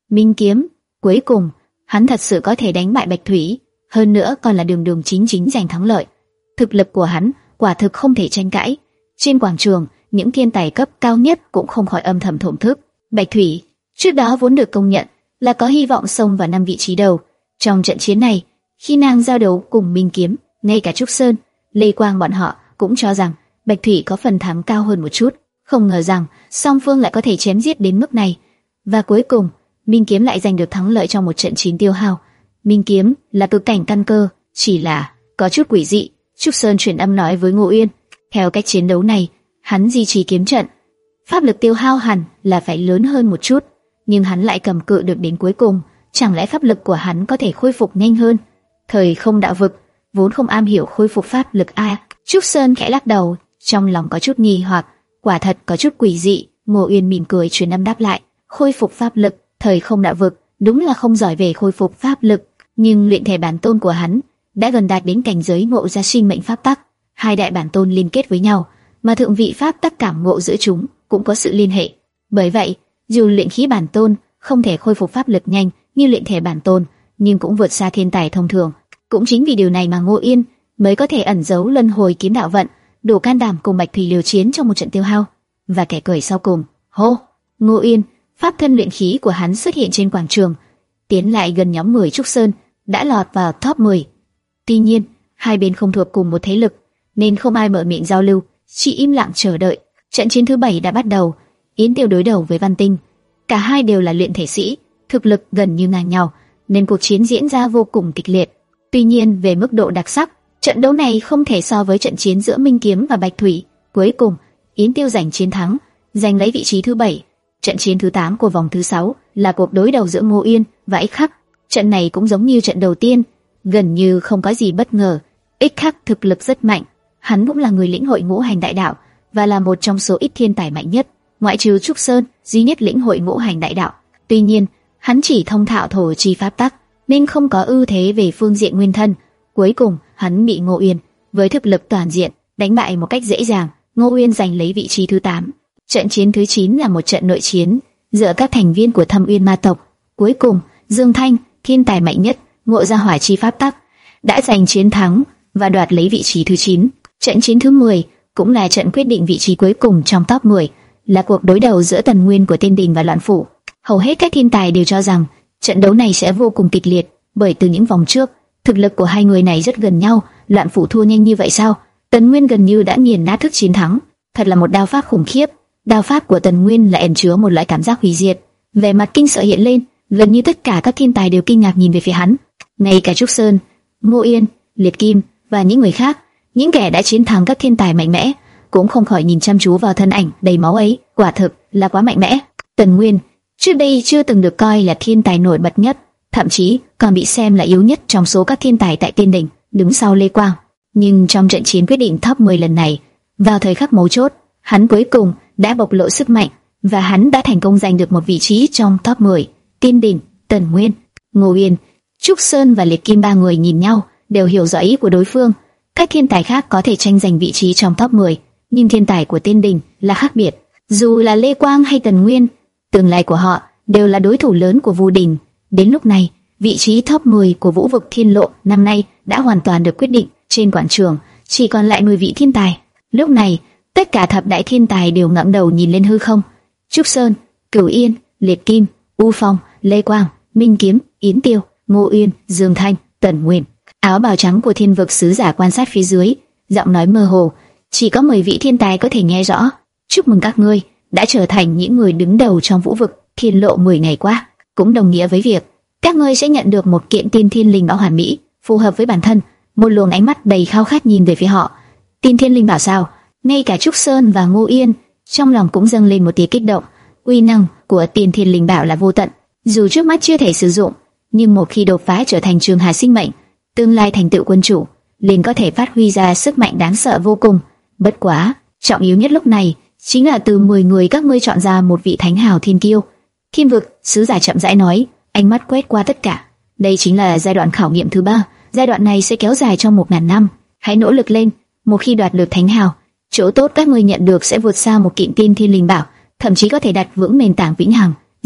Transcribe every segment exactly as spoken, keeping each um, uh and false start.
Minh kiếm. Cuối cùng, hắn thật sự có thể đánh bại Bạch Thủy, hơn nữa còn là đường đường chính chính giành thắng lợi. Thực lực của hắn quả thực không thể tranh cãi. Trên quảng trường, những thiên tài cấp cao nhất cũng không khỏi âm thầm thổn thức. Bạch Thủy trước đó vốn được công nhận là có hy vọng xông vào năm vị trí đầu. Trong trận chiến này, khi nàng giao đấu cùng Minh kiếm, ngay cả Trúc Sơn, Lê Quang bọn họ cũng cho rằng Bạch Thủy có phần thắng cao hơn một chút. Không ngờ rằng song phương lại có thể chém giết đến mức này. Và cuối cùng, Minh kiếm lại giành được thắng lợi trong một trận chiến tiêu hao. Minh kiếm là cực cảnh căn cơ, chỉ là có chút quỷ dị. Trúc Sơn truyền âm nói với Ngô Uyên, theo cách chiến đấu này, hắn duy trì kiếm trận, pháp lực tiêu hao hẳn là phải lớn hơn một chút, nhưng hắn lại cầm cự được đến cuối cùng. Chẳng lẽ pháp lực của hắn có thể khôi phục nhanh hơn? Thời không đạo vực vốn không am hiểu khôi phục pháp lực a. Trúc Sơn khẽ lắc đầu, trong lòng có chút nghi hoặc, quả thật có chút quỷ dị. Ngô Uyên mỉm cười truyền âm đáp lại, khôi phục pháp lực, thời không đạo vực đúng là không giỏi về khôi phục pháp lực, nhưng luyện thể bản tôn của hắn đã gần đạt đến cảnh giới ngộ ra sinh mệnh pháp tắc. Hai đại bản tôn liên kết với nhau, mà thượng vị pháp tắc cảm ngộ giữa chúng cũng có sự liên hệ. Bởi vậy, dù luyện khí bản tôn không thể khôi phục pháp lực nhanh như luyện thể bản tôn, nhưng cũng vượt xa thiên tài thông thường. Cũng chính vì điều này mà Ngô Yên mới có thể ẩn giấu luân hồi kiếm đạo vận, đủ can đảm cùng Bạch Thủy liều chiến trong một trận tiêu hao. Và kẻ cười sau cùng, hô, Ngô Yên, pháp thân luyện khí của hắn xuất hiện trên quảng trường, tiến lại gần nhóm mười Trúc Sơn, đã lọt vào top mười. Tuy nhiên, hai bên không thuộc cùng một thế lực, nên không ai mở miệng giao lưu, chỉ im lặng chờ đợi. Trận chiến thứ bảy đã bắt đầu. Yến Tiêu đối đầu với Văn Tinh, cả hai đều là luyện thể sĩ, thực lực gần như ngang nhau, nên cuộc chiến diễn ra vô cùng kịch liệt. Tuy nhiên, về mức độ đặc sắc, trận đấu này không thể so với trận chiến giữa Minh Kiếm và Bạch Thủy. Cuối cùng, Yến Tiêu giành chiến thắng, giành lấy vị trí thứ bảy. Trận chiến thứ tám của vòng thứ sáu là cuộc đối đầu giữa Ngô Yên và Ích Khắc. Trận này cũng giống như trận đầu tiên, gần như không có gì bất ngờ. Ích Khắc thực lực rất mạnh, hắn cũng là người lĩnh hội ngũ hành đại đạo và là một trong số ít thiên tài mạnh nhất, ngoại trừ Trúc Sơn, duy nhất lĩnh hội ngũ hành đại đạo. Tuy nhiên, hắn chỉ thông thạo thổ chi pháp tắc, nên không có ưu thế về phương diện nguyên thân. Cuối cùng, hắn bị Ngô Uyên với thực lực toàn diện đánh bại một cách dễ dàng. Ngô Uyên giành lấy vị trí thứ tám. Trận chiến thứ chín là một trận nội chiến giữa các thành viên của Thâm Uyên ma tộc. Cuối cùng, Dương Thanh, thiên tài mạnh nhất, ngộ ra hỏa chi pháp tắc, đã giành chiến thắng và đoạt lấy vị trí thứ chín. Trận chiến thứ mười cũng là trận quyết định vị trí cuối cùng trong top mười, là cuộc đối đầu giữa Tần Nguyên của Tiên Đình và Loạn Phủ. Hầu hết các thiên tài đều cho rằng trận đấu này sẽ vô cùng kịch liệt, bởi từ những vòng trước, thực lực của hai người này rất gần nhau. Loạn Phủ thua nhanh như vậy sao? Tần Nguyên gần như đã nghiền nát thức chiến thắng, thật là một đao pháp khủng khiếp. Đao pháp của Tần Nguyên lại ẩn chứa một loại cảm giác hủy diệt. Vẻ mặt kinh sợ hiện lên, gần như tất cả các thiên tài đều kinh ngạc nhìn về phía hắn. Ngay cả Trúc Sơn, Ngô Yên, Liệt Kim và những người khác, những kẻ đã chiến thắng các thiên tài mạnh mẽ, cũng không khỏi nhìn chăm chú vào thân ảnh đầy máu ấy. Quả thực là quá mạnh mẽ. Tần Nguyên trước đây chưa từng được coi là thiên tài nổi bật nhất, thậm chí còn bị xem là yếu nhất trong số các thiên tài tại Tiên Đình, đứng sau Lê Quang. Nhưng trong trận chiến quyết định top mười lần này, vào thời khắc mấu chốt, hắn cuối cùng đã bộc lộ sức mạnh và hắn đã thành công giành được một vị trí trong top mười. Tiên Đình, Tần Nguyên, Ngô Yên, Trúc Sơn và Liệt Kim ba người nhìn nhau, đều hiểu rõ ý của đối phương. Các thiên tài khác có thể tranh giành vị trí trong top mười, nhưng thiên tài của Tiên Đình là khác biệt. Dù là Lê Quang hay Tần Nguyên, tương lai của họ đều là đối thủ lớn của Vu Đình. Đến lúc này, vị trí top mười của Vũ Vực Thiên Lộ năm nay đã hoàn toàn được quyết định. Trên quảng trường chỉ còn lại mười vị thiên tài. Lúc này, tất cả thập đại thiên tài đều ngẩng đầu nhìn lên hư không. Trúc Sơn, Cửu Yên, Liệt Kim, U Phong, Lê Quang, Minh Kiếm, Yến Tiêu, Ngô Uyên, Dương Thanh, Tần Nguyên. Áo bào trắng của Thiên Vực sứ giả quan sát phía dưới, giọng nói mơ hồ, chỉ có mười vị thiên tài có thể nghe rõ. Chúc mừng các ngươi đã trở thành những người đứng đầu trong Vũ Vực Thiên Lộ mười ngày qua, cũng đồng nghĩa với việc các ngươi sẽ nhận được một kiện Tiên Thiên Linh Bảo hoàn mỹ, phù hợp với bản thân. Một luồng ánh mắt đầy khao khát nhìn về phía họ. Tiên Thiên Linh Bảo sao? Ngay cả Trúc Sơn và Ngô Yên trong lòng cũng dâng lên một tia kích động. Uy năng của Tiên Thiên Linh Bảo là vô tận, dù trước mắt chưa thể sử dụng, nhưng một khi đột phá trở thành trường hà sinh mệnh, tương lai thành tựu quân chủ, liền có thể phát huy ra sức mạnh đáng sợ vô cùng. Bất quá, trọng yếu nhất lúc này chính là từ mười người các ngươi chọn ra một vị thánh hào thiên kiêu. Thiên Vực sứ giả chậm rãi nói, ánh mắt quét qua tất cả. Đây chính là giai đoạn khảo nghiệm thứ ba. Giai đoạn này sẽ kéo dài trong một ngàn năm. Hãy nỗ lực lên. Một khi đoạt được thánh hào, chỗ tốt các ngươi nhận được sẽ vượt xa một kiện Tiên Thiên Linh Bảo, thậm chí có thể đặt vững nền tảng vĩnh hằng.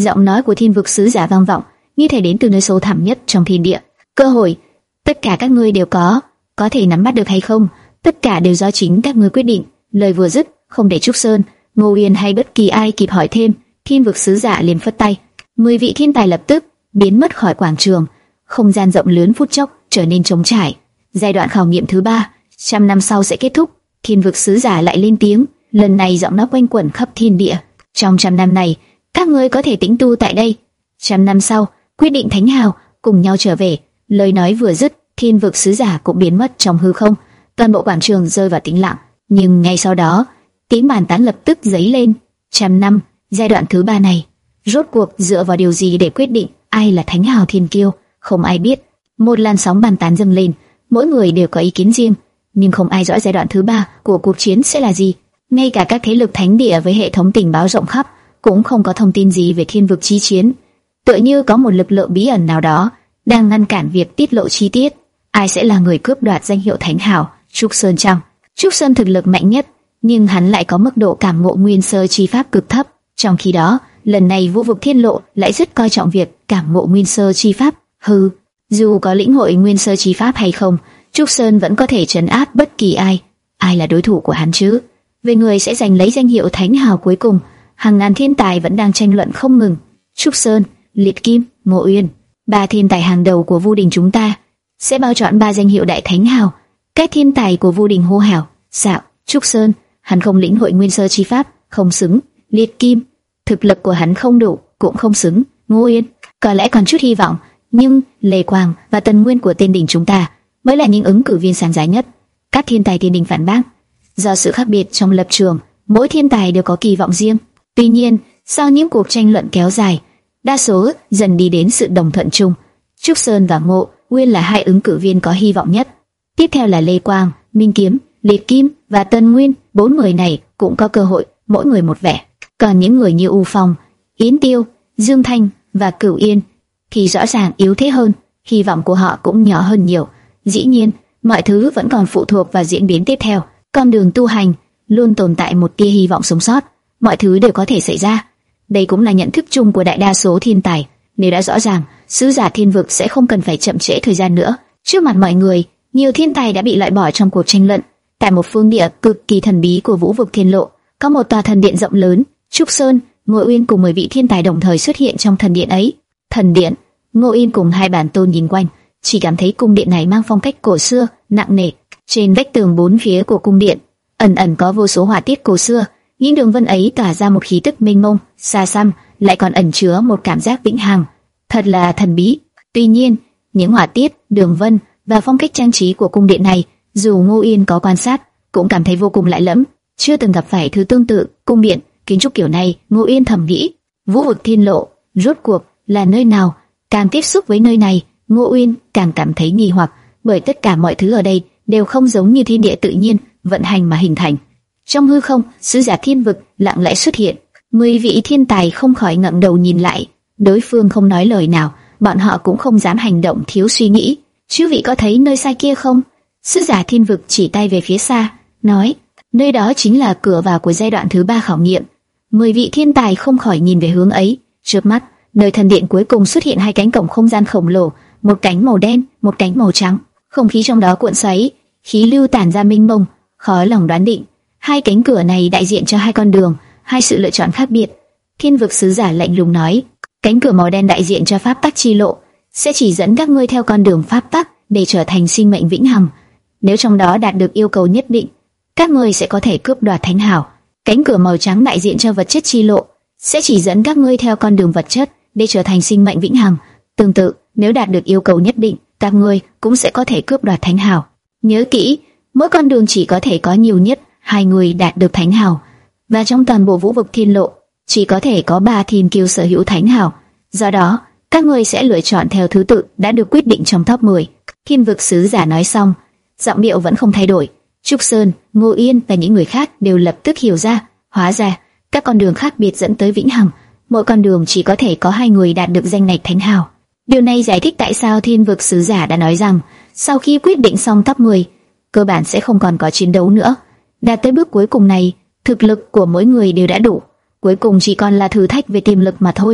Giọng nói của thiên vực sứ giả vang vọng, như thể đến từ nơi sâu thẳm nhất trong thiên địa. Cơ hội, tất cả các ngươi đều có, có thể nắm bắt được hay không, tất cả đều do chính các ngươi quyết định. Lời vừa dứt, không để Trúc Sơn, Ngô Uyên hay bất kỳ ai kịp hỏi thêm, thiên vực sứ giả liền phất tay, mười vị thiên tài lập tức biến mất khỏi quảng trường. Không gian rộng lớn phút chốc trở nên trống trải. Giai đoạn khảo nghiệm thứ ba, trăm năm sau sẽ kết thúc. Thiên vực sứ giả lại lên tiếng, lần này giọng nói quanh quẩn khắp thiên địa. Trong trăm năm này, các ngươi có thể tĩnh tu tại đây. Trăm năm sau, quyết định thánh hào, cùng nhau trở về. Lời nói vừa dứt, thiên vực sứ giả cũng biến mất trong hư không. Toàn bộ quảng trường rơi vào tĩnh lặng. Nhưng ngay sau đó, tiếng bàn tán lập tức dấy lên. Trăm năm, giai đoạn thứ ba này, rốt cuộc dựa vào điều gì để quyết định ai là thánh hào thiên kiêu? Không ai biết. Một làn sóng bàn tán dâng lên, mỗi người đều có ý kiến riêng, nhưng không ai rõ giai đoạn thứ ba của cuộc chiến sẽ là gì. Ngay cả các thế lực thánh địa với hệ thống tình báo rộng khắp cũng không có thông tin gì về thiên vực chi chiến. Tựa như có một lực lượng bí ẩn nào đó đang ngăn cản việc tiết lộ chi tiết. Ai sẽ là người cướp đoạt danh hiệu thánh hào? Trúc Sơn chăng? Trúc Sơn thực lực mạnh nhất, nhưng hắn lại có mức độ cảm ngộ nguyên sơ chi pháp cực thấp. Trong khi đó, lần này Vũ Vực Thiên Lộ lại rất coi trọng việc cảm ngộ nguyên sơ chi pháp. Hừ, dù có lĩnh hội nguyên sơ chi pháp hay không, Trúc Sơn vẫn có thể trấn áp bất kỳ ai. Ai là đối thủ của hắn chứ? Về người sẽ giành lấy danh hiệu thánh hào cuối cùng, hàng ngàn thiên tài vẫn đang tranh luận không ngừng. Trúc Sơn, Liệt Kim, Ngô Uyên, ba thiên tài hàng đầu của Vu Đình chúng ta sẽ bao chọn ba danh hiệu đại thánh hào. Các thiên tài của Vu Đình hô hào, "Xạo, Trúc Sơn, hắn không lĩnh hội nguyên sơ chi pháp, không xứng." Liệt Kim, thực lực của hắn không đủ, cũng không xứng. Ngô Uyên, có lẽ còn chút hy vọng, nhưng Lê Quang và Tần Nguyên của Tiên Đình chúng ta mới là những ứng cử viên sáng giá nhất. Các thiên tài Tiên Đình phản bác. Do sự khác biệt trong lập trường, mỗi thiên tài đều có kỳ vọng riêng. Tuy nhiên, sau những cuộc tranh luận kéo dài, đa số dần đi đến sự đồng thuận chung. Trúc Sơn và Ngô Uyên là hai ứng cử viên có hy vọng nhất. Tiếp theo là Lê Quang, Minh Kiếm, Liệt Kim và Tần Nguyên. Bốn người này cũng có cơ hội, mỗi người một vẻ. Còn những người như U Phong, Yến Tiêu, Dương Thanh và Cửu Yên thì rõ ràng yếu thế hơn, hy vọng của họ cũng nhỏ hơn nhiều. Dĩ nhiên, mọi thứ vẫn còn phụ thuộc vào diễn biến tiếp theo. Con đường tu hành luôn tồn tại một tia hy vọng sống sót, mọi thứ đều có thể xảy ra. Đây cũng là nhận thức chung của đại đa số thiên tài. Nếu đã rõ ràng, sứ giả thiên vực sẽ không cần phải chậm trễ thời gian nữa. Trước mặt mọi người, nhiều thiên tài đã bị loại bỏ trong cuộc tranh luận. Tại một phương địa cực kỳ thần bí của Vũ Vực Thiên Lộ, có một tòa thần điện rộng lớn. Trúc Sơn, Ngô Uyên cùng mười vị thiên tài đồng thời xuất hiện trong thần điện ấy. Thần điện, Ngô Uyên cùng hai bản tôn nhìn quanh, chỉ cảm thấy cung điện này mang phong cách cổ xưa, nặng nề. Trên vách tường bốn phía của cung điện ẩn ẩn có vô số họa tiết cổ xưa, những đường vân ấy tỏa ra một khí tức mênh mông, xa xăm, lại còn ẩn chứa một cảm giác vĩnh hằng, thật là thần bí. Tuy nhiên, những họa tiết, đường vân và phong cách trang trí của cung điện này, dù Ngô Uyên có quan sát, cũng cảm thấy vô cùng lạ lẫm, chưa từng gặp phải thứ tương tự. Cung điện kiến trúc kiểu này, Ngô Uyên thầm nghĩ, Vũ Vực Thiên Lộ rốt cuộc là nơi nào? Càng tiếp xúc với nơi này, Ngô Uyên càng cảm thấy nghi hoặc, bởi tất cả mọi thứ ở đây đều không giống như thiên địa tự nhiên vận hành mà hình thành. Trong hư không, sứ giả thiên vực lặng lẽ xuất hiện. Mười vị thiên tài không khỏi ngẩng đầu nhìn lại. Đối phương không nói lời nào, bọn họ cũng không dám hành động thiếu suy nghĩ. Chư vị có thấy nơi xa kia không? Sứ giả thiên vực chỉ tay về phía xa, nói, nơi đó chính là cửa vào của giai đoạn thứ ba khảo nghiệm. Mười vị thiên tài không khỏi nhìn về hướng ấy. Chớp mắt, nơi thần điện cuối cùng xuất hiện hai cánh cổng không gian khổng lồ, một cánh màu đen, một cánh màu trắng. Không khí trong đó cuộn xoáy, khí lưu tản ra mênh mông, khó lòng đoán định. Hai cánh cửa này đại diện cho hai con đường, hai sự lựa chọn khác biệt. Thiên vực sứ giả lạnh lùng nói, cánh cửa màu đen đại diện cho pháp tắc chi lộ, sẽ chỉ dẫn các ngươi theo con đường pháp tắc để trở thành sinh mệnh vĩnh hằng. Nếu trong đó đạt được yêu cầu nhất định, các ngươi sẽ có thể cướp đoạt thánh hào. Cánh cửa màu trắng đại diện cho vật chất chi lộ, sẽ chỉ dẫn các ngươi theo con đường vật chất để trở thành sinh mệnh vĩnh hằng. Tương tự, nếu đạt được yêu cầu nhất định, các ngươi cũng sẽ có thể cướp đoạt thánh hào. Nhớ kỹ, mỗi con đường chỉ có thể có nhiều nhất hai người đạt được thánh hào, và trong toàn bộ Vũ Vực Thiên Lộ chỉ có thể có ba thiên kiêu sở hữu thánh hào. Do đó, các ngươi sẽ lựa chọn theo thứ tự đã được quyết định trong top mười. Thiên vực sứ giả nói xong, giọng điệu vẫn không thay đổi. Trúc Sơn, Ngô Uyên và những người khác đều lập tức hiểu ra, hóa ra các con đường khác biệt dẫn tới vĩnh hằng, mỗi con đường chỉ có thể có hai người đạt được danh ngạch thánh hào. Điều này giải thích tại sao thiên vực sứ giả đã nói rằng sau khi quyết định xong top mười, cơ bản sẽ không còn có chiến đấu nữa. Đạt tới bước cuối cùng này, thực lực của mỗi người đều đã đủ, cuối cùng chỉ còn là thử thách về tiềm lực mà thôi.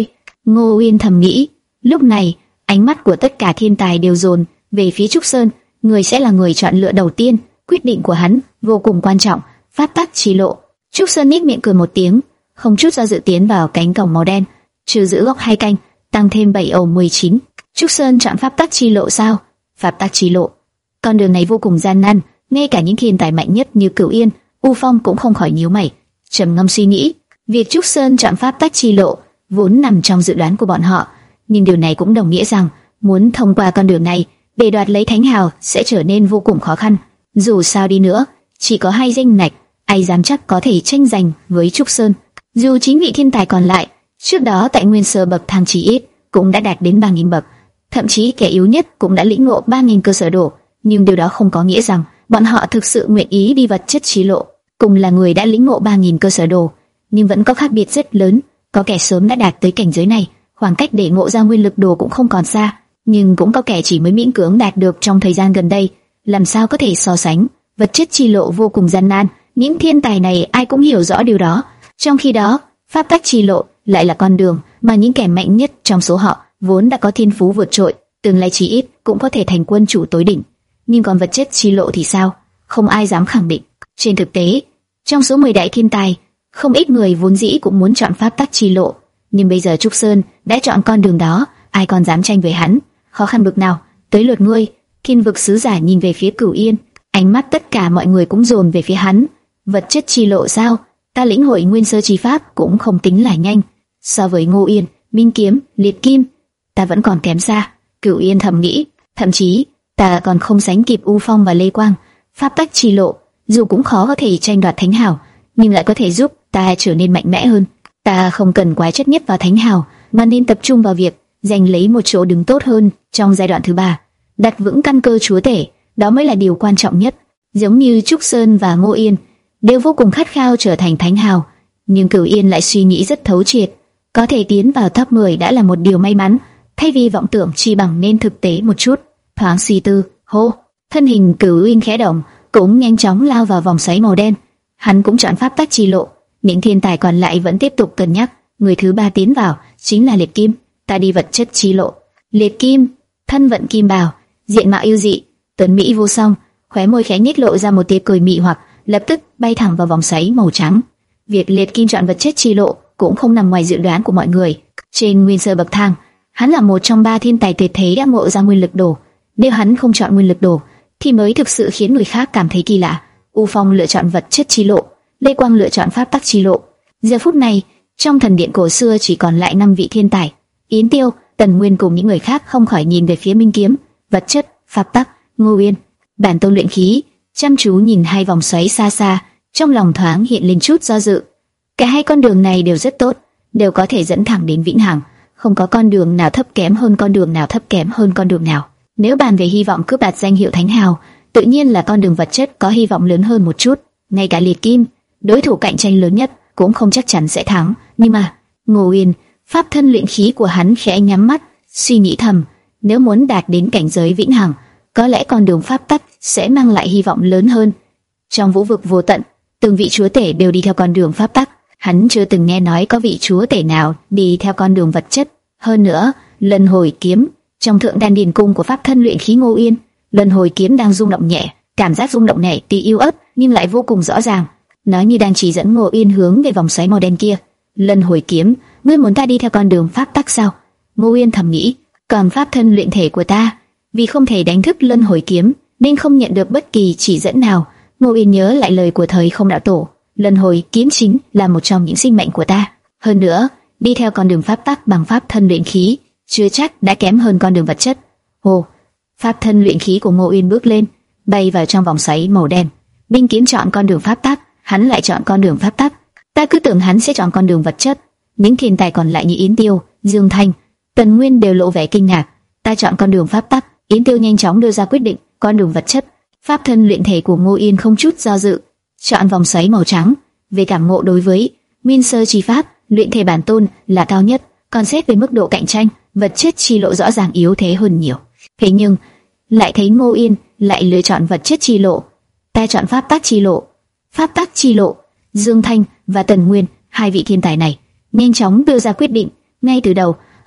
Ngô Uyên thầm nghĩ. Lúc này, ánh mắt của tất cả thiên tài đều dồn về phía Trúc Sơn, người sẽ là người chọn lựa đầu tiên. Quyết định của hắn vô cùng quan trọng. Pháp tắc chi lộ. Trúc Sơn nhếch miệng cười một tiếng, không chút do dự tiến vào cánh cổng màu đen, trừ giữ góc hai canh, tăng thêm bảy ổ mười chín. Trúc Sơn chọn pháp tắc chi lộ sao? Pháp tắc chi lộ. Con đường này vô cùng gian nan, ngay cả những thiên tài mạnh nhất như Cửu Yên, U Phong cũng không khỏi nhíu mày, trầm ngâm suy nghĩ. Việc Trúc Sơn chọn pháp tắc chi lộ vốn nằm trong dự đoán của bọn họ, nhưng điều này cũng đồng nghĩa rằng muốn thông qua con đường này để đoạt lấy thánh hào sẽ trở nên vô cùng khó khăn. Dù sao đi nữa, chỉ có hai danh ngạch, ai dám chắc có thể tranh giành với Trúc Sơn. Dù chính vị thiên tài còn lại trước đó tại nguyên sơ bậc thang chỉ ít cũng đã đạt đến ba nghìn bậc, thậm chí kẻ yếu nhất cũng đã lĩnh ngộ ba nghìn cơ sở đồ, nhưng điều đó không có nghĩa rằng bọn họ thực sự nguyện ý đi vật chất chi lộ. Cùng là người đã lĩnh ngộ ba nghìn cơ sở đồ, nhưng vẫn có khác biệt rất lớn. Có kẻ sớm đã đạt tới cảnh giới này, khoảng cách để ngộ ra nguyên lực đồ cũng không còn xa, nhưng cũng có kẻ chỉ mới miễn cưỡng đạt được trong thời gian gần đây. Làm sao có thể so sánh? Vật chất chi lộ vô cùng gian nan, những thiên tài này ai cũng hiểu rõ điều đó. Trong khi đó, pháp tắc chi lộ lại là con đường mà những kẻ mạnh nhất trong số họ vốn đã có thiên phú vượt trội, tương lai chí ít cũng có thể thành quân chủ tối đỉnh. Nhưng còn vật chất chi lộ thì sao? Không ai dám khẳng định. Trên thực tế, trong số mười đại thiên tài, không ít người vốn dĩ cũng muốn chọn pháp tắc chi lộ, nhưng bây giờ Trúc Sơn đã chọn con đường đó, ai còn dám tranh với hắn? Khó khăn bực nào? Tới lượt ngươi. Thiên vực sứ giả nhìn về phía Cửu Yên, ánh mắt tất cả mọi người cũng dồn về phía hắn. Vật chất chi lộ sao? Ta lĩnh hội nguyên sơ chi pháp cũng không tính là nhanh, so với Ngô Yên, Minh Kiếm, Liệt Kim, ta vẫn còn kém xa. Cửu Yên thầm nghĩ, thậm chí ta còn không sánh kịp U Phong và Lê Quang. Pháp tắc chi lộ dù cũng khó có thể tranh đoạt thánh hào, nhưng lại có thể giúp ta trở nên mạnh mẽ hơn. Ta không cần quá chất nhất vào thánh hào, mà nên tập trung vào việc giành lấy một chỗ đứng tốt hơn trong giai đoạn thứ ba, đặt vững căn cơ chúa tể, đó mới là điều quan trọng nhất. Giống như Trúc Sơn và Ngô Yên đều vô cùng khát khao trở thành thánh hào, nhưng Cửu Yên lại suy nghĩ rất thấu triệt, có thể tiến vào top mười đã là một điều may mắn, thay vì vọng tưởng chi bằng nên thực tế một chút. Thoáng suy tư, hô, thân hình Cửu Yên khẽ động, cũng nhanh chóng lao vào vòng xoáy màu đen. Hắn cũng chọn pháp tắc chi lộ. Những thiên tài còn lại vẫn tiếp tục cân nhắc. Người thứ ba tiến vào chính là Liệt Kim. Ta đi vật chất chi lộ. Liệt Kim, thân vận kim bào, diện mạo yêu dị, tuấn mỹ vô song, khóe môi khẽ nhếch lộ ra một tia cười mị hoặc, lập tức bay thẳng vào vòng xoáy màu trắng. Việc Liệt Kim chọn vật chất chi lộ cũng không nằm ngoài dự đoán của mọi người. Trên nguyên sơ bậc thang, hắn là một trong ba thiên tài tuyệt thế đã ngộ ra nguyên lực đồ. Nếu hắn không chọn nguyên lực đồ, thì mới thực sự khiến người khác cảm thấy kỳ lạ. U Phong lựa chọn vật chất chi lộ, Lê Quang lựa chọn pháp tắc chi lộ. Giờ phút này, trong thần điện cổ xưa chỉ còn lại năm vị thiên tài. Yến Tiêu, Tần Nguyên cùng những người khác không khỏi nhìn về phía Minh Kiếm, vật chất, pháp tắc, Ngô Uyên, bản tôn luyện khí, chăm chú nhìn hai vòng xoáy xa xa, trong lòng thoáng hiện lên chút do dự. Cả hai con đường này đều rất tốt, đều có thể dẫn thẳng đến vĩnh hằng, không có con đường nào thấp kém hơn con đường nào thấp kém hơn con đường nào. Nếu bàn về hy vọng cướp đoạt danh hiệu thánh hào, tự nhiên là con đường vật chất có hy vọng lớn hơn một chút. Ngay cả Liệt Kim, đối thủ cạnh tranh lớn nhất, cũng không chắc chắn sẽ thắng. Nhưng mà Ngô Uyên, pháp thân luyện khí của hắn khẽ nhắm mắt, suy nghĩ thầm, nếu muốn đạt đến cảnh giới vĩnh hằng, có lẽ con đường pháp tắc sẽ mang lại hy vọng lớn hơn. Trong vũ vực vô tận, từng vị chúa tể đều đi theo con đường pháp tắc, hắn chưa từng nghe nói có vị chúa tể nào đi theo con đường vật chất. Hơn nữa, Luân Hồi Kiếm trong thượng đan điền cung của pháp thân luyện khí Ngô Uyên, Luân Hồi Kiếm đang rung động nhẹ, cảm giác rung động này tuy yếu ớt nhưng lại vô cùng rõ ràng, nó như đang chỉ dẫn Ngô Uyên hướng về vòng xoáy màu đen kia. Luân Hồi Kiếm, ngươi muốn ta đi theo con đường pháp tắc sao? Ngô Uyên thầm nghĩ. Còn pháp thân luyện thể của ta, vì không thể đánh thức Luân Hồi Kiếm nên không nhận được bất kỳ chỉ dẫn nào. Ngô Uyên nhớ lại lời của thời không đạo tổ, Luân Hồi Kiếm chính là một trong những sinh mệnh của ta. Hơn nữa, đi theo con đường pháp tắc bằng pháp thân luyện khí, chưa chắc đã kém hơn con đường vật chất. Ồ, pháp thân luyện khí của Ngô Uyên bước lên, bay vào trong vòng xoáy màu đen. Minh Kiếm chọn con đường pháp tắc, hắn lại chọn con đường pháp tắc. Ta cứ tưởng hắn sẽ chọn con đường vật chất. Những thiên tài còn lại như Yến Tiêu, Dương Thanh, Tần Nguyên đều lộ vẻ kinh ngạc. Ta chọn con đường pháp tắc. Yến Tiêu nhanh chóng đưa ra quyết định, con đường vật chất. Pháp thân luyện thể của Ngô Uyên không chút do dự, chọn vòng xoáy màu trắng. Về cảm ngộ đối với nguyên sơ chi pháp, luyện thể bản tôn là cao nhất, còn xét về mức độ cạnh tranh, vật chất chi lộ rõ ràng yếu thế hơn nhiều. Thế nhưng lại thấy Ngô Uyên lại lựa chọn vật chất chi lộ. Ta chọn pháp tắc chi lộ. Pháp tắc chi lộ. Dương Thanh và Tần Nguyên, hai vị thiên tài này nhanh chóng đưa ra quyết định. Ngay từ đầu,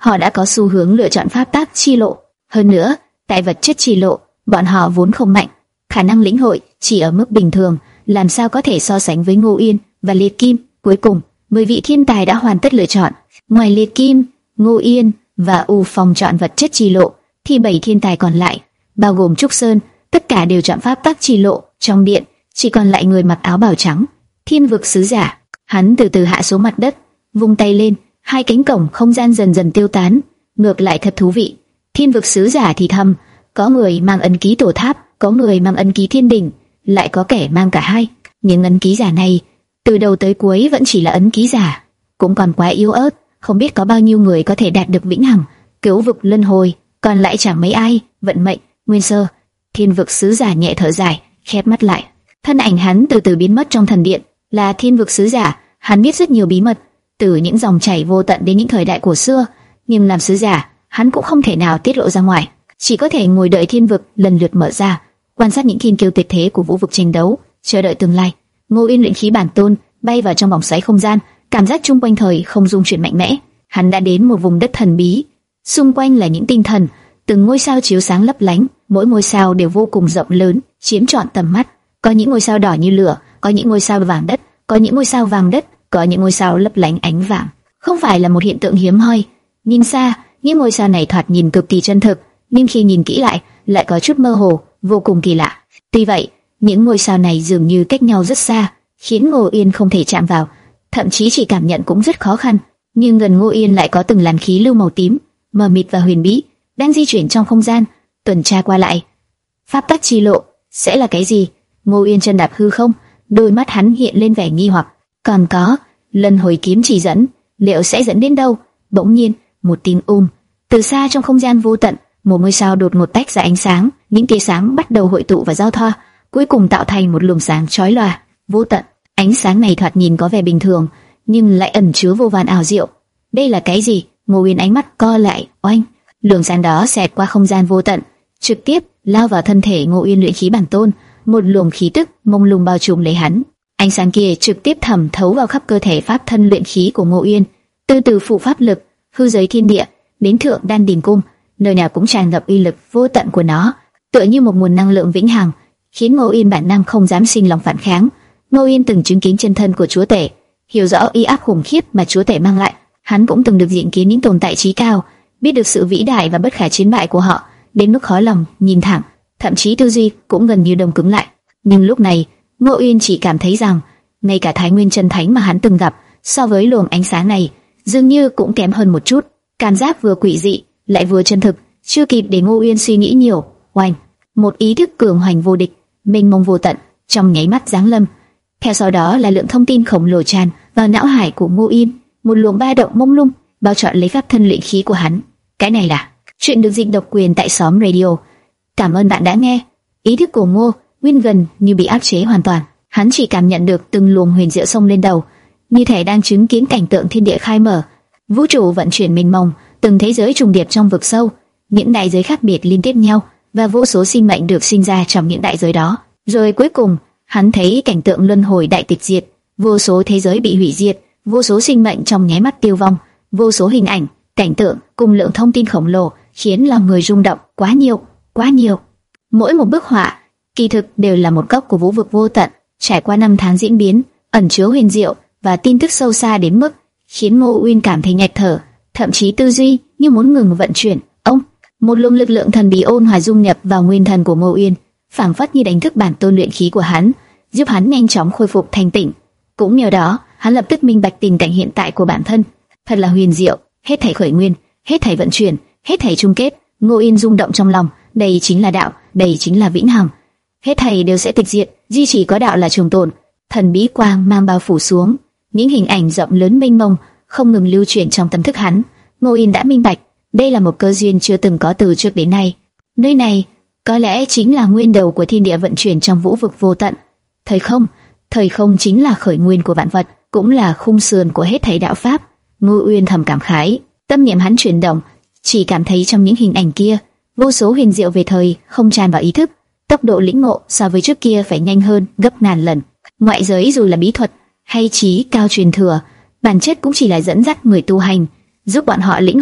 họ đã có xu hướng lựa chọn pháp tắc chi lộ. Hơn nữa, tại vật chất chi lộ, bọn họ vốn không mạnh, khả năng lĩnh hội chỉ ở mức bình thường, làm sao có thể so sánh với Ngô Yên và Liệt Kim. Cuối cùng, mười vị thiên tài đã hoàn tất lựa chọn. Ngoài Liệt Kim, Ngô Yên và U Phong chọn vật chất chi lộ, thì bảy thiên tài còn lại, bao gồm Trúc Sơn, tất cả đều chọn pháp tắc chi lộ. Trong điện, chỉ còn lại người mặc áo bào trắng, Thiên Vực Sứ Giả. Hắn từ từ hạ xuống mặt đất, vung tay lên, hai cánh cổng không gian dần dần tiêu tán. Ngược lại thật thú vị. Thiên Vực Sứ Giả thì thầm, có người mang ấn ký tổ tháp, có người mang ấn ký thiên đỉnh, lại có kẻ mang cả hai. Những ấn ký giả này, từ đầu tới cuối vẫn chỉ là ấn ký giả, cũng còn quá yếu ớt, không biết có bao nhiêu người có thể đạt được vĩnh hằng, cứu vực luân hồi, còn lại chẳng mấy ai. Vận mệnh, nguyên sơ. Thiên Vực Sứ Giả nhẹ thở dài, khép mắt lại. Thân ảnh hắn từ từ biến mất trong thần điện. Là Thiên Vực Sứ Giả, hắn biết rất nhiều bí mật, từ những dòng chảy vô tận đến những thời đại cổ xưa, nhưng làm sứ giả, hắn cũng không thể nào tiết lộ ra ngoài, chỉ có thể ngồi đợi thiên vực lần lượt mở ra, quan sát những thiên kiêu tuyệt thế của vũ vực tranh đấu, chờ đợi tương lai. Ngô Yên luyện khí bản tôn, bay vào trong vòng xoáy không gian, cảm giác chung quanh thời không dung chuyển mạnh mẽ. Hắn đã đến một vùng đất thần bí, xung quanh là những tinh thần, từng ngôi sao chiếu sáng lấp lánh, mỗi ngôi sao đều vô cùng rộng lớn, chiếm trọn tầm mắt. Có những ngôi sao đỏ như lửa, có những ngôi sao vàng đất, có những ngôi sao vàng đất, có những ngôi sao lấp lánh ánh vàng. Không phải là một hiện tượng hiếm hoi. Nhìn xa, những ngôi sao này thoạt nhìn cực kỳ chân thực, nhưng khi nhìn kỹ lại, lại có chút mơ hồ, vô cùng kỳ lạ. Tuy vậy, những ngôi sao này dường như cách nhau rất xa, khiến Ngô Yên không thể chạm vào, thậm chí chỉ cảm nhận cũng rất khó khăn. Nhưng gần Ngô Yên lại có từng làn khí lưu màu tím, mờ mịt và huyền bí, đang di chuyển trong không gian, tuần tra qua lại. Pháp tắc chi lộ sẽ là cái gì? Ngô Yên chân đạp hư không, đôi mắt hắn hiện lên vẻ nghi hoặc. Còn có, lần hồi kiếm chỉ dẫn, liệu sẽ dẫn đến đâu? Bỗng nhiên, một tiếng um, từ xa trong không gian vô tận, một ngôi sao đột ngột tách ra ánh sáng, những tia sáng bắt đầu hội tụ và giao thoa, cuối cùng tạo thành một luồng sáng chói lòa, vô tận. Ánh sáng này thoạt nhìn có vẻ bình thường, nhưng lại ẩn chứa vô vàn ảo diệu. Đây là cái gì? Ngô Yên ánh mắt co lại, oanh, luồng sáng đó xẹt qua không gian vô tận, trực tiếp lao vào thân thể Ngô Yên luyện khí bản tôn, một luồng khí tức mông lung bao trùm lấy hắn. Ánh sáng kia trực tiếp thẩm thấu vào khắp cơ thể pháp thân luyện khí của Ngô Yên, từ từ phụ pháp lực, hư giới thiên địa đến thượng đan điền cung, nơi nào cũng tràn ngập uy lực vô tận của nó, tựa như một nguồn năng lượng vĩnh hằng, khiến Ngô Yên bản năng không dám sinh lòng phản kháng. Ngô Yên từng chứng kiến chân thân của chúa tể, hiểu rõ uy áp khủng khiếp mà chúa tể mang lại. Hắn cũng từng được diện kiến những tồn tại trí cao, biết được sự vĩ đại và bất khả chiến bại của họ, đến mức khó lòng nhìn thẳng, thậm chí tư duy cũng gần như đông cứng lại. Nhưng lúc này, Ngô Yên chỉ cảm thấy rằng, ngay cả Thái Nguyên chân thánh mà hắn từng gặp, so với luồng ánh sáng này, dường như cũng kém hơn một chút. Cảm giác vừa quỷ dị, lại vừa chân thực. Chưa kịp để Ngô Yên suy nghĩ nhiều, oanh, một ý thức cường hoành vô địch, mênh mông vô tận, trong nháy mắt giáng lâm. Theo sau đó là lượng thông tin khổng lồ tràn vào não hải của Ngô Yên, một luồng ba động mông lung bao trọn lấy pháp thân luyện khí của hắn. Cái này là chuyện được dịch độc quyền tại xóm radio. Cảm ơn bạn đã nghe. Ý thức của Ngô Nguyên gần như bị áp chế hoàn toàn, hắn chỉ cảm nhận được từng luồng huyền diệu xông lên đầu, như thể đang chứng kiến cảnh tượng thiên địa khai mở, vũ trụ vận chuyển mênh mông, từng thế giới trùng điệp trong vực sâu, những đại giới khác biệt liên tiếp nhau, và vô số sinh mệnh được sinh ra trong những đại giới đó. Rồi cuối cùng, hắn thấy cảnh tượng luân hồi đại tịch diệt, vô số thế giới bị hủy diệt, vô số sinh mệnh trong nháy mắt tiêu vong, vô số hình ảnh, cảnh tượng cùng lượng thông tin khổng lồ khiến lòng người rung động. Quá nhiều, quá nhiều. Mỗi một bức họa kỳ thực đều là một góc của vũ vực vô tận, trải qua năm tháng diễn biến, ẩn chứa huyền diệu và tin tức sâu xa đến mức khiến Ngô Uyên cảm thấy nghẹt thở, thậm chí tư duy như muốn ngừng vận chuyển. Ông, một luồng lực lượng thần bí ôn hòa dung nhập vào nguyên thần của Ngô Uyên, phảng phất như đánh thức bản tôn luyện khí của hắn, giúp hắn nhanh chóng khôi phục thanh tỉnh. Cũng nhờ đó, hắn lập tức minh bạch tình cảnh hiện tại của bản thân, thật là huyền diệu, hết thảy khởi nguyên, hết thảy vận chuyển, hết thảy chung kết. Ngô Uyên rung động trong lòng, đây chính là đạo, đây chính là vĩnh hằng. Hết thảy đều sẽ tịch diệt, duy chỉ có đạo là trường tồn. Thần bí quang mang bao phủ xuống, những hình ảnh rộng lớn mênh mông không ngừng lưu chuyển trong tâm thức hắn. Ngô Uyên đã minh bạch, đây là một cơ duyên chưa từng có từ trước đến nay. Nơi này có lẽ chính là nguyên đầu của thiên địa vận chuyển trong vũ vực vô tận. Thời không, thời không chính là khởi nguyên của vạn vật, cũng là khung sườn của hết thảy đạo pháp. Ngô Uyên thầm cảm khái, tâm niệm hắn chuyển động, chỉ cảm thấy trong những hình ảnh kia, vô số huyền diệu về thời không tràn vào ý thức. Tốc độ lĩnh ngộ so với trước kia phải nhanh hơn gấp ngàn lần. Ngoại giới dù là bí thuật hay trí cao truyền thừa, bản chất cũng chỉ là dẫn dắt người tu hành, giúp bọn họ lĩnh hội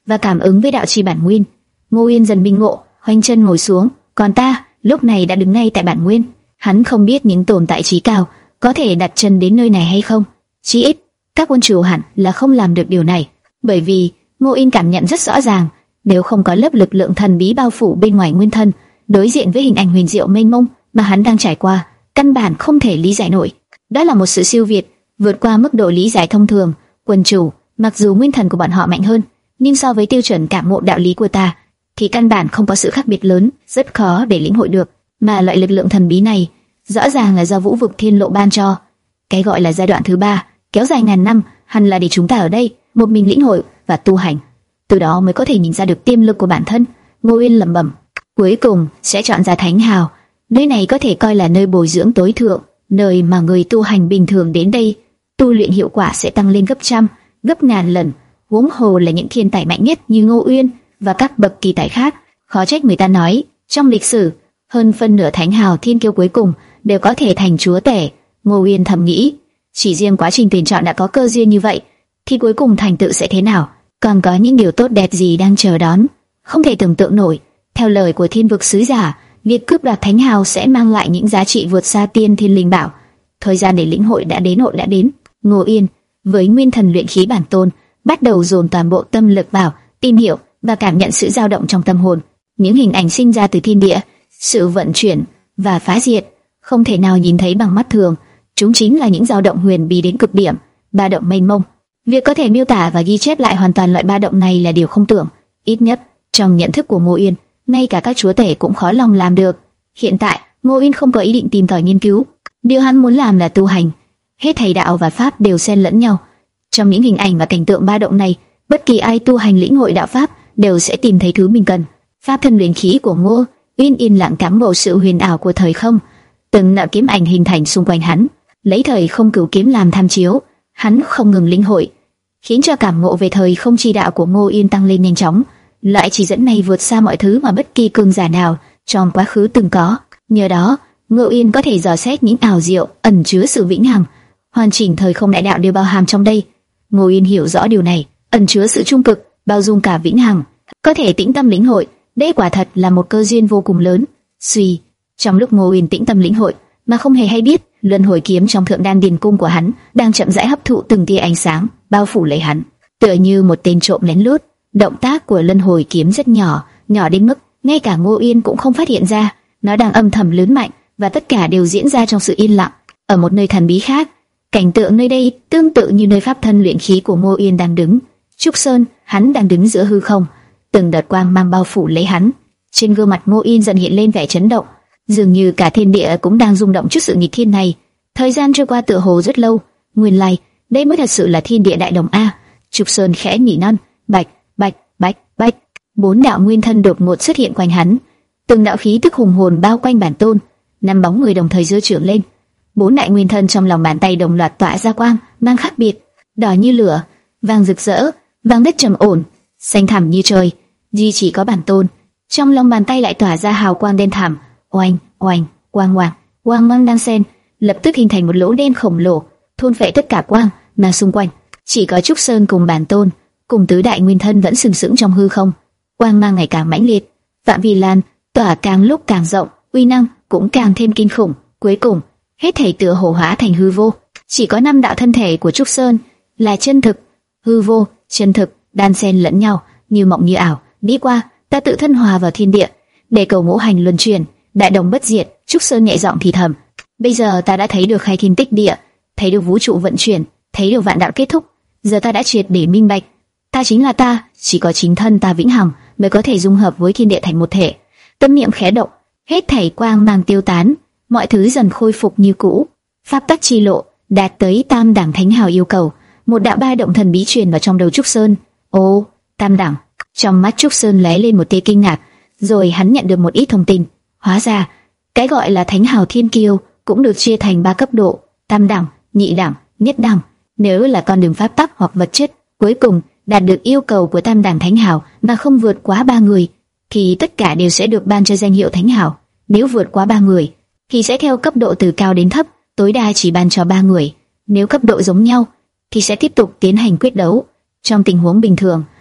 và cảm ứng với đạo chi bản nguyên. Ngô Uyên dần minh ngộ, khoanh chân ngồi xuống, còn ta lúc này đã đứng ngay tại bản nguyên. Hắn không biết những tồn tại trí cao có thể đặt chân đến nơi này hay không. Chí ít các quân chủ hẳn là không làm được điều này, bởi vì Ngô Uyên cảm nhận rất rõ ràng, nếu không có lớp lực lượng thần bí bao phủ bên ngoài nguyên thân, đối diện với hình ảnh huyền diệu mênh mông mà hắn đang trải qua, căn bản không thể lý giải nổi. Đó là một sự siêu việt, vượt qua mức độ lý giải thông thường. Quân chủ, mặc dù nguyên thần của bọn họ mạnh hơn, nhưng so với tiêu chuẩn cảm ngộ đạo lý của ta, thì căn bản không có sự khác biệt lớn, rất khó để lĩnh hội được. Mà loại lực lượng thần bí này, rõ ràng là do Vũ vực Thiên Lộ ban cho. Cái gọi là giai đoạn thứ ba, kéo dài ngàn năm, hẳn là để chúng ta ở đây một mình lĩnh hội và tu hành, từ đó mới có thể nhìn ra được tiềm lực của bản thân. Ngô Uyên lẩm bẩm, cuối cùng sẽ chọn ra Thánh Hào. Nơi này có thể coi là nơi bồi dưỡng tối thượng, nơi mà người tu hành bình thường đến đây tu luyện hiệu quả sẽ tăng lên gấp trăm, gấp ngàn lần. Huống hồ là những thiên tài mạnh nhất như Ngô Uyên và các bậc kỳ tài khác. Khó trách người ta nói trong lịch sử, hơn phân nửa Thánh Hào thiên kiêu cuối cùng đều có thể thành chúa tể. Ngô Uyên thầm nghĩ, chỉ riêng quá trình tuyển chọn đã có cơ duyên như vậy, thì cuối cùng thành tựu sẽ thế nào? Còn có những điều tốt đẹp gì đang chờ đón, không thể tưởng tượng nổi. Theo lời của Thiên vực sứ giả, việc cướp đoạt Thánh Hào sẽ mang lại những giá trị vượt xa tiên thiên linh bảo. Thời gian để lĩnh hội đã đến, hội đã đến. Ngô Uyên với nguyên thần luyện khí bản tôn bắt đầu dồn toàn bộ tâm lực vào tìm hiểu và cảm nhận sự dao động trong tâm hồn. Những hình ảnh sinh ra từ thiên địa, sự vận chuyển và phá diệt không thể nào nhìn thấy bằng mắt thường. Chúng chính là những dao động huyền bí đến cực điểm, ba động mênh mông. Việc có thể miêu tả và ghi chép lại hoàn toàn loại ba động này là điều không tưởng. Ít nhất trong nhận thức của Ngô Uyên, ngay cả các chúa tể cũng khó lòng làm được. Hiện tại Ngô Uyên không có ý định tìm tòi nghiên cứu, điều hắn muốn làm là tu hành. Hết thầy đạo và pháp đều xen lẫn nhau. Trong những hình ảnh và cảnh tượng ba động này, bất kỳ ai tu hành lĩnh hội đạo pháp đều sẽ tìm thấy thứ mình cần. Pháp thân luyện khí của Ngô Uyên yên lặng cảm ngộ sự huyền ảo của thời không. Từng đạo kiếm ảnh hình thành xung quanh hắn, lấy thời không cửu kiếm làm tham chiếu, hắn không ngừng lĩnh hội, khiến cho cảm ngộ về thời không chi đạo của Ngô Uyên tăng lên nhanh chóng. Loại chỉ dẫn này vượt xa mọi thứ mà bất kỳ cường giả nào trong quá khứ từng có. Nhờ đó, Ngô Uyên có thể dò xét những ảo diệu ẩn chứa sự vĩnh hằng. Hoàn chỉnh thời không đại đạo đều bao hàm trong đây. Ngô Uyên hiểu rõ điều này, ẩn chứa sự trung cực, bao dung cả vĩnh hằng. Có thể tĩnh tâm lĩnh hội, đây quả thật là một cơ duyên vô cùng lớn. Suy, trong lúc Ngô Uyên tĩnh tâm lĩnh hội, mà không hề hay biết, luân hồi kiếm trong thượng đan điền cung của hắn đang chậm rãi hấp thụ từng tia ánh sáng, bao phủ lấy hắn, tựa như một tên trộm lén lút. Động tác của luân hồi kiếm rất nhỏ, nhỏ đến mức ngay cả Ngô Uyên cũng không phát hiện ra, nó đang âm thầm lớn mạnh, và tất cả đều diễn ra trong sự yên lặng. Ở một nơi thần bí khác, cảnh tượng nơi đây tương tự như nơi pháp thân luyện khí của Ngô Uyên đang đứng. Trúc Sơn, hắn đang đứng giữa hư không, từng đợt quang mang bao phủ lấy hắn. Trên gương mặt Ngô Uyên dần hiện lên vẻ chấn động, dường như cả thiên địa cũng đang rung động trước sự nghịch thiên này. Thời gian trôi qua tựa hồ rất lâu, nguyên lai đây mới thật sự là thiên địa đại đồng a. Trúc Sơn khẽ nhỉ non, bạch bạch bạch bạch. Bốn đạo nguyên thân đột ngột xuất hiện quanh hắn, từng đạo khí tức hùng hồn bao quanh bản tôn. Năm bóng người đồng thời giơ trưởng lên, bốn đại nguyên thân trong lòng bàn tay đồng loạt tỏa ra quang mang khác biệt, đỏ như lửa, vàng rực rỡ, vàng đất trầm ổn, xanh thẳm như trời. Duy chỉ có bản tôn, trong lòng bàn tay lại tỏa ra hào quang đen thẳm, oanh oanh, quang hoàng, quang mang đan xen, lập tức hình thành một lỗ đen khổng lồ, thôn phệ tất cả quang mà xung quanh. Chỉ có Trúc Sơn cùng bản tôn, cùng tứ đại nguyên thân vẫn sừng sững trong hư không. Quang mang ngày càng mãnh liệt, phạm vi lan tỏa càng lúc càng rộng, uy năng cũng càng thêm kinh khủng. Cuối cùng, hết thảy tựa hồ hóa thành hư vô. Chỉ có năm đạo thân thể của Trúc Sơn là chân thực, hư vô, chân thực, đan xen lẫn nhau, như mộng như ảo. Đi qua, ta tự thân hòa vào thiên địa, để cầu ngũ hành luân chuyển, đại đồng bất diệt. Trúc Sơn nhẹ giọng thì thầm: bây giờ ta đã thấy được khai thiên tích địa, thấy được vũ trụ vận chuyển, thấy được vạn đạo kết thúc. Giờ ta đã triệt để minh bạch, ta chính là ta, chỉ có chính thân ta vĩnh hằng mới có thể dung hợp với thiên địa thành một thể. Tâm niệm khẽ động, hết thảy quang mang tiêu tán, mọi thứ dần khôi phục như cũ. Pháp tắc chi lộ đạt tới tam đẳng thánh hào yêu cầu, một đạo ba động thần bí truyền vào trong đầu Trúc Sơn. Ô, tam đẳng! Trong mắt Trúc Sơn lóe lên một tia kinh ngạc, rồi hắn nhận được một ít thông tin. Hóa ra, cái gọi là thánh hào thiên kiêu cũng được chia thành ba cấp độ: tam đẳng, nhị đẳng, nhất đẳng. Nếu là con đường pháp tắc hoặc vật chất, cuối cùng đạt được yêu cầu của tam đẳng thánh hào mà không vượt quá ba người, thì tất cả đều sẽ được ban cho danh hiệu thánh hào. Nếu vượt quá ba người, thì sẽ theo cấp độ từ cao đến thấp, tối đa chỉ ban cho ba người. Nếu cấp độ giống nhau, thì sẽ tiếp tục tiến hành quyết đấu. Trong tình huống bình thường,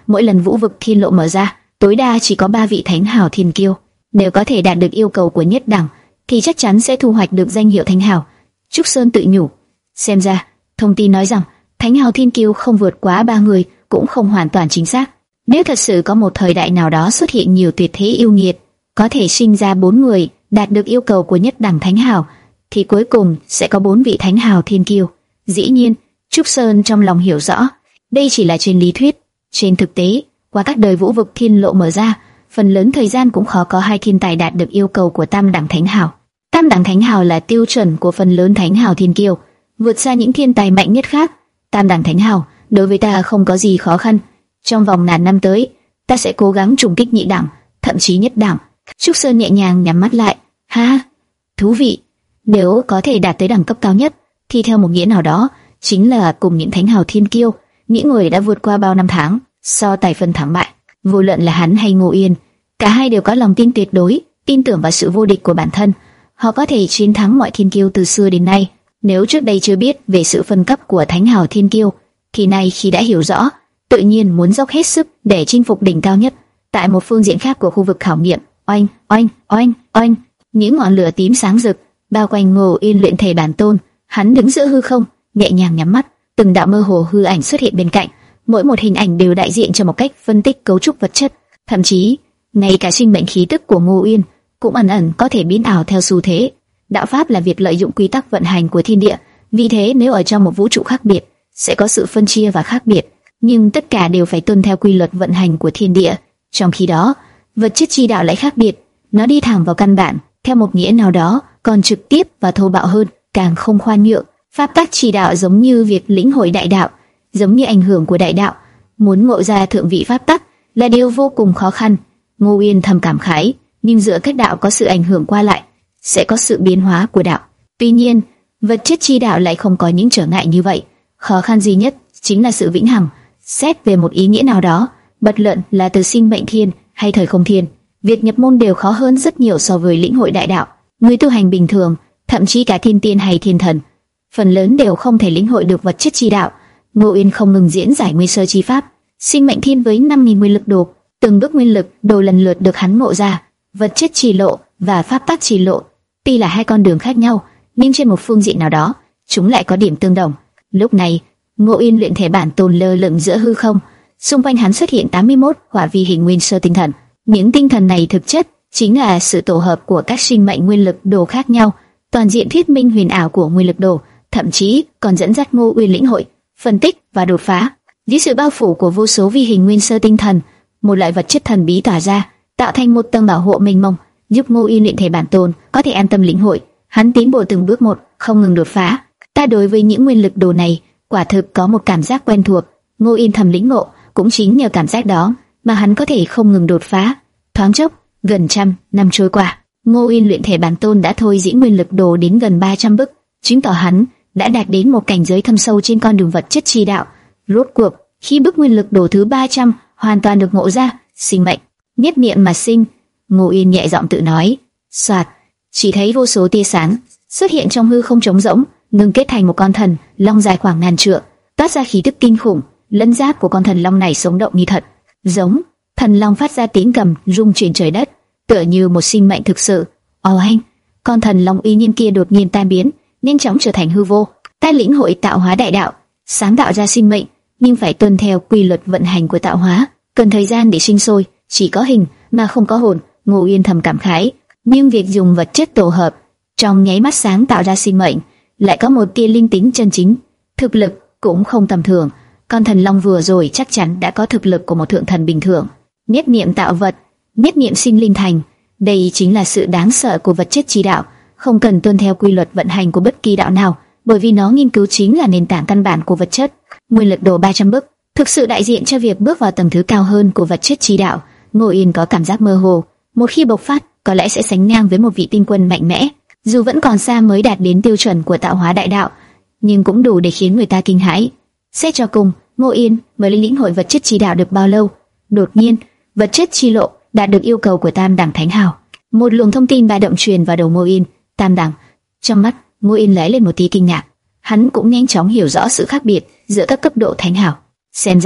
mỗi lần vũ vực thiên lộ mở ra, tối đa chỉ có ba vị thánh hào thiên kiêu. Nếu có thể đạt được yêu cầu của nhất đẳng, thì chắc chắn sẽ thu hoạch được danh hiệu thánh hào. Trúc Sơn tự nhủ. Xem ra, thông tin nói rằng thánh hào thiên kiêu không vượt quá ba người cũng không hoàn toàn chính xác. Nếu thật sự có một thời đại nào đó xuất hiện nhiều tuyệt thế yêu nghiệt, có thể sinh ra bốn người đạt được yêu cầu của nhất đẳng thánh hào, thì cuối cùng sẽ có bốn vị thánh hào thiên kiêu. Dĩ nhiên, Trúc Sơn trong lòng hiểu rõ, đây chỉ là trên lý thuyết. Trên thực tế, qua các đời vũ vực thiên lộ mở ra, phần lớn thời gian cũng khó có hai thiên tài đạt được yêu cầu của tam đẳng thánh hào. Tam đẳng thánh hào là tiêu chuẩn của phần lớn thánh hào thiên kiêu, vượt xa những thiên tài mạnh nhất khác. Tam đẳng thánh hào đối với ta không có gì khó khăn. Trong vòng ngàn năm tới, ta sẽ cố gắng trùng kích nhị đẳng, thậm chí nhất đẳng. Trúc Sơn nhẹ nhàng nhắm mắt lại. Ha, thú vị. Nếu có thể đạt tới đẳng cấp cao nhất, thì theo một nghĩa nào đó, chính là cùng những thánh hào thiên kiêu, những người đã vượt qua bao năm tháng, so tài phân thắng bại. Vô luận là hắn hay Ngô Yên, cả hai đều có lòng tin tuyệt đối, tin tưởng vào sự vô địch của bản thân. Họ có thể chiến thắng mọi thiên kiêu từ xưa đến nay. Nếu trước đây chưa biết về sự phân cấp của thánh hào thiên kiêu, thì nay khi đã hiểu rõ, tự nhiên muốn dốc hết sức để chinh phục đỉnh cao nhất. Tại một phương diện khác của khu vực khảo nghiệm, oanh, oanh, oanh, oanh, những ngọn lửa tím sáng rực bao quanh Ngô Yên luyện thể bản tôn. Hắn đứng giữa hư không, nhẹ nhàng nhắm mắt, từng đạo mơ hồ hư ảnh xuất hiện bên cạnh. Mỗi một hình ảnh đều đại diện cho một cách phân tích cấu trúc vật chất, thậm chí ngay cả sinh mệnh khí tức của Ngô Yên cũng ẩn ẩn có thể biến ảo theo xu thế. Đạo pháp là việc lợi dụng quy tắc vận hành của thiên địa, vì thế nếu ở trong một vũ trụ khác biệt, sẽ có sự phân chia và khác biệt, nhưng tất cả đều phải tuân theo quy luật vận hành của thiên địa. Trong khi đó, vật chất chi đạo lại khác biệt, nó đi thẳng vào căn bản, theo một nghĩa nào đó còn trực tiếp và thô bạo hơn, càng không khoan nhượng. Pháp tắc chi đạo giống như việc lĩnh hội đại đạo, giống như ảnh hưởng của đại đạo, muốn ngộ ra thượng vị pháp tắc là điều vô cùng khó khăn. Ngô Yên thầm cảm khái, nhưng giữa các đạo có sự ảnh hưởng qua lại, sẽ có sự biến hóa của đạo. Tuy nhiên, vật chất chi đạo lại không có những trở ngại như vậy. Khó khăn duy nhất chính là sự vĩnh hằng. Xét về một ý nghĩa nào đó, bất luận là từ sinh mệnh thiên hay thời không thiên, việc nhập môn đều khó hơn rất nhiều so với lĩnh hội đại đạo. Người tu hành bình thường, thậm chí cả thiên tiên hay thiên thần, phần lớn đều không thể lĩnh hội được vật chất chi đạo. Ngô Yên không ngừng diễn giải nguyên sơ chi pháp, sinh mệnh thiên với năm nghìn nguyên lực đồ, từng bước nguyên lực đồ lần lượt được hắn ngộ ra. Vật chất chi lộ và pháp tắc chi lộ tuy là hai con đường khác nhau, nhưng trên một phương diện nào đó, chúng lại có điểm tương đồng. Lúc này, Ngô Yên luyện thể bản tôn lơ lửng giữa hư không, xung quanh hắn xuất hiện tám mươi mốt hỏa vi hình nguyên sơ tinh thần. Những tinh thần này thực chất chính là sự tổ hợp của các sinh mệnh nguyên lực đồ khác nhau, toàn diện thuyết minh huyền ảo của nguyên lực đồ, thậm chí còn dẫn dắt Ngô Uyên lĩnh hội, phân tích và đột phá. Dưới sự bao phủ của vô số vi hình nguyên sơ tinh thần, một loại vật chất thần bí tỏa ra, tạo thành một tầng bảo hộ mênh mông, giúp Ngô Uyên luyện thể bản tôn có thể an tâm lĩnh hội. Hắn tiến bộ từng bước một, không ngừng đột phá. Ta đối với những nguyên lực đồ này, quả thực có một cảm giác quen thuộc. Ngô Uyên thầm lĩnh ngộ, cũng chính nhờ cảm giác đó mà hắn có thể không ngừng đột phá. Thoáng chốc, gần trăm năm trôi qua, Ngô Uyên luyện thể bản tôn đã thôi diễn nguyên lực đồ đến gần ba trăm bức, chứng tỏ hắn đã đạt đến một cảnh giới thâm sâu trên con đường vật chất chi đạo. Rốt cuộc, khi bức nguyên lực đồ thứ ba trăm hoàn toàn được ngộ ra, sinh mệnh nhất niệm mà sinh, Ngô Uyên nhẹ giọng tự nói. Soạt, chỉ thấy vô số tia sáng xuất hiện trong hư không trống rỗng, ngưng kết thành một con thần long dài khoảng ngàn trượng, toát ra khí tức kinh khủng. Lân giáp của con thần long này sống động như thật, giống thần long phát ra tiếng gầm rung chuyển trời đất, tựa như một sinh mệnh thực sự. Ồ anh, con thần long uy nghiêm kia đột nhiên tan biến, nhanh chóng trở thành hư vô. Ta lĩnh hội tạo hóa đại đạo, sáng tạo ra sinh mệnh, nhưng phải tuân theo quy luật vận hành của tạo hóa, cần thời gian để sinh sôi, chỉ có hình mà không có hồn. Ngô Uyên thầm cảm khái, nhưng việc dùng vật chất tổ hợp trong nháy mắt sáng tạo ra sinh mệnh lại có một tia linh tính chân chính, thực lực cũng không tầm thường. Con thần long vừa rồi chắc chắn đã có thực lực của một thượng thần bình thường. Nhất niệm tạo vật, nhất niệm sinh linh thành, đây chính là sự đáng sợ của vật chất chi đạo, không cần tuân theo quy luật vận hành của bất kỳ đạo nào, bởi vì nó nghiên cứu chính là nền tảng căn bản của vật chất. Nguyên lực đồ ba trăm bức, thực sự đại diện cho việc bước vào tầng thứ cao hơn của vật chất chi đạo. Ngô Yên có cảm giác mơ hồ, một khi bộc phát, có lẽ sẽ sánh ngang với một vị tinh quân mạnh mẽ. Dù vẫn còn xa mới đạt đến tiêu chuẩn của tạo hóa đại đạo, nhưng cũng đủ để khiến người ta kinh hãi. Xét cho cùng, Ngô Yên mới lĩnh hội vật chất chi đạo được bao lâu? Đột nhiên, vật chất chi lộ đạt được yêu cầu của tam đẳng thánh hào. Một luồng thông tin ba động truyền vào đầu Ngô Yên. Tam đẳng. Trong mắt Ngô Yên lóe lên một tia kinh ngạc. Hắn cũng nhanh chóng hiểu rõ sự khác biệt giữa các cấp độ thánh hào. Xem ra,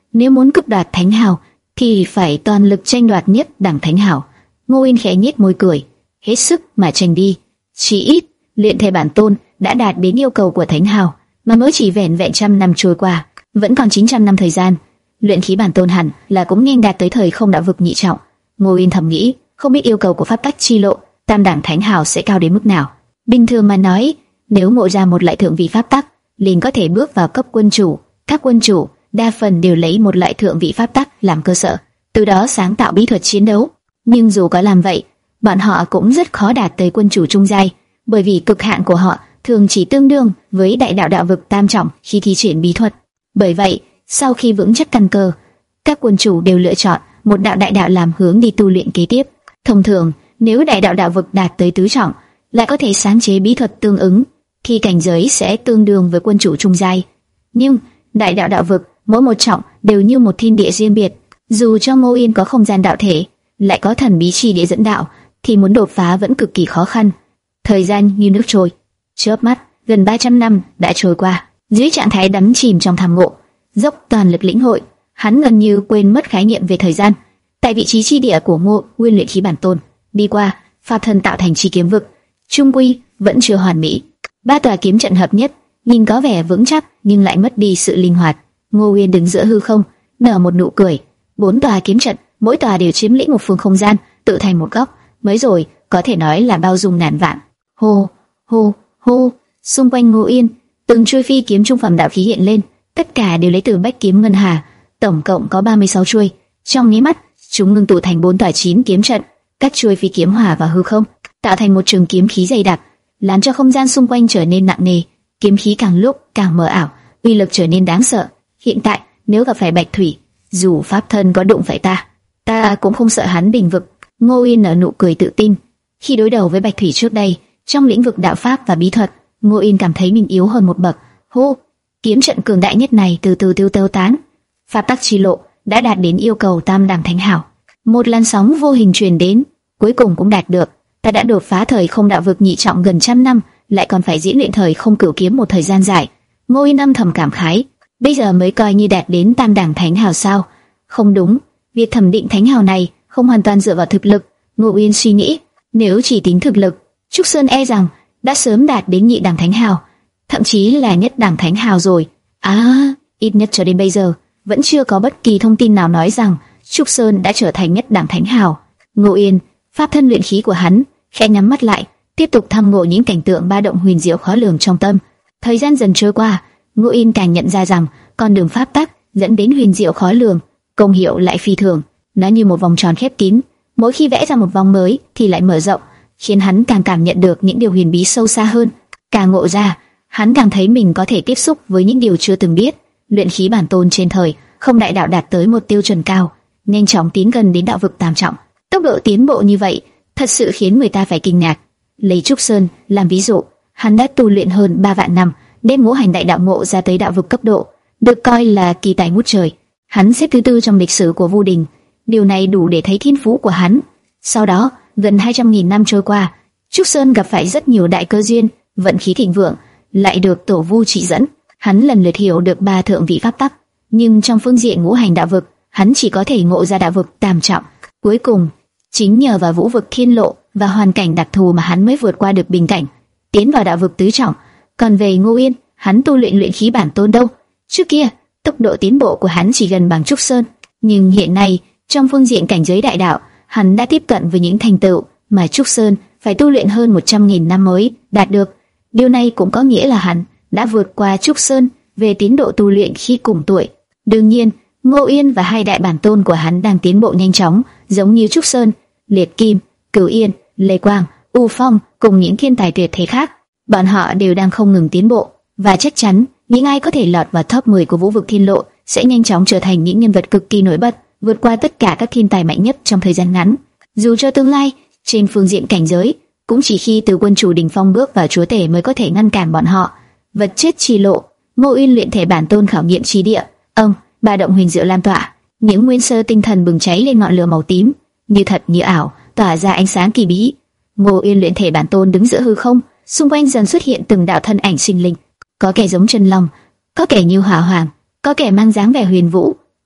nếu muốn cướp đoạt thánh hào thì phải toàn lực tranh đoạt nhất đẳng thánh hào. Ngô Yên khẽ nhếch môi cười, hết sức mà tranh đi. Chỉ ít luyện thể bản tôn đã đạt đến yêu cầu của thánh hào, mà mới chỉ vẻn vẹn trăm năm trôi qua, vẫn còn chín trăm năm thời gian. Luyện khí bản tôn hẳn là cũng nhanh đạt tới thời không đạo vực nhị trọng. Ngô Yên thầm nghĩ, không biết yêu cầu của pháp tắc chi lộ tam đẳng thánh hào sẽ cao đến mức nào. Bình thường mà nói, nếu ngộ ra một loại thượng vị pháp tắc, liền có thể bước vào cấp quân chủ. Các quân chủ đa phần đều lấy một loại thượng vị pháp tắc làm cơ sở, từ đó sáng tạo bí thuật chiến đấu. Nhưng dù có làm vậy, bọn họ cũng rất khó đạt tới quân chủ trung giai, bởi vì cực hạn của họ thường chỉ tương đương với đại đạo đạo vực tam trọng khi thi triển bí thuật. Bởi vậy, sau khi vững chắc căn cơ, các quân chủ đều lựa chọn một đạo đại đạo làm hướng đi tu luyện kế tiếp. Thông thường, nếu đại đạo đạo vực đạt tới tứ trọng, lại có thể sáng chế bí thuật tương ứng, thì cảnh giới sẽ tương đương với quân chủ trung giai. Nhưng đại đạo đạo vực mỗi một trọng đều như một thiên địa riêng biệt, dù cho Ngô Yên có không gian đạo thể, lại có thần bí chi địa dẫn đạo, thì muốn đột phá vẫn cực kỳ khó khăn. Thời gian như nước trôi, chớp mắt gần ba trăm năm đã trôi qua. Dưới trạng thái đắm chìm trong tham ngộ, dốc toàn lực lĩnh hội, hắn gần như quên mất khái niệm về thời gian. Tại vị trí chi địa của Ngô Nguyên luyện khí bản tôn, đi qua pháp thân tạo thành chi kiếm vực, trung quy vẫn chưa hoàn mỹ. Ba tòa kiếm trận hợp nhất, nhìn có vẻ vững chắc nhưng lại mất đi sự linh hoạt. Ngô Nguyên đứng giữa hư không, nở một nụ cười. Bốn tòa kiếm trận, mỗi tòa đều chiếm lĩnh một phương không gian, tự thành một góc, mới rồi có thể nói là bao dung ngàn vạn. Hô, hô, hô, xung quanh Ngô Yên, từng chuôi phi kiếm trung phẩm đạo khí hiện lên, tất cả đều lấy từ Bách Kiếm Ngân Hà, tổng cộng có ba mươi sáu chuôi. Trong nháy mắt, chúng ngưng tụ thành bốn tòa chín kiếm trận, các chuôi phi kiếm hòa vào hư không, tạo thành một trường kiếm khí dày đặc, làm cho không gian xung quanh trở nên nặng nề. Kiếm khí càng lúc càng mờ ảo, uy lực trở nên đáng sợ. Hiện tại, nếu gặp phải Bạch Thủy, dù pháp thân có đụng phải ta, ta cũng không sợ hắn bình vực. Ngô Yên nở nụ cười tự tin. Khi đối đầu với Bạch Thủy trước đây, trong lĩnh vực đạo pháp và bí thuật, Ngô Yên cảm thấy mình yếu hơn một bậc. Hô, kiếm trận cường đại nhất này từ từ tiêu tiêu tán. Pháp tắc chi lộ đã đạt đến yêu cầu tam đẳng thánh hảo. Một làn sóng vô hình truyền đến, cuối cùng cũng đạt được. Ta đã đột phá thời không đạo vực nhị trọng gần trăm năm, lại còn phải diễn luyện thời không cửu kiếm một thời gian dài. Ngô Yên âm thầm cảm khái, bây giờ mới coi như đạt đến tam đẳng thánh hào sao? Không đúng, việc thẩm định thánh hào này không hoàn toàn dựa vào thực lực. Ngô Yên suy nghĩ, nếu chỉ tính thực lực, Trúc Sơn e rằng đã sớm đạt đến nhị đẳng thánh hào, thậm chí là nhất đẳng thánh hào rồi. À, ít nhất cho đến bây giờ vẫn chưa có bất kỳ thông tin nào nói rằng Trúc Sơn đã trở thành nhất đẳng thánh hào. Ngô Yên, pháp thân luyện khí của hắn, khẽ nhắm mắt lại, tiếp tục thăm ngộ những cảnh tượng ba động huyền diệu khó lường trong tâm. Thời gian dần trôi qua, Ngô Yên càng nhận ra rằng con đường pháp tắc dẫn đến huyền diệu khó lường, công hiệu lại phi thường. Nó như một vòng tròn khép kín, mỗi khi vẽ ra một vòng mới thì lại mở rộng, khiến hắn càng cảm nhận được những điều huyền bí sâu xa hơn. Càng ngộ ra, hắn càng thấy mình có thể tiếp xúc với những điều chưa từng biết. Luyện khí bản tôn trên thời không đại đạo đạt tới một tiêu chuẩn cao, nhanh chóng tiến gần đến đạo vực tam trọng. Tốc độ tiến bộ như vậy thật sự khiến người ta phải kinh ngạc. Lấy Trúc Sơn làm ví dụ, hắn đã tu luyện hơn ba vạn năm, đem ngũ hành đại đạo ngộ ra tới đạo vực cấp độ, được coi là kỳ tài ngút trời. Hắn xếp thứ tư trong lịch sử của Vu Đình, điều này đủ để thấy thiên phú của hắn. Sau đó, gần hai trăm nghìn năm trôi qua, Trúc Sơn gặp phải rất nhiều đại cơ duyên, vận khí thịnh vượng, lại được Tổ Vu chỉ dẫn, hắn lần lượt hiểu được ba thượng vị pháp tắc. Nhưng trong phương diện ngũ hành đạo vực, hắn chỉ có thể ngộ ra đạo vực tam trọng. Cuối cùng, chính nhờ vào vũ vực thiên lộ và hoàn cảnh đặc thù mà hắn mới vượt qua được bình cảnh, tiến vào đạo vực tứ trọng. Còn về Ngô Yên, hắn tu luyện luyện khí bản tôn đâu. Trước kia, tốc độ tiến bộ của hắn chỉ gần bằng Trúc Sơn, nhưng hiện nay, trong phương diện cảnh giới đại đạo, hắn đã tiếp cận với những thành tựu mà Trúc Sơn phải tu luyện hơn một trăm nghìn năm mới đạt được. Điều này cũng có nghĩa là hắn đã vượt qua Trúc Sơn về tiến độ tu luyện khi cùng tuổi. Đương nhiên, Ngô Yên và hai đại bản tôn của hắn đang tiến bộ nhanh chóng, giống như Trúc Sơn, Liệt Kim, Cửu Yên, Lê Quang, U Phong cùng những thiên tài tuyệt thế khác. Bọn họ đều đang không ngừng tiến bộ, và chắc chắn những ai có thể lọt vào top mười của vũ vực thiên lộ sẽ nhanh chóng trở thành những nhân vật cực kỳ nổi bật, vượt qua tất cả các thiên tài mạnh nhất trong thời gian ngắn. Dù cho tương lai trên phương diện cảnh giới, cũng chỉ khi từ quân chủ đỉnh phong bước vào chúa tể mới có thể ngăn cản bọn họ. Vật chất chi lộ, Ngô Yên luyện thể bản tôn khảo nghiệm chi địa. Ông, ba động huyền diệu lan tỏa, những nguyên sơ tinh thần bừng cháy lên ngọn lửa màu tím, như thật như ảo, tỏa ra ánh sáng kỳ bí. Ngô Yên luyện thể bản tôn đứng giữa hư không, xung quanh dần xuất hiện từng đạo thân ảnh sinh linh, có kẻ giống chân long, có kẻ như hỏa hoàng, có kẻ mang dáng vẻ huyền vũ,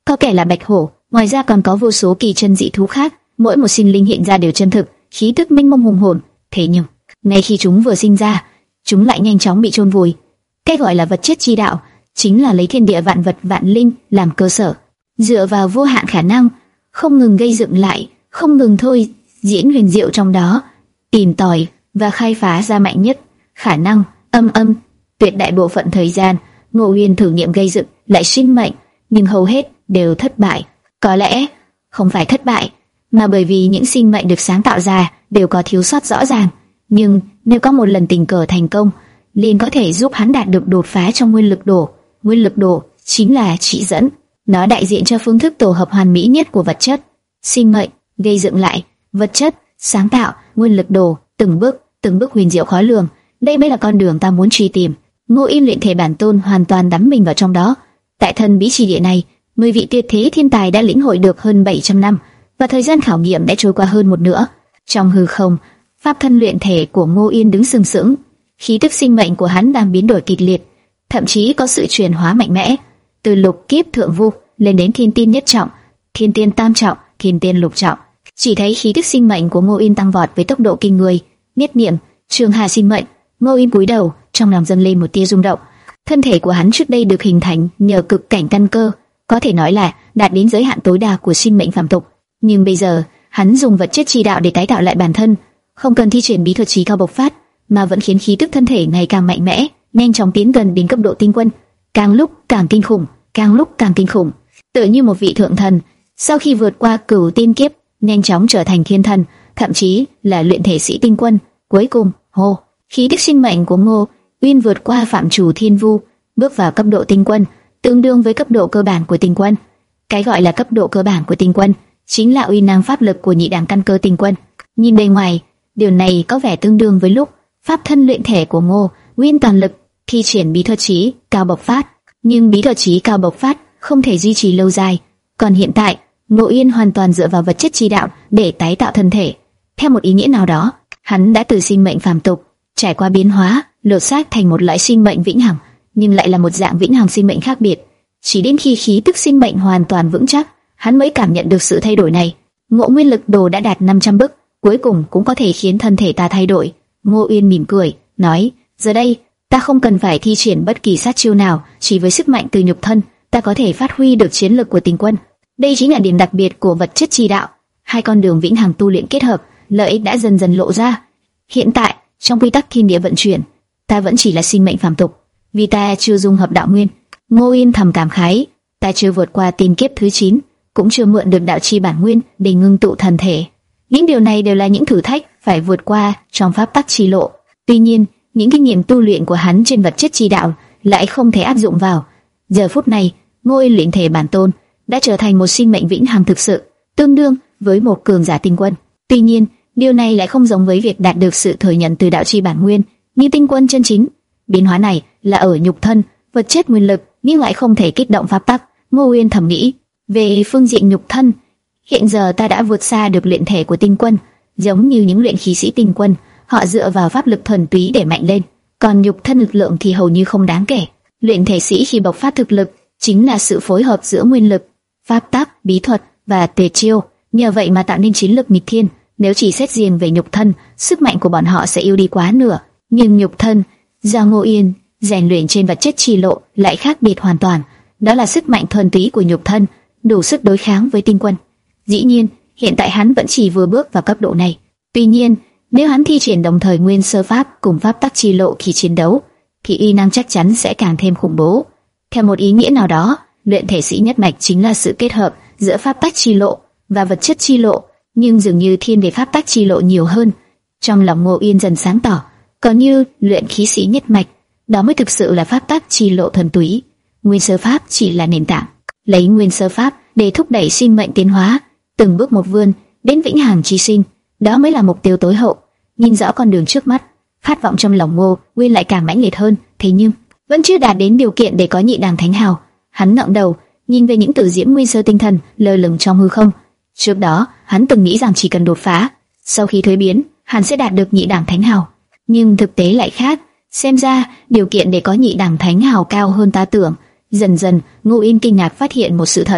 có kẻ là bạch hổ, ngoài ra còn có vô số kỳ chân dị thú khác, mỗi một sinh linh hiện ra đều chân thực, khí tức mênh mông hùng hồn. Thế nhưng, ngay khi chúng vừa sinh ra, chúng lại nhanh chóng bị chôn vùi. Cái gọi là vật chất chi đạo chính là lấy thiên địa vạn vật vạn linh làm cơ sở, dựa vào vô hạn khả năng, không ngừng gây dựng lại, không ngừng thôi diễn huyền diệu trong đó, tìm tòi và khai phá ra mạnh nhất khả năng. Âm âm, tuyệt đại bộ phận thời gian, Ngô Uyên thử nghiệm gây dựng lại sinh mệnh, nhưng hầu hết đều thất bại. Có lẽ không phải thất bại, mà bởi vì những sinh mệnh được sáng tạo ra đều có thiếu sót rõ ràng. Nhưng nếu có một lần tình cờ thành công, liền có thể giúp hắn đạt được đột phá trong nguyên lực đồ. Nguyên lực đồ chính là chỉ dẫn, nó đại diện cho phương thức tổ hợp hoàn mỹ nhất của vật chất, sinh mệnh, gây dựng lại, vật chất, sáng tạo, nguyên lực đồ, từng bước, từng bước huyền diệu khó lường. Đây mới là con đường ta muốn truy tìm. Ngô Yên luyện thể bản tôn hoàn toàn đắm mình vào trong đó. Tại thần bí chi địa này, mười vị tuyệt thế thiên tài đã lĩnh hội được hơn bảy trăm năm, và thời gian khảo nghiệm đã trôi qua hơn một nửa. Trong hư không, pháp thân luyện thể của Ngô Yên đứng sừng sững, khí tức sinh mệnh của hắn đang biến đổi kịch liệt, thậm chí có sự chuyển hóa mạnh mẽ, từ lục kiếp thượng vu lên đến thiên tiên nhất trọng, thiên tiên tam trọng, thiên tiên lục trọng. Chỉ thấy khí tức sinh mệnh của Ngô Yên tăng vọt với tốc độ kinh người. Nhất niệm, trường hà sinh mệnh. Ngô Yên cúi đầu, trong lòng dâng lên một tia rung động. Thân thể của hắn trước đây được hình thành nhờ cực cảnh căn cơ, có thể nói là đạt đến giới hạn tối đa của sinh mệnh phàm tục. Nhưng bây giờ, hắn dùng vật chất chi đạo để tái tạo lại bản thân, không cần thi triển bí thuật trí cao bộc phát, mà vẫn khiến khí tức thân thể ngày càng mạnh mẽ, nhanh chóng tiến gần đến cấp độ tinh quân, càng lúc càng kinh khủng, càng lúc càng kinh khủng, tựa như một vị thượng thần sau khi vượt qua cửu tiên kiếp, nhanh chóng trở thành thiên thần, thậm chí là luyện thể sĩ tinh quân. Cuối cùng, hô, khí tức sinh mệnh của Ngô Uyên vượt qua phạm chủ thiên vu, bước vào cấp độ tinh quân, tương đương với cấp độ cơ bản của tinh quân. Cái gọi là cấp độ cơ bản của tinh quân chính là uy năng pháp lực của nhị đẳng căn cơ tinh quân. Nhìn bề ngoài, điều này có vẻ tương đương với lúc pháp thân luyện thể của Ngô Uyên toàn lực thi triển bí thuật trí cao bộc phát, nhưng bí thuật trí cao bộc phát không thể duy trì lâu dài. Còn hiện tại, Ngô Uyên hoàn toàn dựa vào vật chất chi đạo để tái tạo thân thể. Theo một ý nghĩa nào đó, hắn đã từ sinh mệnh phàm tục trải qua biến hóa, lột xác thành một loại sinh mệnh vĩnh hằng, nhưng lại là một dạng vĩnh hằng sinh mệnh khác biệt. Chỉ đến khi khí tức sinh mệnh hoàn toàn vững chắc, hắn mới cảm nhận được sự thay đổi này. Ngộ nguyên lực đồ đã đạt năm trăm bức, cuối cùng cũng có thể khiến thân thể ta thay đổi. Ngô Uyên mỉm cười, nói: giờ đây, ta không cần phải thi triển bất kỳ sát chiêu nào, chỉ với sức mạnh từ nhục thân, ta có thể phát huy được chiến lực của tinh quân. Đây chính là điểm đặc biệt của vật chất chi đạo. Hai con đường vĩnh hằng tu luyện kết hợp, lợi ích đã dần dần lộ ra. Hiện tại, trong quy tắc thiên địa vận chuyển, ta vẫn chỉ là sinh mệnh phàm tục, vì ta chưa dung hợp đạo nguyên. Ngô Uyên thầm cảm khái, ta chưa vượt qua tiên kiếp thứ chín, cũng chưa mượn được đạo chi bản nguyên để ngưng tụ thần thể. Những điều này đều là những thử thách phải vượt qua trong pháp tắc chi lộ. Tuy nhiên, những kinh nghiệm tu luyện của hắn trên vật chất chi đạo lại không thể áp dụng vào. Giờ phút này, Ngô Uyên luyện thể bản tôn đã trở thành một sinh mệnh vĩnh hằng thực sự, tương đương với một cường giả tinh quân. Tuy nhiên, điều này lại không giống với việc đạt được sự thừa nhận từ đạo chi bản nguyên như tinh quân chân chính. Biến hóa này là ở nhục thân, vật chất nguyên lực, nhưng lại không thể kích động pháp tắc. Ngô Uyên thầm nghĩ, về phương diện nhục thân, hiện giờ ta đã vượt xa được luyện thể của tinh quân. Giống như những luyện khí sĩ tinh quân, họ dựa vào pháp lực thuần túy để mạnh lên, còn nhục thân lực lượng thì hầu như không đáng kể. Luyện thể sĩ khi bộc phát thực lực chính là sự phối hợp giữa nguyên lực, pháp tắc, bí thuật và tuyệt chiêu, nhờ vậy mà tạo nên chiến lực nghịch thiên. Nếu chỉ xét riêng về nhục thân, sức mạnh của bọn họ sẽ yếu đi quá nửa. Nhưng nhục thân do Ngô Uyên rèn luyện trên vật chất chi lộ lại khác biệt hoàn toàn. Đó là sức mạnh thuần túy của nhục thân, đủ sức đối kháng với tinh quân. Dĩ nhiên, hiện tại hắn vẫn chỉ vừa bước vào cấp độ này. Tuy nhiên, nếu hắn thi triển đồng thời nguyên sơ pháp cùng pháp tắc chi lộ khi chiến đấu, thì uy năng chắc chắn sẽ càng thêm khủng bố. Theo một ý nghĩa nào đó, luyện thể sĩ nhất mạch chính là sự kết hợp giữa pháp tắc chi lộ và vật chất chi lộ, nhưng dường như thiên về pháp tắc chi lộ nhiều hơn. Trong lòng Ngô Uyên dần sáng tỏ, còn như luyện khí sĩ nhất mạch, đó mới thực sự là pháp tắc chi lộ thuần túy. Nguyên sơ pháp chỉ là nền tảng, lấy nguyên sơ pháp để thúc đẩy sinh mệnh tiến hóa, từng bước một vươn đến vĩnh hằng chi sinh, đó mới là mục tiêu tối hậu. Nhìn rõ con đường trước mắt, khát vọng trong lòng Ngô Uyên lại càng mãnh liệt hơn. Thế nhưng vẫn chưa đạt đến điều kiện để có nhị đẳng thánh hào. Hắn ngẩng đầu, nhìn về những tử diễm nguyên sơ tinh thần lơ lửng trong hư không. Trước đó, hắn từng nghĩ rằng chỉ cần đột phá, sau khi thuế biến, hắn sẽ đạt được nhị đẳng thánh hào. Nhưng thực tế lại khác, xem ra điều kiện để có nhị đẳng thánh hào cao hơn ta tưởng. Dần dần, Ngô Uyên kinh ngạc phát hiện một sự thật,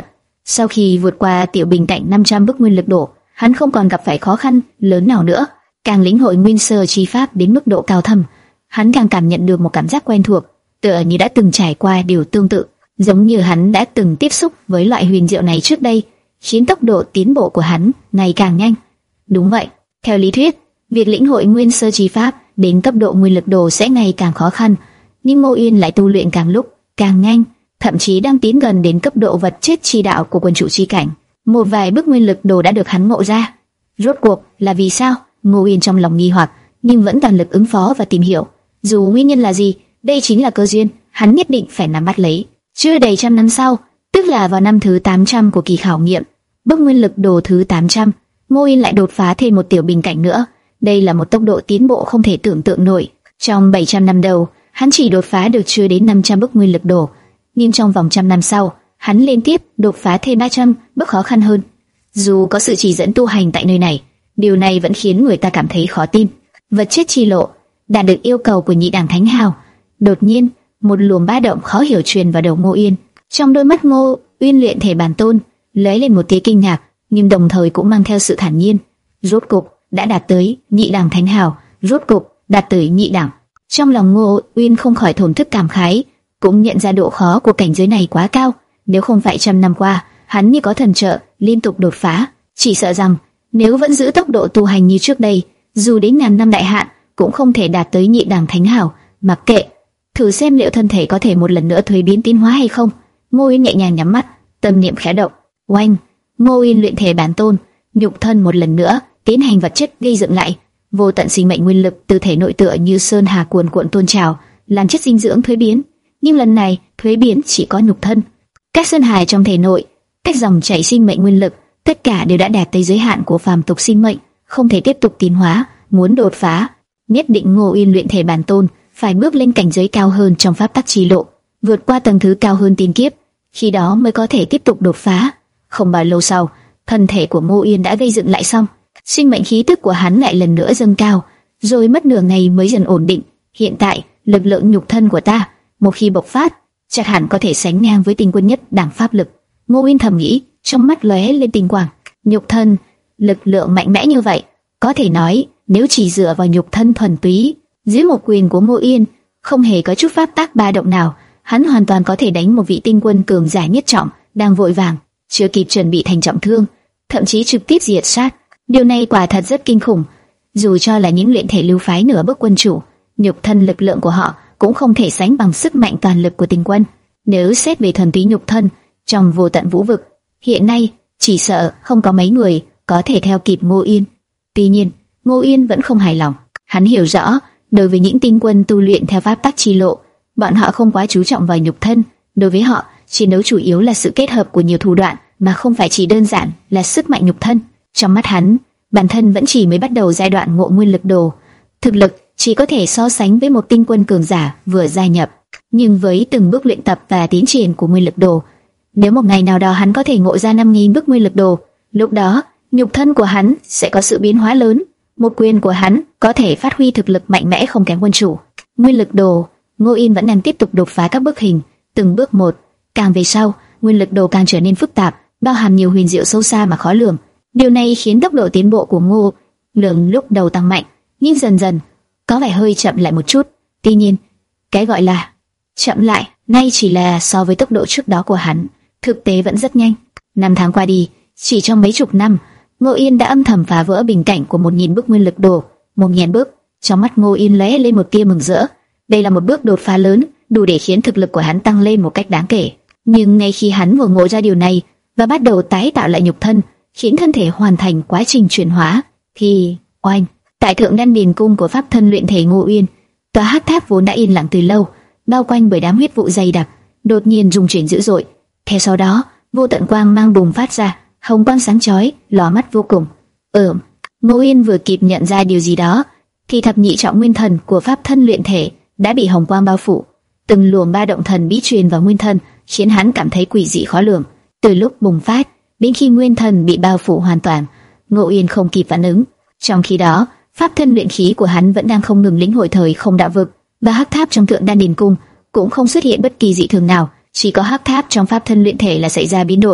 Sau khi vượt qua tiểu bình cảnh năm trăm bức nguyên lực độ, hắn không còn gặp phải khó khăn lớn nào nữa. Càng lĩnh hội nguyên sơ chi pháp đến mức độ cao thâm, hắn càng cảm nhận được một cảm giác quen thuộc, tựa như đã từng trải qua điều tương tự, giống như hắn đã từng tiếp xúc với loại huyền diệu này trước đây, khiến tốc độ tiến bộ của hắn ngày càng nhanh. Đúng vậy, theo lý thuyết, việc lĩnh hội nguyên sơ chi pháp đến cấp độ nguyên lực đồ sẽ ngày càng khó khăn, nhưng Ngô Yên lại tu luyện càng lúc càng nhanh, thậm chí đang tiến gần đến cấp độ vật chất chi đạo của quân chủ chi cảnh. Một vài bước nguyên lực đồ đã được hắn ngộ ra. Rốt cuộc là vì sao? Ngô Yên trong lòng nghi hoặc, nhưng vẫn toàn lực ứng phó và tìm hiểu. Dù nguyên nhân là gì, đây chính là cơ duyên, hắn nhất định phải nắm bắt lấy. Chưa đầy trăm năm sau, tức là vào năm thứ tám trăm của kỳ khảo nghiệm, bước nguyên lực đồ thứ tám trăm, Ngô Yên lại đột phá thêm một tiểu bình cảnh nữa. Đây là một tốc độ tiến bộ không thể tưởng tượng nổi. Trong bảy trăm năm đầu, hắn chỉ đột phá được chưa đến năm trăm bước nguyên lực đồ, nhưng trong vòng trăm năm sau, hắn liên tiếp đột phá thêm ba trăm bước khó khăn hơn. Dù có sự chỉ dẫn tu hành tại nơi này, điều này vẫn khiến người ta cảm thấy khó tin. Vật chất chi lộ đạt được yêu cầu của nhị đẳng thánh hào. Đột nhiên, một luồng ba động khó hiểu truyền vào đầu Ngô Yên. Trong đôi mắt Ngô Uyên luyện thể bản tôn lóe lên một tia kinh ngạc, nhưng đồng thời cũng mang theo sự thản nhiên. Rốt cục đã đạt tới nhị đẳng thánh hào, rốt cục đạt tới nhị đẳng. Trong lòng Ngô Uyên không khỏi thổn thức cảm khái, cũng nhận ra độ khó của cảnh giới này quá cao. Nếu không phải trăm năm qua hắn như có thần trợ liên tục đột phá, chỉ sợ rằng nếu vẫn giữ tốc độ tu hành như trước đây, dù đến ngàn năm đại hạn cũng không thể đạt tới nhị đẳng thánh hào. Mặc kệ, thử xem liệu thân thể có thể một lần nữa thuế biến tiến hóa hay không. Ngô Uyên nhẹ nhàng nhắm mắt, tâm niệm khẽ động. Oanh! Ngô Uyên luyện thể bản tôn, nhục thân một lần nữa tiến hành vật chất gây dựng lại. Vô tận sinh mệnh nguyên lực từ thể nội tựa như sơn hà cuồn cuộn tuôn trào, làm chất dinh dưỡng thuế biến. Nhưng lần này thuế biến chỉ có nhục thân. Các sơn hà trong thể nội, các dòng chảy sinh mệnh nguyên lực, tất cả đều đã đạt tới giới hạn của phàm tục sinh mệnh, không thể tiếp tục tiến hóa. Muốn đột phá, nhất định Ngô Uyên luyện thể bản tôn phải bước lên cảnh giới cao hơn trong pháp tắc chi lộ, vượt qua tầng thứ cao hơn tiên kiếp, khi đó mới có thể tiếp tục đột phá. Không bao lâu sau, thân thể của Ngô Uyên đã gây dựng lại xong, sinh mệnh khí tức của hắn lại lần nữa dâng cao, rồi mất nửa ngày mới dần ổn định. Hiện tại, lực lượng nhục thân của ta, một khi bộc phát, chắc hẳn có thể sánh ngang với tinh quân nhất đẳng pháp lực. Ngô Uyên thầm nghĩ, trong mắt lóe lên tinh quang. Nhục thân, lực lượng mạnh mẽ như vậy, có thể nói nếu chỉ dựa vào nhục thân thuần túy, dưới một quyền của Ngô Uyên, không hề có chút pháp tác ba động nào, hắn hoàn toàn có thể đánh một vị tinh quân cường giả nhất trọng đang vội vàng, chưa kịp chuẩn bị thành trọng thương, thậm chí trực tiếp diệt sát. Điều này quả thật rất kinh khủng. Dù cho là những luyện thể lưu phái nửa bước quân chủ, nhục thân lực lượng của họ cũng không thể sánh bằng sức mạnh toàn lực của tinh quân. Nếu xét về thuần túy nhục thân, trong vô tận vũ vực, hiện nay chỉ sợ không có mấy người có thể theo kịp Ngô Uyên. Tuy nhiên, Ngô Uyên vẫn không hài lòng. Hắn hiểu rõ, đối với những tinh quân tu luyện theo pháp tắc chi lộ, bọn họ không quá chú trọng vào nhục thân. Đối với họ, chiến đấu chủ yếu là sự kết hợp của nhiều thủ đoạn, mà không phải chỉ đơn giản là sức mạnh nhục thân. Trong mắt hắn, bản thân vẫn chỉ mới bắt đầu giai đoạn ngộ nguyên lực đồ, thực lực chỉ có thể so sánh với một tinh quân cường giả vừa gia nhập. Nhưng với từng bước luyện tập và tiến triển của nguyên lực đồ, nếu một ngày nào đó hắn có thể ngộ ra năm nghìn bước nguyên lực đồ, lúc đó nhục thân của hắn sẽ có sự biến hóa lớn. Một quyền của hắn có thể phát huy thực lực mạnh mẽ không kém quân chủ. Nguyên lực đồ, Ngô Yên vẫn đang tiếp tục đột phá các bước hình, từng bước một. Càng về sau, nguyên lực đồ càng trở nên phức tạp, bao hàm nhiều huyền diệu sâu xa mà khó lường. Điều này khiến tốc độ tiến bộ của Ngô Lượng lúc đầu tăng mạnh, nhưng dần dần có vẻ hơi chậm lại một chút. Tuy nhiên, cái gọi là chậm lại, nay chỉ là so với tốc độ trước đó của hắn, thực tế vẫn rất nhanh. Năm tháng qua đi, chỉ trong mấy chục năm, Ngô Yên đã âm thầm phá vỡ bình cảnh của một nghìn bước nguyên lực đồ. Một nghìn bước, trong mắt Ngô Yên lóe lên một tia mừng rỡ. Đây là một bước đột phá lớn, đủ để khiến thực lực của hắn tăng lên một cách đáng kể. Nhưng ngay khi hắn vừa ngộ ra điều này và bắt đầu tái tạo lại nhục thân, khiến thân thể hoàn thành quá trình chuyển hóa, thì oanh, tại thượng đan điền cung của pháp thân luyện thể Ngô Uyên, tòa hắc tháp vốn đã yên lặng từ lâu, bao quanh bởi đám huyết vụ dày đặc, đột nhiên rung chuyển dữ dội. Theo sau đó, vô tận quang mang bùng phát ra, hồng quang sáng chói, lóa mắt vô cùng. Ừm, Ngô Uyên vừa kịp nhận ra điều gì đó, thì thập nhị trọng nguyên thần của pháp thân luyện thể đã bị hồng quang bao phủ. Từng luồng ba động thần bí truyền vào nguyên thân, khiến hắn cảm thấy quỷ dị khó lường. Từ lúc bùng phát đến khi nguyên thần bị bao phủ hoàn toàn, Ngô Uyên không kịp phản ứng. Trong khi đó, pháp thân luyện khí của hắn vẫn đang không ngừng lĩnh hội thời không đạo vực, và hắc tháp trong thượng đan điền cung cũng không xuất hiện bất kỳ dị thường nào. Chỉ có hắc tháp trong pháp thân luyện thể là xảy ra biến đổi.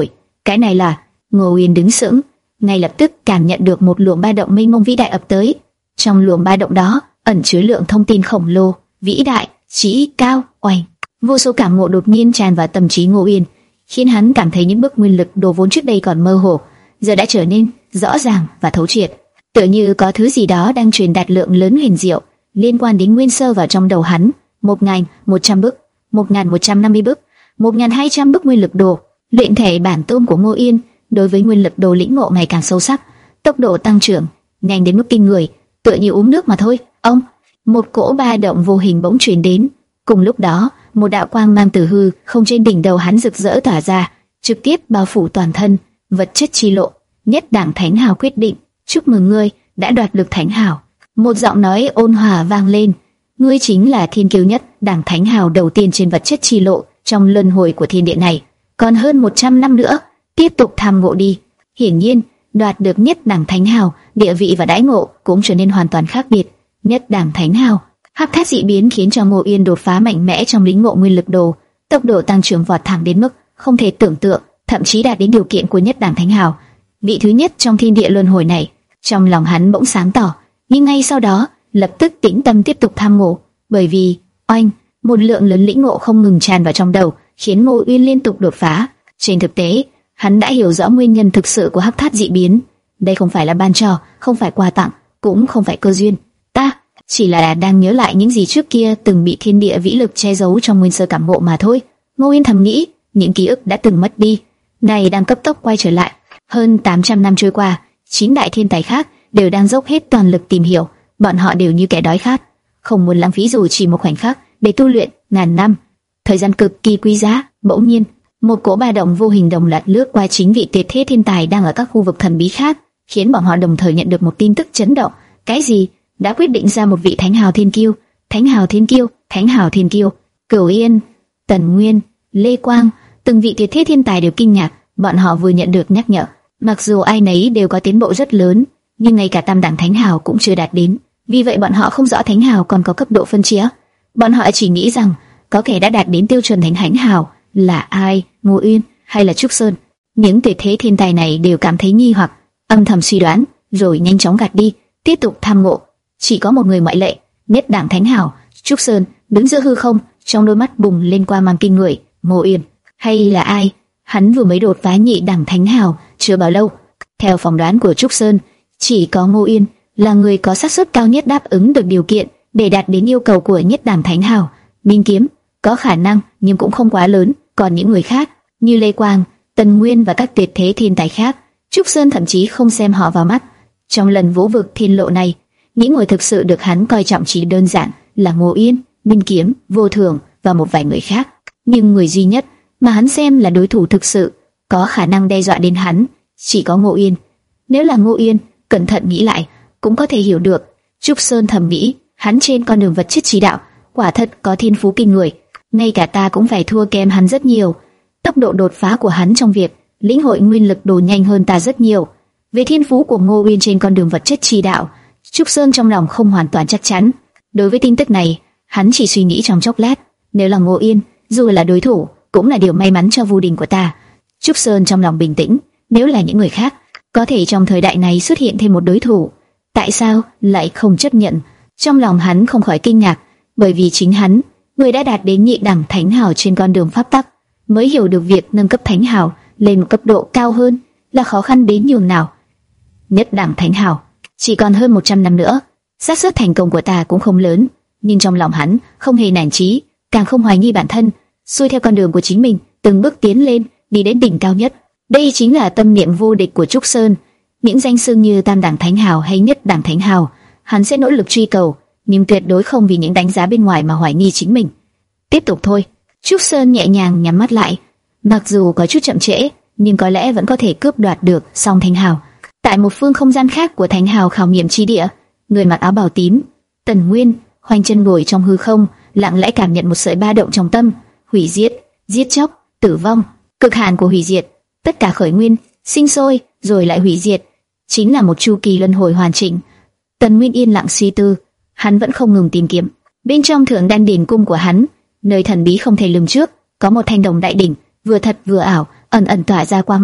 Cái này là... Ngô Uyên đứng sững, ngay lập tức cảm nhận được một luồng ba động mênh mông vĩ đại ập tới. Trong luồng ba động đó ẩn chứa lượng thông tin khổng lồ, vĩ đại, trí cao, oanh. Vô số cảm ngộ đột nhiên tràn vào tâm trí Ngô Uyên, khiến hắn cảm thấy những bức nguyên lực đồ vốn trước đây còn mơ hồ, giờ đã trở nên rõ ràng và thấu triệt. Tựa như có thứ gì đó đang truyền đạt lượng lớn huyền diệu liên quan đến nguyên sơ vào trong đầu hắn. Một nghìn một trăm bức, một nghìn một trăm năm mươi bức, một nghìn hai trăm bức nguyên lực đồ. Luyện thể bản tôn của Ngô Uyên đối với nguyên lực đồ lĩnh ngộ ngày càng sâu sắc, tốc độ tăng trưởng nhanh đến mức kinh người, tựa như uống nước mà thôi. Ông, một cỗ ba động vô hình bỗng truyền đến. Cùng lúc đó, một đạo quang mang từ hư không trên đỉnh đầu hắn rực rỡ tỏa ra, trực tiếp bao phủ toàn thân. Vật chất chi lộ, Nhất Đẳng Thánh Hào quyết định, chúc mừng ngươi đã đoạt được Thánh Hào. Một giọng nói ôn hòa vang lên. Ngươi chính là thiên kiêu Nhất Đẳng Thánh Hào đầu tiên trên vật chất chi lộ trong luân hồi của thiên địa này. Còn hơn một trăm năm nữa, tiếp tục tham ngộ đi. Hiển nhiên, đoạt được Nhất Đẳng Thánh Hào, địa vị và đãi ngộ cũng trở nên hoàn toàn khác biệt. Nhất Đẳng Thánh Hào, hắc thát dị biến khiến cho Ngô Uyên đột phá mạnh mẽ trong lĩnh ngộ nguyên lực đồ, tốc độ tăng trưởng vọt thẳng đến mức không thể tưởng tượng, thậm chí đạt đến điều kiện của Nhất Đẳng Thánh Hào, vị thứ nhất trong thiên địa luân hồi này. Trong lòng hắn bỗng sáng tỏ, nhưng ngay sau đó lập tức tĩnh tâm tiếp tục tham ngộ, bởi vì oanh, một lượng lớn lĩnh ngộ không ngừng tràn vào trong đầu, khiến Ngô Uyên liên tục đột phá. Trên thực tế, hắn đã hiểu rõ nguyên nhân thực sự của hắc thát dị biến. Đây không phải là ban cho, không phải quà tặng, cũng không phải cơ duyên. Ta chỉ là đang nhớ lại những gì trước kia từng bị thiên địa vĩ lực che giấu trong nguyên sơ cảm ngộ mà thôi. Ngô Uyên thầm nghĩ, những ký ức đã từng mất đi, này đang cấp tốc quay trở lại. Hơn tám trăm năm trôi qua, chín đại thiên tài khác đều đang dốc hết toàn lực tìm hiểu. Bọn họ đều như kẻ đói khát, không muốn lãng phí dù chỉ một khoảnh khắc để tu luyện ngàn năm, thời gian cực kỳ quý giá. Bỗng nhiên, một cỗ ba động vô hình đồng loạt lướt qua chính vị tuyệt thế thiên tài đang ở các khu vực thần bí khác, khiến bọn họ đồng thời nhận được một tin tức chấn động. Cái gì? Đã quyết định ra một vị Thánh Hào thiên kiêu, Thánh Hào thiên kiêu, Thánh Hào thiên kiêu. Cửu Yên, Tần Nguyên, Lê Quang, từng vị tuyệt thế thiên tài đều kinh ngạc. Bọn họ vừa nhận được nhắc nhở, mặc dù ai nấy đều có tiến bộ rất lớn, nhưng ngay cả tam đẳng Thánh Hào cũng chưa đạt đến. Vì vậy bọn họ không rõ Thánh Hào còn có cấp độ phân chia. Bọn họ chỉ nghĩ rằng có kẻ đã đạt đến tiêu chuẩn Thánh Thánh Hào là ai, Ngô Uyên hay là Trúc Sơn. Những tuyệt thế thiên tài này đều cảm thấy nghi hoặc, âm thầm suy đoán, rồi nhanh chóng gạt đi, tiếp tục tham ngộ. Chỉ có một người ngoại lệ, Nhất Đẳng Thánh Hào, Trúc Sơn, đứng giữa hư không, trong đôi mắt bùng lên qua mang kinh người. Ngô Uyên hay là ai? Hắn vừa mới đột phá nhị đẳng Thánh Hào chưa bao lâu. Theo phỏng đoán của Trúc Sơn, chỉ có Ngô Uyên là người có xác suất cao nhất đáp ứng được điều kiện để đạt đến yêu cầu của Nhất Đẳng Thánh Hào. Minh Kiếm có khả năng nhưng cũng không quá lớn, còn những người khác như Lê Quang, Tần Nguyên và các tuyệt thế thiên tài khác, Trúc Sơn thậm chí không xem họ vào mắt. Trong lần vũ vực thiên lộ này, những người thực sự được hắn coi trọng chỉ đơn giản là Ngô Uyên, Minh Kiếm, Vô Thường và một vài người khác. Nhưng người duy nhất mà hắn xem là đối thủ thực sự có khả năng đe dọa đến hắn chỉ có Ngô Uyên. Nếu là Ngô Uyên, cẩn thận nghĩ lại cũng có thể hiểu được. Trúc Sơn thầm nghĩ, hắn trên con đường vật chất chỉ đạo quả thật có thiên phú kinh người, ngay cả ta cũng phải thua kém hắn rất nhiều. Tốc độ đột phá của hắn trong việc lĩnh hội nguyên lực đồ nhanh hơn ta rất nhiều. Về thiên phú của Ngô Uyên trên con đường vật chất chỉ đạo, Trúc Sơn trong lòng không hoàn toàn chắc chắn. Đối với tin tức này, hắn chỉ suy nghĩ trong chốc lát, nếu là Ngô Uyên, dù là đối thủ, cũng là điều may mắn cho Vu Đình của ta. Trúc Sơn trong lòng bình tĩnh, nếu là những người khác, có thể trong thời đại này xuất hiện thêm một đối thủ, tại sao lại không chấp nhận? Trong lòng hắn không khỏi kinh ngạc, bởi vì chính hắn, người đã đạt đến nhị đẳng Thánh Hào trên con đường pháp tắc, mới hiểu được việc nâng cấp Thánh Hào lên một cấp độ cao hơn là khó khăn đến nhường nào. Nhất đẳng Thánh Hào, chỉ còn hơn một trăm năm nữa, xác suất thành công của ta cũng không lớn, nhưng trong lòng hắn không hề nản chí, càng không hoài nghi bản thân, xuôi theo con đường của chính mình, từng bước tiến lên, đi đến đỉnh cao nhất. Đây chính là tâm niệm vô địch của Trúc Sơn. Những danh xưng như tam đẳng Thánh Hào hay nhất đẳng Thánh Hào, hắn sẽ nỗ lực truy cầu, nhưng tuyệt đối không vì những đánh giá bên ngoài mà hoài nghi chính mình. Tiếp tục thôi. Trúc Sơn nhẹ nhàng nhắm mắt lại, mặc dù có chút chậm trễ, nhưng có lẽ vẫn có thể cướp đoạt được Song Thánh Hào. Tại một phương không gian khác của Thánh Hào khảo nghiệm chi địa, người mặc áo bào tím, Tần Nguyên, khoanh chân ngồi trong hư không, lặng lẽ cảm nhận một sợi ba động trong tâm, hủy diệt, giết chóc, tử vong, cực hạn của hủy diệt, tất cả khởi nguyên, sinh sôi, rồi lại hủy diệt, chính là một chu kỳ luân hồi hoàn chỉnh. Tần Nguyên yên lặng suy tư, hắn vẫn không ngừng tìm kiếm. Bên trong Thượng Đan Điền cung của hắn, nơi thần bí không thể lường trước, có một thanh đồng đại đỉnh, vừa thật vừa ảo, ẩn ẩn tỏa ra quang mang,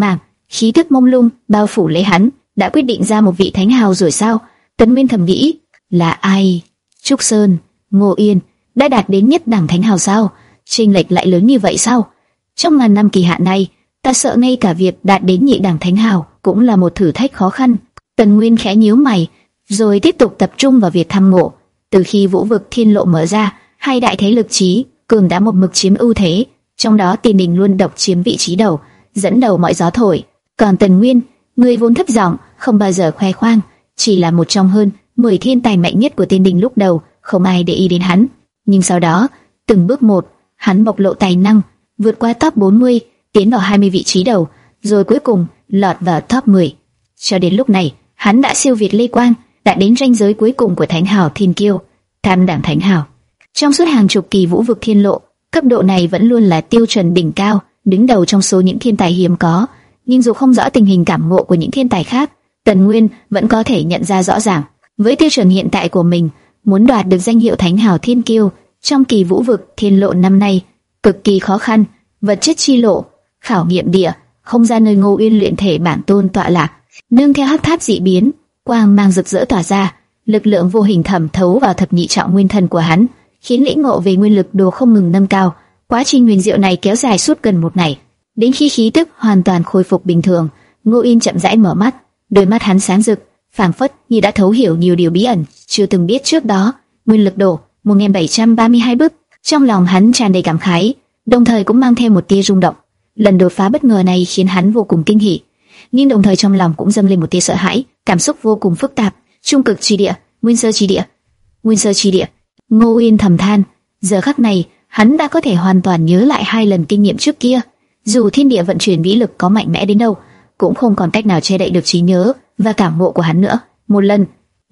khí tức mông lung bao phủ lấy hắn. Đã quyết định ra một vị thánh hào rồi sao? Tần Nguyên thầm nghĩ. Là ai? Trúc Sơn, Ngô Yên đã đạt đến nhất đẳng thánh hào sao? Chênh lệch lại lớn như vậy sao? Trong ngàn năm kỳ hạn này, ta sợ ngay cả việc đạt đến nhị đẳng thánh hào cũng là một thử thách khó khăn. Tần Nguyên khẽ nhíu mày, rồi tiếp tục tập trung vào việc thăm ngộ. Từ khi Vũ Vực Thiên Lộ mở ra, hai đại thế lực chí cường đã một mực chiếm ưu thế, trong đó Tiên Đình luôn độc chiếm vị trí đầu, dẫn đầu mọi gió thổi. Còn Tần Nguyên, người vốn thấp giọng, không bao giờ khoe khoang, chỉ là một trong hơn mười thiên tài mạnh nhất của Tiên Đình lúc đầu, không ai để ý đến hắn. Nhưng sau đó, từng bước một, hắn bộc lộ tài năng, vượt qua top bốn mươi, tiến vào hai mươi vị trí đầu, rồi cuối cùng lọt vào top mười. Cho đến lúc này, hắn đã siêu việt Lê Quang, đã đến ranh giới cuối cùng của Thánh Hào Thiên Kiêu, Tam đẳng Thánh Hào. Trong suốt hàng chục kỳ Vũ Vực Thiên Lộ, cấp độ này vẫn luôn là tiêu chuẩn đỉnh cao, đứng đầu trong số những thiên tài hiếm có. Nhưng dù không rõ tình hình cảm ngộ của những thiên tài khác, Tần Nguyên vẫn có thể nhận ra rõ ràng. Với tiêu chuẩn hiện tại của mình, muốn đoạt được danh hiệu Thánh Hào Thiên Kiêu trong kỳ Vũ Vực Thiên Lộ năm nay cực kỳ khó khăn. Vật chất chi lộ, khảo nghiệm địa, không gian nơi Ngô Uyên luyện thể bản tôn tọa lạc, nương theo hắc tháp dị biến, quang mang rực rỡ tỏa ra, lực lượng vô hình thẩm thấu vào thập nhị trọng nguyên thần của hắn, khiến lĩnh ngộ về nguyên lực đồ không ngừng nâng cao. Quá trình huyền diệu này kéo dài suốt gần một ngày, đến khi khí tức hoàn toàn khôi phục bình thường, Ngô Uyên chậm rãi mở mắt, đôi mắt hắn sáng rực, phảng phất như đã thấu hiểu nhiều điều bí ẩn chưa từng biết trước đó. Nguyên lực đồ một nghìn bảy trăm ba mươi hai bước, trong lòng hắn tràn đầy cảm khái, đồng thời cũng mang theo một tia rung động. Lần đột phá bất ngờ này khiến hắn vô cùng kinh hỉ, nhưng đồng thời trong lòng cũng dâng lên một tia sợ hãi, cảm xúc vô cùng phức tạp. Trung cực chi địa, nguyên sơ chi địa, nguyên sơ chi địa. Ngô Uyên thầm than, giờ khắc này hắn đã có thể hoàn toàn nhớ lại hai lần kinh nghiệm trước kia. Dù thiên địa vận chuyển vĩ lực có mạnh mẽ đến đâu, cũng không còn cách nào che đậy được trí nhớ và cảm ngộ của hắn nữa. Một lần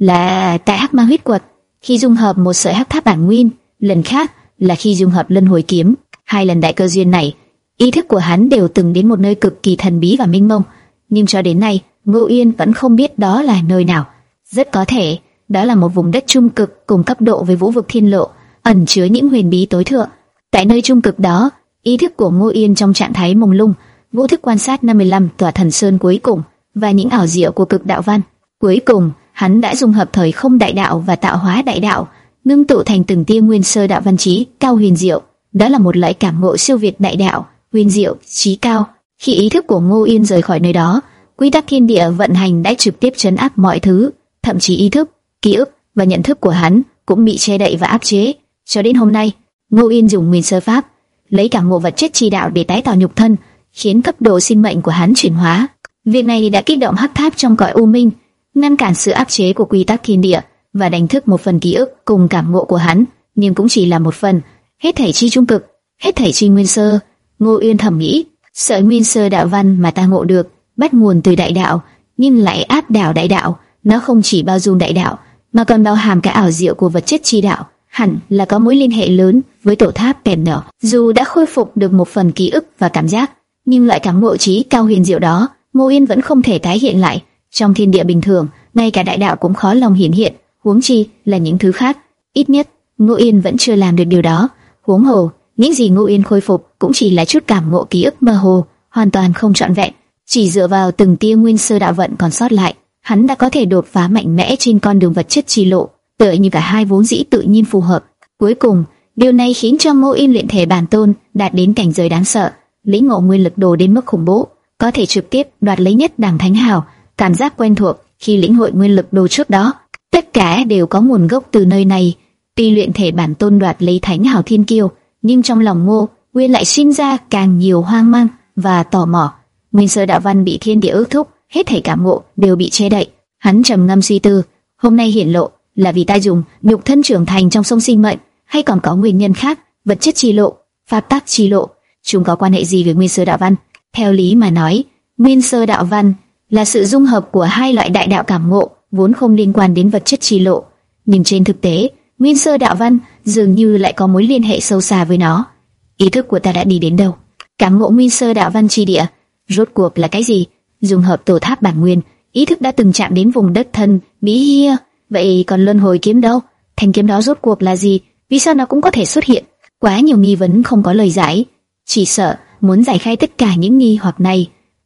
là tại Hắc Ma huyết quật, khi dung hợp một sợi hắc tháp bản nguyên, lần khác là khi dung hợp Luân Hồi kiếm. Hai lần đại cơ duyên này, ý thức của hắn đều từng đến một nơi cực kỳ thần bí và mênh mông, nhưng cho đến nay Ngô Uyên vẫn không biết đó là nơi nào. Rất có thể đó là một vùng đất trung cực cùng cấp độ với Vũ Vực Thiên Lộ, ẩn chứa những huyền bí tối thượng. Tại nơi trung cực đó, ý thức của Ngô Uyên trong trạng thái mông lung, vô thức quan sát năm mươi lăm tòa thần sơn cuối cùng và những ảo diệu của cực đạo văn. Cuối cùng, hắn đã dung hợp thời không đại đạo và tạo hóa đại đạo, ngưng tụ thành từng tia nguyên sơ đạo văn trí cao huyền diệu. Đó là một loại cảm ngộ siêu việt đại đạo, huyền diệu, trí cao. Khi ý thức của Ngô Uyên rời khỏi nơi đó, quy tắc thiên địa vận hành đã trực tiếp trấn áp mọi thứ, thậm chí ý thức, ký ức và nhận thức của hắn cũng bị che đậy và áp chế. Cho đến hôm nay, Ngô Uyên dùng nguyên sơ pháp, lấy cảm ngộ vật chất chi đạo để tái tạo nhục thân, khiến cấp độ sinh mệnh của hắn chuyển hóa. Việc này đã kích động hắc tháp trong cõi u minh, ngăn cản sự áp chế của quy tắc thiên địa và đánh thức một phần ký ức cùng cảm ngộ của hắn, nhưng cũng chỉ là một phần. Hết thảy chi trung cực, hết thảy chi nguyên sơ. Ngô Uyên thầm nghĩ, sợi nguyên sơ đạo văn mà ta ngộ được bắt nguồn từ đại đạo, nhưng lại áp đảo đại đạo. Nó không chỉ bao dung đại đạo, mà còn bao hàm cả ảo diệu của vật chất chi đạo, hẳn là có mối liên hệ lớn với tổ tháp kèm nhỏ. Dù đã khôi phục được một phần ký ức và cảm giác, nhưng loại cảm ngộ trí cao huyền diệu đó, Ngô Uyên vẫn không thể tái hiện lại. Trong thiên địa bình thường, ngay cả đại đạo cũng khó lòng hiển hiện, huống chi là những thứ khác. Ít nhất, Ngô Uyên vẫn chưa làm được điều đó. Huống hồ, những gì Ngô Uyên khôi phục cũng chỉ là chút cảm ngộ ký ức mơ hồ, hoàn toàn không trọn vẹn. Chỉ dựa vào từng tia nguyên sơ đạo vận còn sót lại, hắn đã có thể đột phá mạnh mẽ trên con đường vật chất chi lộ, tựa như cả hai vốn dĩ tự nhiên phù hợp. Cuối cùng, điều này khiến cho Ngô Uyên luyện thể bản tôn đạt đến cảnh giới đáng sợ, lĩnh ngộ nguyên lực đồ đến mức khủng bố, có thể trực tiếp đoạt lấy nhất đẳng thánh hào. Cảm giác quen thuộc khi lĩnh hội nguyên lực đồ trước đó, tất cả đều có nguồn gốc từ nơi này. Tuy luyện thể bản tôn đoạt lấy thánh hào thiên kiêu, nhưng trong lòng Ngô Uyên lại sinh ra càng nhiều hoang mang và tò mò. Nguyên sơ đạo văn bị thiên địa ước thúc, hết thảy cảm ngộ đều bị che đậy. Hắn trầm ngâm suy tư, hôm nay hiển lộ là vì ta dùng nhục thân trưởng thành trong sông sinh mệnh, hay còn có nguyên nhân khác? Vật chất chi lộ, pháp tắc chi lộ, chúng có quan hệ gì với nguyên sơ đạo văn? Theo lý mà nói, nguyên sơ đạo văn là sự dung hợp của hai loại đại đạo cảm ngộ vốn không liên quan đến vật chất chi lộ, nhưng trên thực tế, nguyên sơ đạo văn dường như lại có mối liên hệ sâu xa với nó. Ý thức của ta đã đi đến đâu? Cảm ngộ nguyên sơ đạo văn chi địa rốt cuộc là cái gì? Dung hợp tổ tháp bản nguyên, ý thức đã từng chạm đến vùng đất thân bí hia. Vậy còn luân hồi kiếm đâu? Thanh kiếm đó rốt cuộc là gì? Vì sao nó cũng có thể xuất hiện? Quá nhiều nghi vấn không có lời giải. Chỉ sợ muốn giải khai tất cả những nghi hoặc này,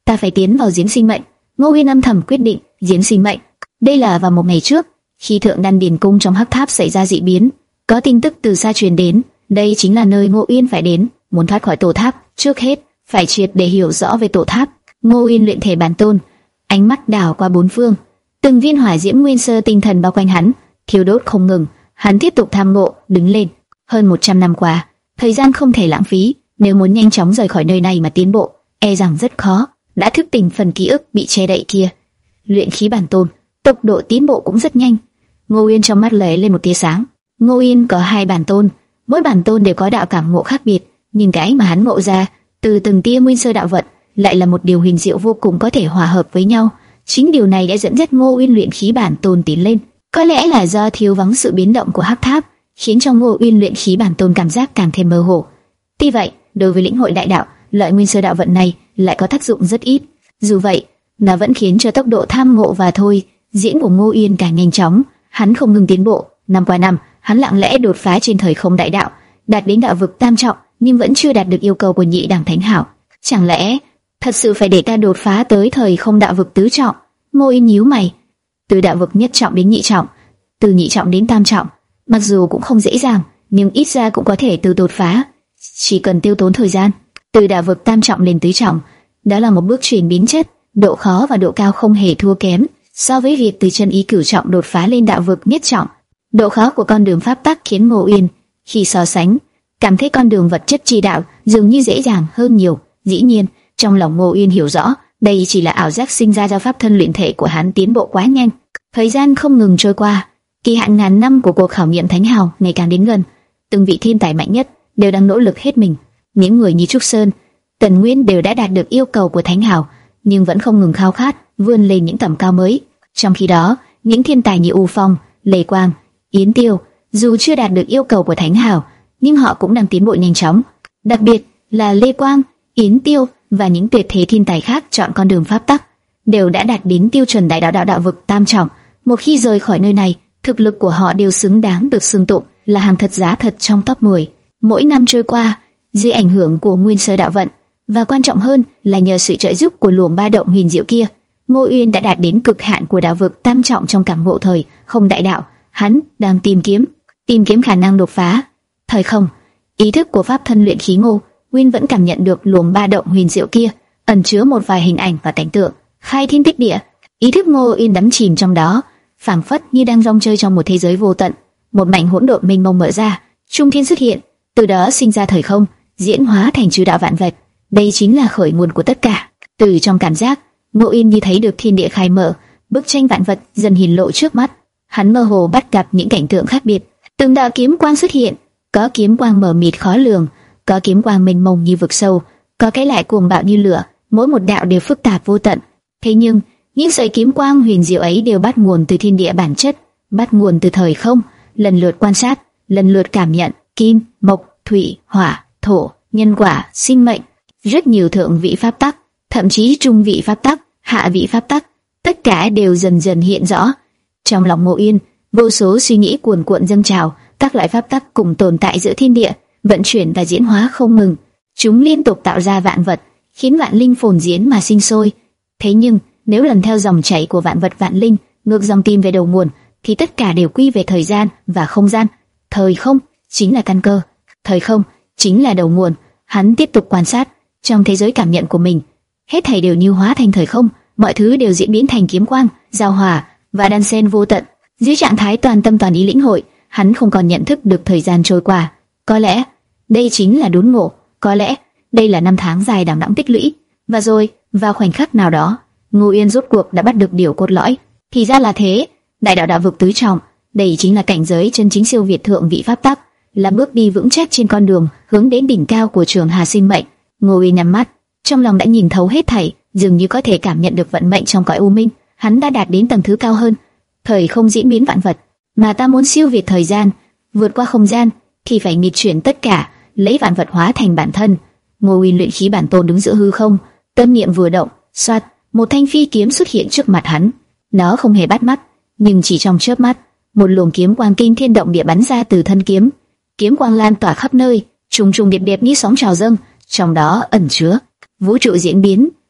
ta phải tiến vào giếng sinh mệnh. Ngô Uyên âm thầm quyết định, giếng sinh mệnh. Đây là vào một ngày trước, khi Thượng Đan Điền cung trong hắc tháp xảy ra dị biến, có tin tức từ xa truyền đến, đây chính là nơi Ngô Uyên phải đến. Muốn thoát khỏi tổ tháp, trước hết phải triệt để hiểu rõ về tổ tháp. Ngô Uyên luyện thể bản tôn, ánh mắt đảo qua bốn phương, từng viên hỏa diễm nguyên sơ tinh thần bao quanh hắn, thiêu đốt không ngừng. Hắn tiếp tục tham ngộ, đứng lên. Hơn một trăm năm qua, thời gian không thể lãng phí, nếu muốn nhanh chóng rời khỏi nơi này mà tiến bộ, e rằng rất khó. Đã thức tỉnh phần ký ức bị che đậy kia, luyện khí bản tôn, tốc độ tiến bộ cũng rất nhanh. Ngô Uyên trong mắt lóe lên một tia sáng. Ngô Uyên có hai bản tôn, mỗi bản tôn đều có đạo cảm ngộ khác biệt, nhưng cái mà hắn ngộ ra từ từng tia nguyên sơ đạo vận lại là một điều huyền diệu vô cùng, có thể hòa hợp với nhau. Chính điều này đã dẫn dắt Ngô Uyên luyện khí bản tôn tiến lên. Có lẽ là do thiếu vắng sự biến động của hắc tháp, khiến cho Ngô Uyên luyện khí bản tôn cảm giác càng thêm mơ hồ. Tuy vậy, đối với lĩnh hội đại đạo, loại nguyên sơ đạo vận này lại có tác dụng rất ít. Dù vậy, nó vẫn khiến cho tốc độ tham ngộ và thôi diễn của Ngô Uyên càng nhanh chóng. Hắn không ngừng tiến bộ, năm qua năm, hắn lặng lẽ đột phá trên thời không đại đạo, đạt đến đạo vực tam trọng, nhưng vẫn chưa đạt được yêu cầu của nhị đẳng thánh hảo. Chẳng lẽ thật sự phải để ta đột phá tới thời không đạo vực tứ trọng? Ngô Uyên nhíu mày. Từ đạo vực nhất trọng đến nhị trọng, từ nhị trọng đến tam trọng, mặc dù cũng không dễ dàng, nhưng ít ra cũng có thể từ đột phá, chỉ cần tiêu tốn thời gian. Từ đạo vực tam trọng lên tứ trọng, đó là một bước chuyển biến chất, độ khó và độ cao không hề thua kém so với việc từ chân ý cửu trọng đột phá lên đạo vực nhất trọng. Độ khó của con đường pháp tắc khiến Ngô Uyên khi so sánh cảm thấy con đường vật chất chi đạo dường như dễ dàng hơn nhiều. Dĩ nhiên, trong lòng Ngô Uyên hiểu rõ, đây chỉ là ảo giác sinh ra do pháp thân luyện thể của hắn tiến bộ quá nhanh. Thời gian không ngừng trôi qua, kỳ hạn ngàn năm của cuộc khảo nghiệm thánh hào ngày càng đến gần. Từng vị thiên tài mạnh nhất đều đang nỗ lực hết mình. Những người như Trúc Sơn, Tần Nguyên đều đã đạt được yêu cầu của thánh hào, nhưng vẫn không ngừng khao khát vươn lên những tầm cao mới. Trong khi đó, những thiên tài như U Phong, Lê Quang, Yến Tiêu, dù chưa đạt được yêu cầu của thánh hào, nhưng họ cũng đang tiến bộ nhanh chóng. Đặc biệt là Lê Quang, Yến Tiêu và những tuyệt thế thiên tài khác chọn con đường pháp tắc, đều đã đạt đến tiêu chuẩn đại đạo đạo đạo vực tam trọng. Một khi rời khỏi nơi này, thực lực của họ đều xứng đáng được xưng tụng là hàng thật giá thật trong top mười. Mỗi năm trôi qua, dưới ảnh hưởng của nguyên sơ đạo vận, và quan trọng hơn là nhờ sự trợ giúp của luồng ba động huyền diệu kia, Ngô Uyên đã đạt đến cực hạn của đạo vực tam trọng trong cảm ngộ thời không đại đạo. Hắn đang tìm kiếm, tìm kiếm khả năng đột phá thời không. Ý thức của pháp thân luyện khí Ngô Uyên vẫn cảm nhận được luồng ba động huyền diệu kia, ẩn chứa một vài hình ảnh và cảnh tượng khai thiên tích địa. Ý thức Ngô Uyên đắm chìm trong đó, phảng phất như đang rong chơi trong một thế giới vô tận. Một mảnh hỗn độn mênh mông mở ra, trung thiên xuất hiện, từ đó sinh ra thời không, diễn hóa thành chư đạo vạn vật. Đây chính là khởi nguồn của tất cả. Từ trong cảm giác, Ngô Uyên như thấy được thiên địa khai mở, bức tranh vạn vật dần hiển lộ trước mắt. Hắn mơ hồ bắt gặp những cảnh tượng khác biệt. Từng đạo kiếm quang xuất hiện, có kiếm quang mờ mịt khó lường, có kiếm quang mênh mông như vực sâu, có cái lại cuồng bạo như lửa. Mỗi một đạo đều phức tạp vô tận. Thế nhưng những sợi kiếm quang huyền diệu ấy đều bắt nguồn từ thiên địa bản chất, bắt nguồn từ thời không. Lần lượt quan sát, lần lượt cảm nhận, kim, mộc, thủy, hỏa, thổ, nhân quả, sinh mệnh, rất nhiều thượng vị pháp tắc, thậm chí trung vị pháp tắc, hạ vị pháp tắc, tất cả đều dần dần hiện rõ. Trong lòng Ngô Uyên, vô số suy nghĩ cuồn cuộn dâng trào, các loại pháp tắc cùng tồn tại giữa thiên địa, vận chuyển và diễn hóa không ngừng. Chúng liên tục tạo ra vạn vật, khiến vạn linh phồn diễn mà sinh sôi. Thế nhưng, nếu lần theo dòng chảy của vạn vật vạn linh, ngược dòng tìm về đầu nguồn, thì tất cả đều quy về thời gian và không gian. Thời không chính là căn cơ, thời không chính là đầu nguồn. Hắn tiếp tục quan sát, trong thế giới cảm nhận của mình, hết thảy đều như hóa thành thời không, mọi thứ đều diễn biến thành kiếm quang, giao hòa và đan xen vô tận. Dưới trạng thái toàn tâm toàn ý lĩnh hội, hắn không còn nhận thức được thời gian trôi qua. Có lẽ đây chính là đốn ngộ, có lẽ đây là năm tháng dài đằng đẵng tích lũy. Và rồi, vào khoảnh khắc nào đó, Ngô Uyên rốt cuộc đã bắt được điều cốt lõi. Thì ra là thế, đại đạo đạo vực tứ trọng, đây chính là cảnh giới chân chính siêu việt thượng vị pháp tắc, là bước đi vững chắc trên con đường hướng đến đỉnh cao của trường hà sinh mệnh. Ngô Uyên nhắm mắt, trong lòng đã nhìn thấu hết thảy, dường như có thể cảm nhận được vận mệnh trong cõi u minh. Hắn đã đạt đến tầng thứ cao hơn, thời không diễn biến vạn vật, mà ta muốn siêu việt thời gian, vượt qua không gian, thì phải nghịch chuyển tất cả, lấy vạn vật hóa thành bản thân. Ngô Uyên luyện khí bản tôn đứng giữa hư không, tâm niệm vừa động, xoạt, một thanh phi kiếm xuất hiện trước mặt hắn. Nó không hề bắt mắt, nhưng chỉ trong chớp mắt, một luồng kiếm quang kinh thiên động địa bắn ra từ thân kiếm. Kiếm quang lan tỏa khắp nơi, trùng trùng điệp điệp như sóng trào dâng, trong đó ẩn chứa vũ trụ diễn biến,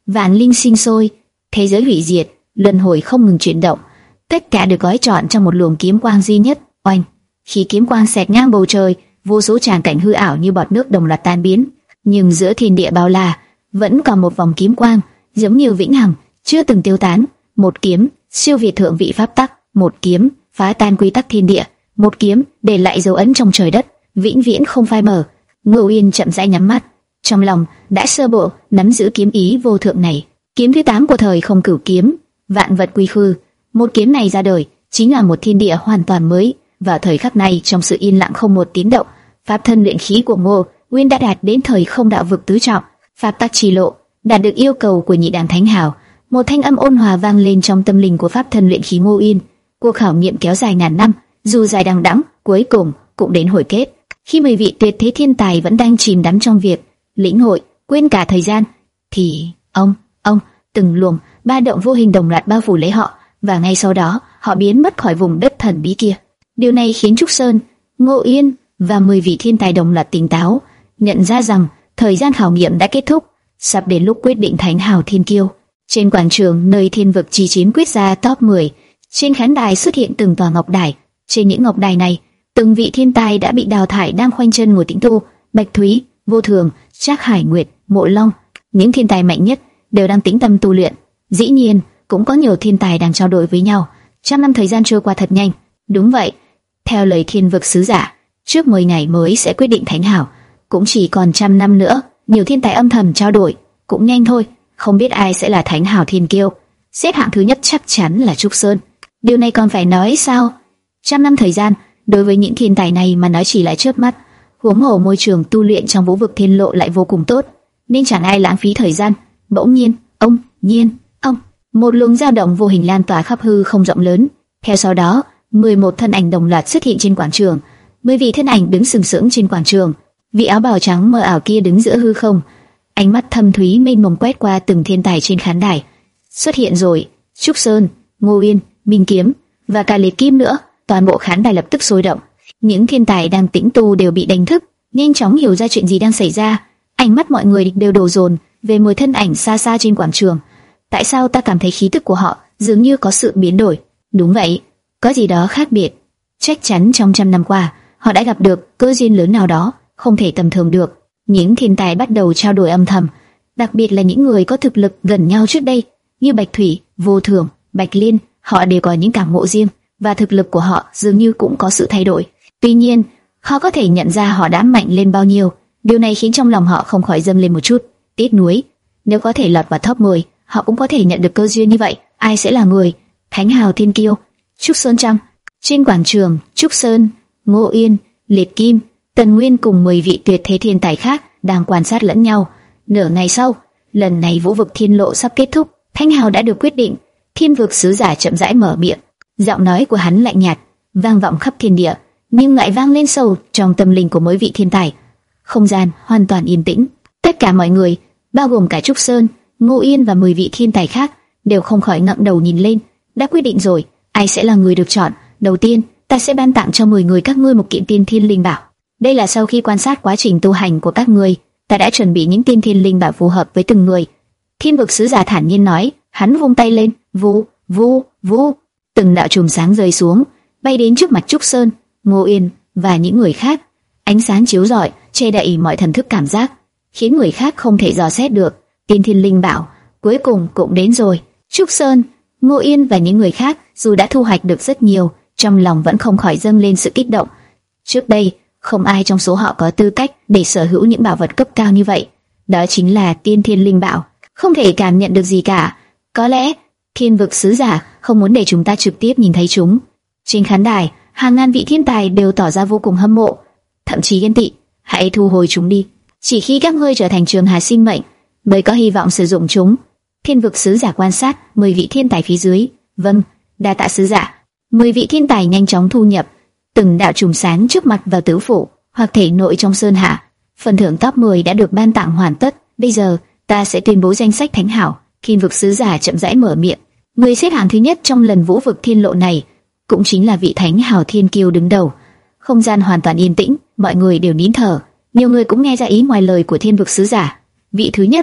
vạn linh sinh sôi, thế giới hủy diệt, luân hồi không ngừng chuyển động, tất cả được gói trọn trong một luồng kiếm quang duy nhất. Oanh! Khi kiếm quang xẹt ngang bầu trời, vô số tràng cảnh hư ảo như bọt nước đồng loạt tan biến, nhưng giữa thiên địa bao la vẫn còn một vòng kiếm quang, giống như vĩnh hằng, chưa từng tiêu tán. Một kiếm siêu việt thượng vị pháp tắc, một kiếm phá tan quy tắc thiên địa, một kiếm để lại dấu ấn trong trời đất, vĩnh viễn không phai mờ. Ngô Uyên chậm rãi nhắm mắt, trong lòng đã sơ bộ nắm giữ kiếm ý vô thượng này. Kiếm thứ tám của thời không cửu kiếm, vạn vật quy khư. Một kiếm này ra đời chính là một thiên địa hoàn toàn mới. Vào thời khắc này, trong sự yên lặng không một tiếng động, pháp thân luyện khí của Ngô Uyên đã đạt đến thời không đạo vực tứ trọng, pháp tắc chi lộ, đạt được yêu cầu của nhị đàn thánh hào. Một thanh âm ôn hòa vang lên trong tâm linh của pháp thân luyện khí Ngô Uyên. Cuộc khảo nghiệm kéo dài ngàn năm, dù dài đằng đẵng, cuối cùng cũng đến hồi kết. Khi mười vị tuyệt thế thiên tài vẫn đang chìm đắm trong việc lĩnh hội, quên cả thời gian, thì ông, ông, từng luồng ba động vô hình đồng loạt bao phủ lấy họ, và ngay sau đó họ biến mất khỏi vùng đất thần bí kia. Điều này khiến Trúc Sơn, Ngô Uyên và mười vị thiên tài đồng loạt tỉnh táo, nhận ra rằng thời gian khảo nghiệm đã kết thúc, sắp đến lúc quyết định thánh hào thiên kiêu. Trên quảng trường nơi thiên vực chi chiến quyết ra top mười, trên khán đài xuất hiện từng tòa ngọc đài. Trên những ngọc đài này, từng vị thiên tài đã bị đào thải đang khoanh chân ngồi tĩnh tu. Bạch Thúy, Vô Thường, Trác Hải Nguyệt, Mộ Long, những thiên tài mạnh nhất đều đang tĩnh tâm tu luyện. Dĩ nhiên, cũng có nhiều thiên tài đang trao đổi với nhau. Trăm năm thời gian trôi qua thật nhanh. Đúng vậy, theo lời thiên vực sứ giả, trước mười ngày mới sẽ quyết định thánh hào, cũng chỉ còn trăm năm nữa. Nhiều thiên tài âm thầm trao đổi, cũng nhanh thôi, không biết ai sẽ là thánh hào thiên kiêu. Xếp hạng thứ nhất chắc chắn là Trúc Sơn. Điều này còn phải nói sao? Trăm năm thời gian đối với những thiên tài này mà nói chỉ là chớp mắt. Huống hồ môi trường tu luyện trong vũ vực thiên lộ lại vô cùng tốt, nên chẳng ai lãng phí thời gian. Bỗng nhiên, ông, nhiên, ông, một luồng dao động vô hình lan tỏa khắp hư không rộng lớn. Theo sau đó, mười một thân ảnh đồng loạt xuất hiện trên quảng trường. Mười vị thân ảnh đứng sừng sững trên quảng trường. Vị áo bào trắng mờ ảo kia đứng giữa hư không, ánh mắt thâm thúy mênh mông quét qua từng thiên tài trên khán đài. Xuất hiện rồi, Trúc Sơn, Ngô Uyên, Minh Kiếm và cả Liệt Kim nữa. Toàn bộ khán đài lập tức sôi động. Những thiên tài đang tĩnh tu đều bị đánh thức, nhanh chóng hiểu ra chuyện gì đang xảy ra. Ánh mắt mọi người đều đổ dồn về mười thân ảnh xa xa trên quảng trường. Tại sao ta cảm thấy khí tức của họ dường như có sự biến đổi? Đúng vậy, có gì đó khác biệt. Chắc chắn trong trăm năm qua, họ đã gặp được cơ duyên lớn nào đó, không thể tầm thường được. Những thiên tài bắt đầu trao đổi âm thầm, đặc biệt là những người có thực lực gần nhau trước đây, như Bạch Thủy, Vô Thường, Bạch Liên. Họ đều có những cảm ngộ riêng, và thực lực của họ dường như cũng có sự thay đổi. Tuy nhiên, họ có thể nhận ra họ đã mạnh lên bao nhiêu. Điều này khiến trong lòng họ không khỏi dâng lên một chút tiếc nuối. Nếu có thể lọt vào top mười, họ cũng có thể nhận được cơ duyên như vậy. Ai sẽ là người thánh hào thiên kiêu? Trúc Sơn chăng? Trên quảng trường, Trúc Sơn, Ngô Uyên, Liệt Kim, Tần Nguyên cùng mười vị tuyệt thế thiên tài khác đang quan sát lẫn nhau. Nửa ngày sau, lần này vũ vực thiên lộ sắp kết thúc, thánh hào đã được quyết định. Thiên vực sứ giả chậm rãi mở miệng, giọng nói của hắn lạnh nhạt, vang vọng khắp thiên địa, nhưng lại vang lên sâu trong tâm linh của mỗi vị thiên tài. Không gian hoàn toàn yên tĩnh. Tất cả mọi người, bao gồm cả Trúc Sơn, Ngô Uyên và mười vị thiên tài khác, đều không khỏi ngẩng đầu nhìn lên. Đã quyết định rồi, ai sẽ là người được chọn? Đầu tiên, ta sẽ ban tặng cho mười người các ngươi một kiện tiên thiên linh bảo. Đây là sau khi quan sát quá trình tu hành của các ngươi, ta đã chuẩn bị những tiên thiên linh bảo phù hợp với từng người. Thiên vực sứ giả thản nhiên nói. Hắn vung tay lên, vu, vu, vu, từng đạo chùm sáng rơi xuống, bay đến trước mặt Trúc Sơn, Ngô Uyên và những người khác. Ánh sáng chiếu rọi, che đậy mọi thần thức cảm giác, khiến người khác không thể dò xét được. Tiên thiên linh bảo cuối cùng cũng đến rồi. Trúc Sơn, Ngô Uyên và những người khác dù đã thu hoạch được rất nhiều, trong lòng vẫn không khỏi dâng lên sự kích động. Trước đây, không ai trong số họ có tư cách để sở hữu những bảo vật cấp cao như vậy. Đó chính là tiên thiên linh bảo. Không thể cảm nhận được gì cả. Có lẽ thiên vực sứ giả không muốn để chúng ta trực tiếp nhìn thấy chúng. Trên khán đài, hàng ngàn vị thiên tài đều tỏ ra vô cùng hâm mộ, thậm chí ghen tị. Hãy thu hồi chúng đi. Chỉ khi các ngươi trở thành trường hà sinh mệnh mới có hy vọng sử dụng chúng. Thiên vực sứ giả quan sát mười vị thiên tài phía dưới. Vâng, đa tạ sứ giả. Mười vị thiên tài nhanh chóng thu nhập từng đạo chùm sáng trước mặt vào tứ phủ hoặc thể nội trong sơn hà. Phần thưởng top mười đã được ban tặng hoàn tất. Bây giờ ta sẽ tuyên bố danh sách thánh hảo. Thiên vực sứ giả chậm rãi mở miệng. Người xếp hạng thứ nhất trong lần vũ vực thiên lộ này cũng chính là vị thánh hảo thiên kiêu đứng đầu. Không gian hoàn toàn yên tĩnh, mọi người đều nín thở. Nhiều người cũng nghe ra ý ngoài lời của thiên vực sứ giả. Vị thứ nhất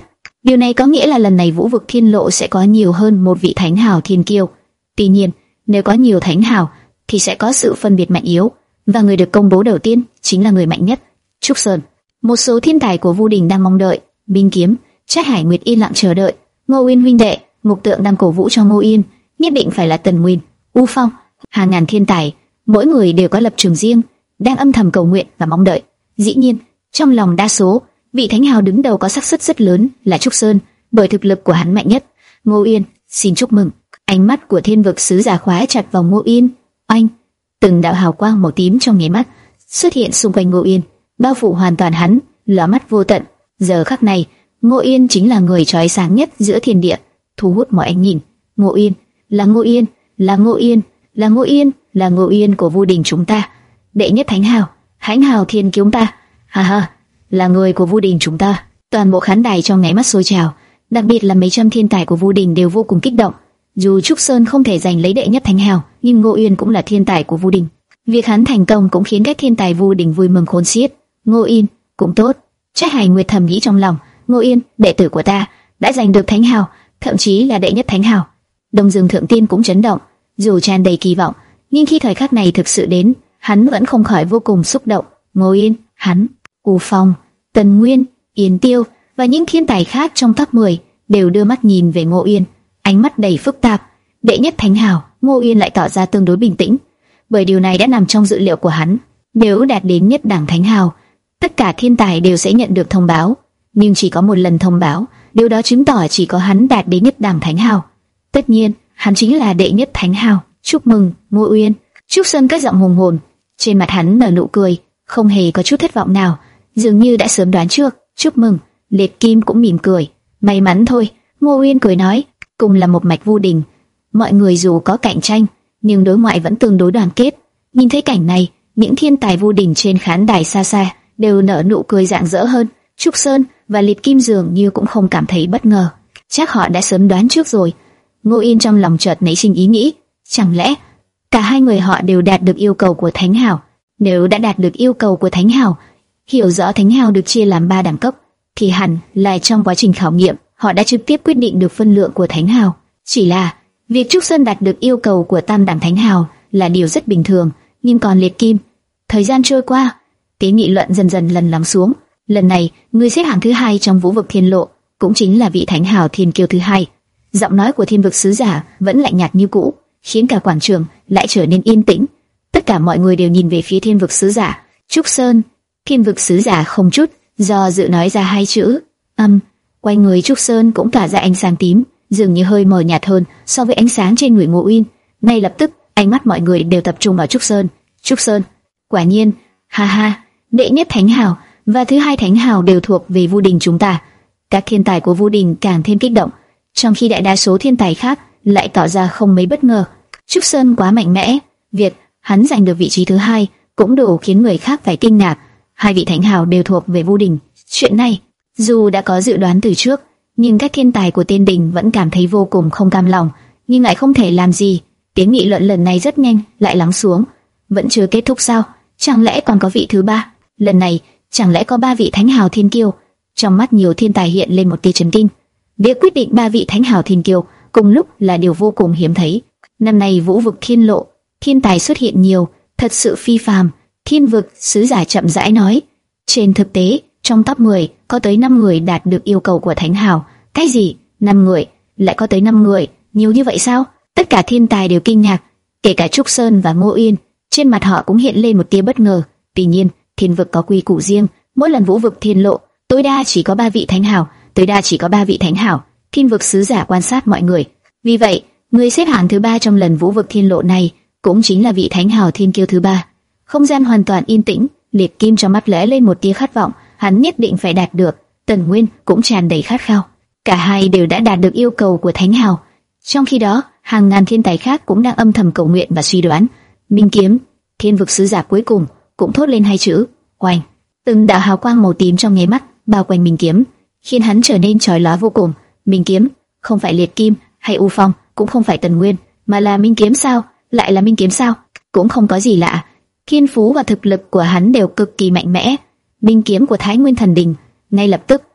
Điều này có nghĩa là lần này Vũ vực Thiên Lộ sẽ có nhiều hơn một vị thánh hào thiên kiêu. Tuy nhiên, nếu có nhiều thánh hào thì sẽ có sự phân biệt mạnh yếu, và người được công bố đầu tiên chính là người mạnh nhất, Trúc Sơn. Một số thiên tài của Vu Đình đang mong đợi, Minh Kiếm, Trác Hải Nguyệt yên lặng chờ đợi. Ngô Uyên huynh đệ, Ngục Tượng đang cổ vũ cho Ngô Uyên, nhất định phải là Tần Nguyên, U Phong, hàng ngàn thiên tài, mỗi người đều có lập trường riêng, đang âm thầm cầu nguyện và mong đợi. Dĩ nhiên, trong lòng đa số, vị thánh hào đứng đầu có xác suất rất lớn là Trúc Sơn, bởi thực lực của hắn mạnh nhất. Ngô Uyên, xin chúc mừng. Ánh mắt của Thiên Vực sứ giả khóa chặt vào Ngô Uyên. Anh, từng đạo hào quang màu tím trong nháy mắt xuất hiện xung quanh Ngô Uyên, bao phủ hoàn toàn hắn, lóa mắt vô tận. Giờ khắc này, Ngô Uyên chính là người chói sáng nhất giữa thiên địa, thu hút mọi ánh nhìn. Ngô Uyên, là Ngô Uyên, là Ngô Uyên, là Ngô Uyên, là Ngô Uyên của Vu Đình chúng ta, đệ nhất thánh hào, thánh hào thiên kiêu chúng ta. Ha ha, là người của Vu Đình chúng ta. Toàn bộ khán đài trong nháy mắt sôi trào, đặc biệt là mấy trăm thiên tài của Vu Đình đều vô cùng kích động. Dù Trúc Sơn không thể giành lấy đệ nhất thánh hào, nhưng Ngô Uyên cũng là thiên tài của Vu Đình. Việc hắn thành công cũng khiến các thiên tài Vu Đình vui mừng khôn xiết. Ngô Uyên cũng tốt. Trác Hải Nguyệt thầm nghĩ trong lòng, Ngô Uyên, đệ tử của ta, đã giành được thánh hào, thậm chí là đệ nhất thánh hào. Đông Dương Thượng Tiên cũng chấn động, dù tràn đầy kỳ vọng, nhưng khi thời khắc này thực sự đến, hắn vẫn không khỏi vô cùng xúc động. Ngô Uyên, hắn, U Phong, Tần Nguyên, Yến Tiêu và những thiên tài khác trong top mười đều đưa mắt nhìn về Ngô Uyên, ánh mắt đầy phức tạp. Đệ nhất thánh hào, Ngô Uyên lại tỏ ra tương đối bình tĩnh, bởi điều này đã nằm trong dự liệu của hắn. Nếu đạt đến nhất đẳng thánh hào, tất cả thiên tài đều sẽ nhận được thông báo, nhưng chỉ có một lần thông báo, điều đó chứng tỏ chỉ có hắn đạt đến nhất đẳng thánh hào. Tất nhiên, hắn chính là đệ nhất thánh hào. Chúc mừng, Ngô Uyên. Trúc Sơn cất giọng hùng hồn, trên mặt hắn nở nụ cười, không hề có chút thất vọng nào, dường như đã sớm đoán trước. Chúc mừng. Liệt Kim cũng mỉm cười. May mắn thôi, Ngô Uyên cười nói. Cùng là một mạch Vu Đình, mọi người dù có cạnh tranh, nhưng đối ngoại vẫn tương đối đoàn kết. Nhìn thấy cảnh này, những thiên tài Vu Đình trên khán đài xa xa đều nở nụ cười rạng rỡ hơn. Trúc Sơn và Liệt Kim dường như cũng không cảm thấy bất ngờ, chắc họ đã sớm đoán trước rồi. Ngô Uyên trong lòng chợt nảy sinh ý nghĩ, chẳng lẽ cả hai người họ đều đạt được yêu cầu của Thánh Hào? Nếu đã đạt được yêu cầu của Thánh Hào, hiểu rõ Thánh Hào được chia làm ba đẳng cấp, thì hẳn là trong quá trình khảo nghiệm họ đã trực tiếp quyết định được phân lượng của Thánh Hào. Chỉ là việc Trúc Sơn đạt được yêu cầu của tam đẳng Thánh Hào là điều rất bình thường, nhưng còn Liệt Kim, thời gian trôi qua, tiếng nghị luận dần dần lần lắng xuống. Lần này, người xếp hạng thứ hai trong Vũ vực Thiên Lộ cũng chính là vị Thánh Hào Thiên Kiêu thứ hai. Giọng nói của Thiên vực sứ giả vẫn lạnh nhạt như cũ, khiến cả quảng trường lại trở nên yên tĩnh. Tất cả mọi người đều nhìn về phía Thiên vực sứ giả. Trúc Sơn. Thiên vực sứ giả không chút do dự nói ra hai chữ âm. Quanh người Trúc Sơn cũng tỏa ra ánh sáng tím, dường như hơi mờ nhạt hơn so với ánh sáng trên người Ngô Uyên. Ngay lập tức, ánh mắt mọi người đều tập trung vào Trúc Sơn. Trúc Sơn, quả nhiên, ha ha, đệ nhất Thánh Hào và thứ hai Thánh Hào đều thuộc về Vu Đình chúng ta. Các thiên tài của Vu Đình càng thêm kích động, trong khi đại đa số thiên tài khác lại tỏ ra không mấy bất ngờ. Trúc Sơn quá mạnh mẽ, việc hắn giành được vị trí thứ hai cũng đủ khiến người khác phải kinh ngạc. Hai vị Thánh Hào đều thuộc về Vu Đình. Chuyện này, dù đã có dự đoán từ trước, nhưng các thiên tài của Tiên Đình vẫn cảm thấy vô cùng không cam lòng, nhưng lại không thể làm gì. Tiếng nghị luận lần này rất nhanh lại lắng xuống. Vẫn chưa kết thúc sao? Chẳng lẽ còn có vị thứ ba? Lần này, chẳng lẽ có ba vị Thánh Hào Thiên Kiêu? Trong mắt nhiều thiên tài hiện lên một tia chấn kinh. Việc quyết định ba vị Thánh Hào Thiên Kiêu cùng lúc là điều vô cùng hiếm thấy. Năm nay Vũ vực Thiên Lộ, thiên tài xuất hiện nhiều, thật sự phi phàm. Thiên vực sứ giả chậm rãi nói. Trên thực tế, trong top mười có tới năm người đạt được yêu cầu của Thánh Hào. Cái gì? năm người? Lại có tới năm người? Nhiều như vậy sao? Tất cả thiên tài đều kinh ngạc, kể cả Trúc Sơn và Ngô Uyên. Trên mặt họ cũng hiện lên một tia bất ngờ. Tuy nhiên, thiên vực có quy củ riêng, mỗi lần Vũ vực Thiên Lộ tối đa chỉ có ba vị Thánh Hào, tối đa chỉ có ba vị Thánh Hào. Thiên vực sứ giả quan sát mọi người. Vì vậy, người xếp hạng thứ ba trong lần Vũ vực Thiên Lộ này cũng chính là vị Thánh Hào Thiên Kiêu thứ ba. Không gian hoàn toàn yên tĩnh, Liệt Kim trong mắt lóe lên một tia khát vọng, hắn nhất định phải đạt được. Tần Nguyên cũng tràn đầy khát khao. Cả hai đều đã đạt được yêu cầu của Thánh Hào. Trong khi đó, hàng ngàn thiên tài khác cũng đang âm thầm cầu nguyện và suy đoán. Minh Kiếm, thiên vực sứ giả cuối cùng cũng thốt lên hai chữ oanh. Từng đạo hào quang màu tím trong nháy mắt bao quanh Minh Kiếm, khiến hắn trở nên chói lóa vô cùng. Minh Kiếm, không phải Liệt Kim hay U Phong, cũng không phải Tần Nguyên, mà là Minh Kiếm sao? Lại là Minh Kiếm sao? Cũng không có gì lạ. Thiên phú và thực lực của hắn đều cực kỳ mạnh mẽ. Minh Kiếm của Thái Nguyên Thần Đình. Ngay lập tức,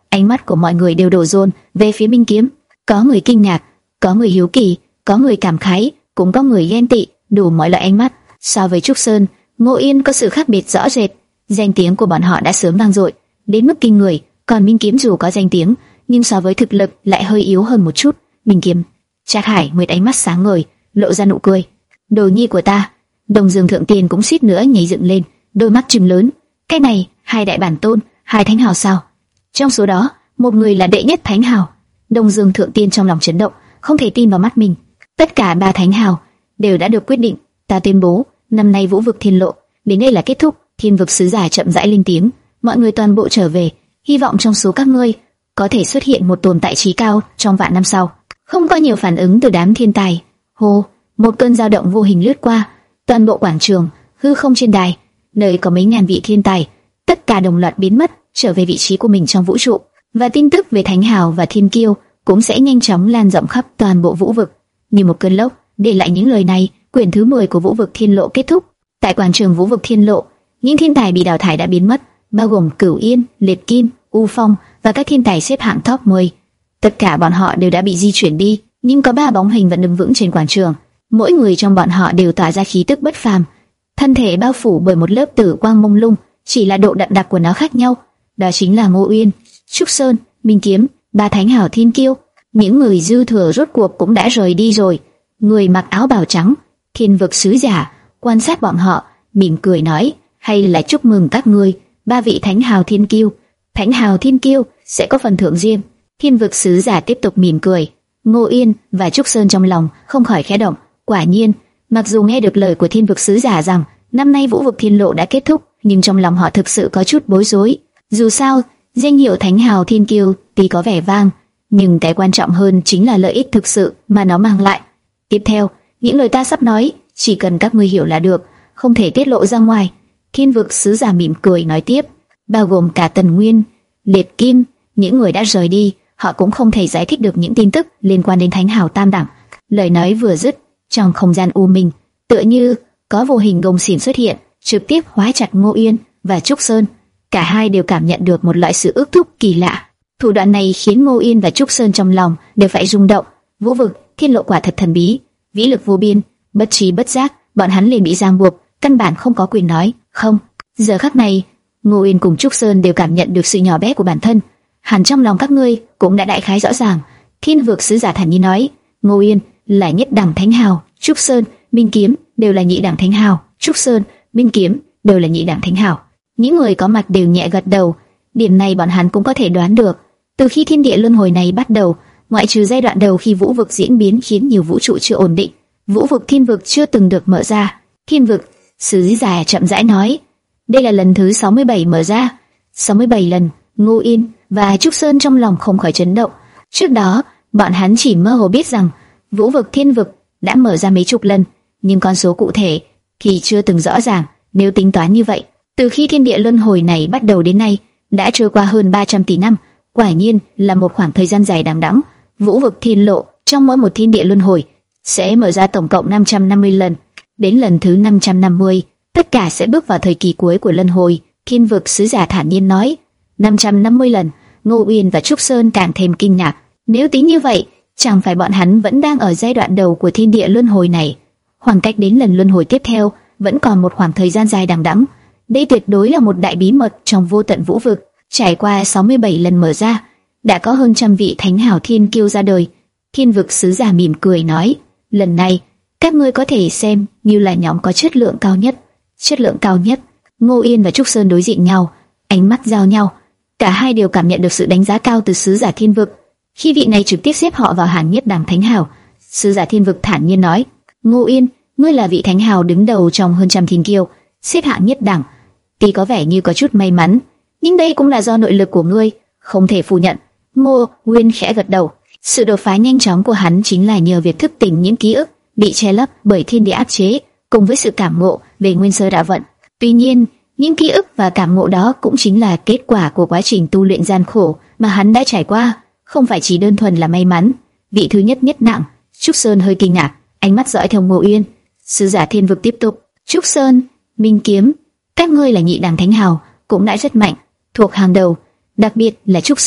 Ánh mắt của mọi người đều đổ dồn về phía Minh Kiếm. Có người kinh ngạc, có người hiếu kỳ, có người cảm khái, cũng có người ghen tị, đủ mọi loại ánh mắt. So với Trúc Sơn, Ngô Yên có sự khác biệt rõ rệt. Danh tiếng của bọn họ đã sớm vang dội đến mức kinh người, còn Minh Kiếm dù có danh tiếng, nhưng so với thực lực lại hơi yếu hơn một chút. Minh Kiếm, Trác Hải Nguyệt ánh mắt sáng ngời, lộ ra nụ cười. Đồ nhi của ta. Đông Dương Thượng Tiên cũng suýt nữa nhảy dựng lên, đôi mắt trừng lớn. Cái này, hai đại bản tôn, hai thánh hào sao? Trong số đó, một người là đệ nhất thánh hào. Đông Dương Thượng Tiên trong lòng chấn động, không thể tin vào mắt mình. Tất cả ba thánh hào đều đã được quyết định. Ta tuyên bố, năm nay Vũ vực Thiên Lộ đến đây là kết thúc. Thiên vực sứ giả chậm rãi lên tiếng, mọi người toàn bộ trở về. Hy vọng trong số các ngươi có thể xuất hiện một tồn tại trí cao trong vạn năm sau. Không có nhiều phản ứng từ đám thiên tài. Hô, một cơn dao động vô hình lướt qua toàn bộ quảng trường, hư không trên đài, nơi có mấy ngàn vị thiên tài, tất cả đồng loạt biến mất, trở về vị trí của mình trong vũ trụ. Và tin tức về Thánh Hào và Thiên Kiêu cũng sẽ nhanh chóng lan rộng khắp toàn bộ vũ vực, như một cơn lốc. Để lại những lời này, quyển thứ mười của Vũ vực Thiên Lộ kết thúc. Tại quảng trường Vũ vực Thiên Lộ, những thiên tài bị đào thải đã biến mất, bao gồm Cửu Yên, Liệt Kim, U Phong và các thiên tài xếp hạng top mười. Tất cả bọn họ đều đã bị di chuyển đi, nhưng có ba bóng hình vẫn đứng vững trên quảng trường. Mỗi người trong bọn họ đều tỏa ra khí tức bất phàm, thân thể bao phủ bởi một lớp tử quang mông lung, chỉ là độ đậm đặc của nó khác nhau. Đó chính là Ngô Uyên, Trúc Sơn, Minh Kiếm, ba thánh hảo Thiên Kiêu. Những người dư thừa rốt cuộc cũng đã rời đi rồi. Người mặc áo bào trắng, Thiên vực sứ giả, quan sát bọn họ, mỉm cười nói: hay là chúc mừng các ngươi, ba vị thánh hào Thiên Kiêu. Thánh hào Thiên Kiêu sẽ có phần thưởng riêng. Thiên vực sứ giả tiếp tục mỉm cười. Ngô Yên và Trúc Sơn trong lòng không khỏi khẽ động. Quả nhiên, mặc dù nghe được lời của Thiên vực sứ giả rằng năm nay Vũ vực Thiên Lộ đã kết thúc, nhưng trong lòng họ thực sự có chút bối rối. Dù sao, danh hiệu Thánh hào Thiên Kiêu tuy có vẻ vang, nhưng cái quan trọng hơn chính là lợi ích thực sự mà nó mang lại. Tiếp theo, những lời ta sắp nói, chỉ cần các ngươi hiểu là được, không thể tiết lộ ra ngoài. Thiên vực sứ giả mỉm cười nói tiếp, bao gồm cả Tần Nguyên, Liệt Kim, những người đã rời đi, họ cũng không thể giải thích được những tin tức liên quan đến Thánh hào Tam đẳng. Lời nói vừa dứt, trong không gian u minh, tựa như có vô hình gông xiềng xuất hiện, trực tiếp khóa chặt Ngô Yên và Trúc Sơn. Cả hai đều cảm nhận được một loại sự ước thúc kỳ lạ. Thủ đoạn này khiến Ngô Yên và Trúc Sơn trong lòng đều phải rung động. Vũ vực Thiên Lộ quả thật thần bí, vĩ lực vô biên, bất trí bất giác, bọn hắn liền bị giam buộc, căn bản không có quyền nói không. Giờ khắc này, Ngô Yên cùng Trúc Sơn đều cảm nhận được sự nhỏ bé của bản thân. Hẳn trong lòng các ngươi cũng đã đại khái rõ ràng. Thiên vực sứ giả thản nhiên nói, Ngô Yên là nhất đẳng thánh hào, Trúc Sơn, Minh Kiếm đều là nhị đẳng thánh hào, Trúc Sơn, Minh Kiếm đều là nhị đẳng thánh hào. Những người có mặt đều nhẹ gật đầu. Điểm này bọn hắn cũng có thể đoán được. Từ khi thiên địa luân hồi này bắt đầu, ngoại trừ giai đoạn đầu khi vũ vực diễn biến khiến nhiều vũ trụ chưa ổn định, vũ vực thiên vực chưa từng được mở ra. Thiên vực sứ giả chậm rãi nói, đây là lần thứ sáu mươi bảy mở ra. sáu mươi bảy lần. Ngô Yên và Trúc Sơn trong lòng không khỏi chấn động. Trước đó, bọn hắn chỉ mơ hồ biết rằng vũ vực thiên vực đã mở ra mấy chục lần, nhưng con số cụ thể thì chưa từng rõ ràng. Nếu tính toán như vậy, từ khi thiên địa luân hồi này bắt đầu đến nay, đã trôi qua hơn ba trăm tỷ năm, quả nhiên là một khoảng thời gian dài đằng đẵng. Vũ vực Thiên Lộ trong mỗi một thiên địa luân hồi sẽ mở ra tổng cộng năm trăm năm mươi lần. Đến lần thứ năm trăm năm mươi, tất cả sẽ bước vào thời kỳ cuối của luân hồi. Thiên vực sứ giả thản nhiên nói, năm trăm năm mươi lần. Ngô Uyên và Trúc Sơn càng thêm kinh ngạc. Nếu tính như vậy, chẳng phải bọn hắn vẫn đang ở giai đoạn đầu của thiên địa luân hồi này? Khoảng cách đến lần luân hồi tiếp theo vẫn còn một khoảng thời gian dài đằng đẵng. Đây tuyệt đối là một đại bí mật trong vô tận vũ vực. Trải qua sáu mươi bảy lần mở ra, đã có hơn trăm vị thánh hảo Thiên Kiêu ra đời. Thiên vực sứ giả mỉm cười nói, lần này các ngươi có thể xem như là nhóm có chất lượng cao nhất. Chất lượng cao nhất. Ngô Yên và Trúc Sơn đối diện nhau, ánh mắt giao nhau. Cả hai đều cảm nhận được sự đánh giá cao từ sứ giả thiên vực. Khi vị này trực tiếp xếp họ vào hàng nhất đẳng thánh hào, sứ giả thiên vực thản nhiên nói, Ngô Yên, ngươi là vị thánh hào đứng đầu trong hơn trăm thiên kiêu, xếp hạng nhất đẳng. Tuy có vẻ như có chút may mắn, nhưng đây cũng là do nội lực của ngươi, không thể phủ nhận. Ngô Uyên khẽ gật đầu. Sự đột phá nhanh chóng của hắn chính là nhờ việc thức tỉnh những ký ức bị che lấp bởi thiên địa áp chế, cùng với sự cảm ngộ về nguyên sơ đạo vận. Tuy nhiên, những ký ức và cảm ngộ đó cũng chính là kết quả của quá trình tu luyện gian khổ mà hắn đã trải qua, không phải chỉ đơn thuần là may mắn. Vị thứ nhất nhất nặng. Trúc Sơn hơi kinh ngạc, ánh mắt dõi theo Ngô Uyên. Sứ giả thiên vực tiếp tục, Trúc Sơn, Minh Kiếm, các ngươi là nhị đẳng thánh hào, cũng đã rất mạnh, thuộc hàng đầu. Đặc biệt là Trúc Sơn,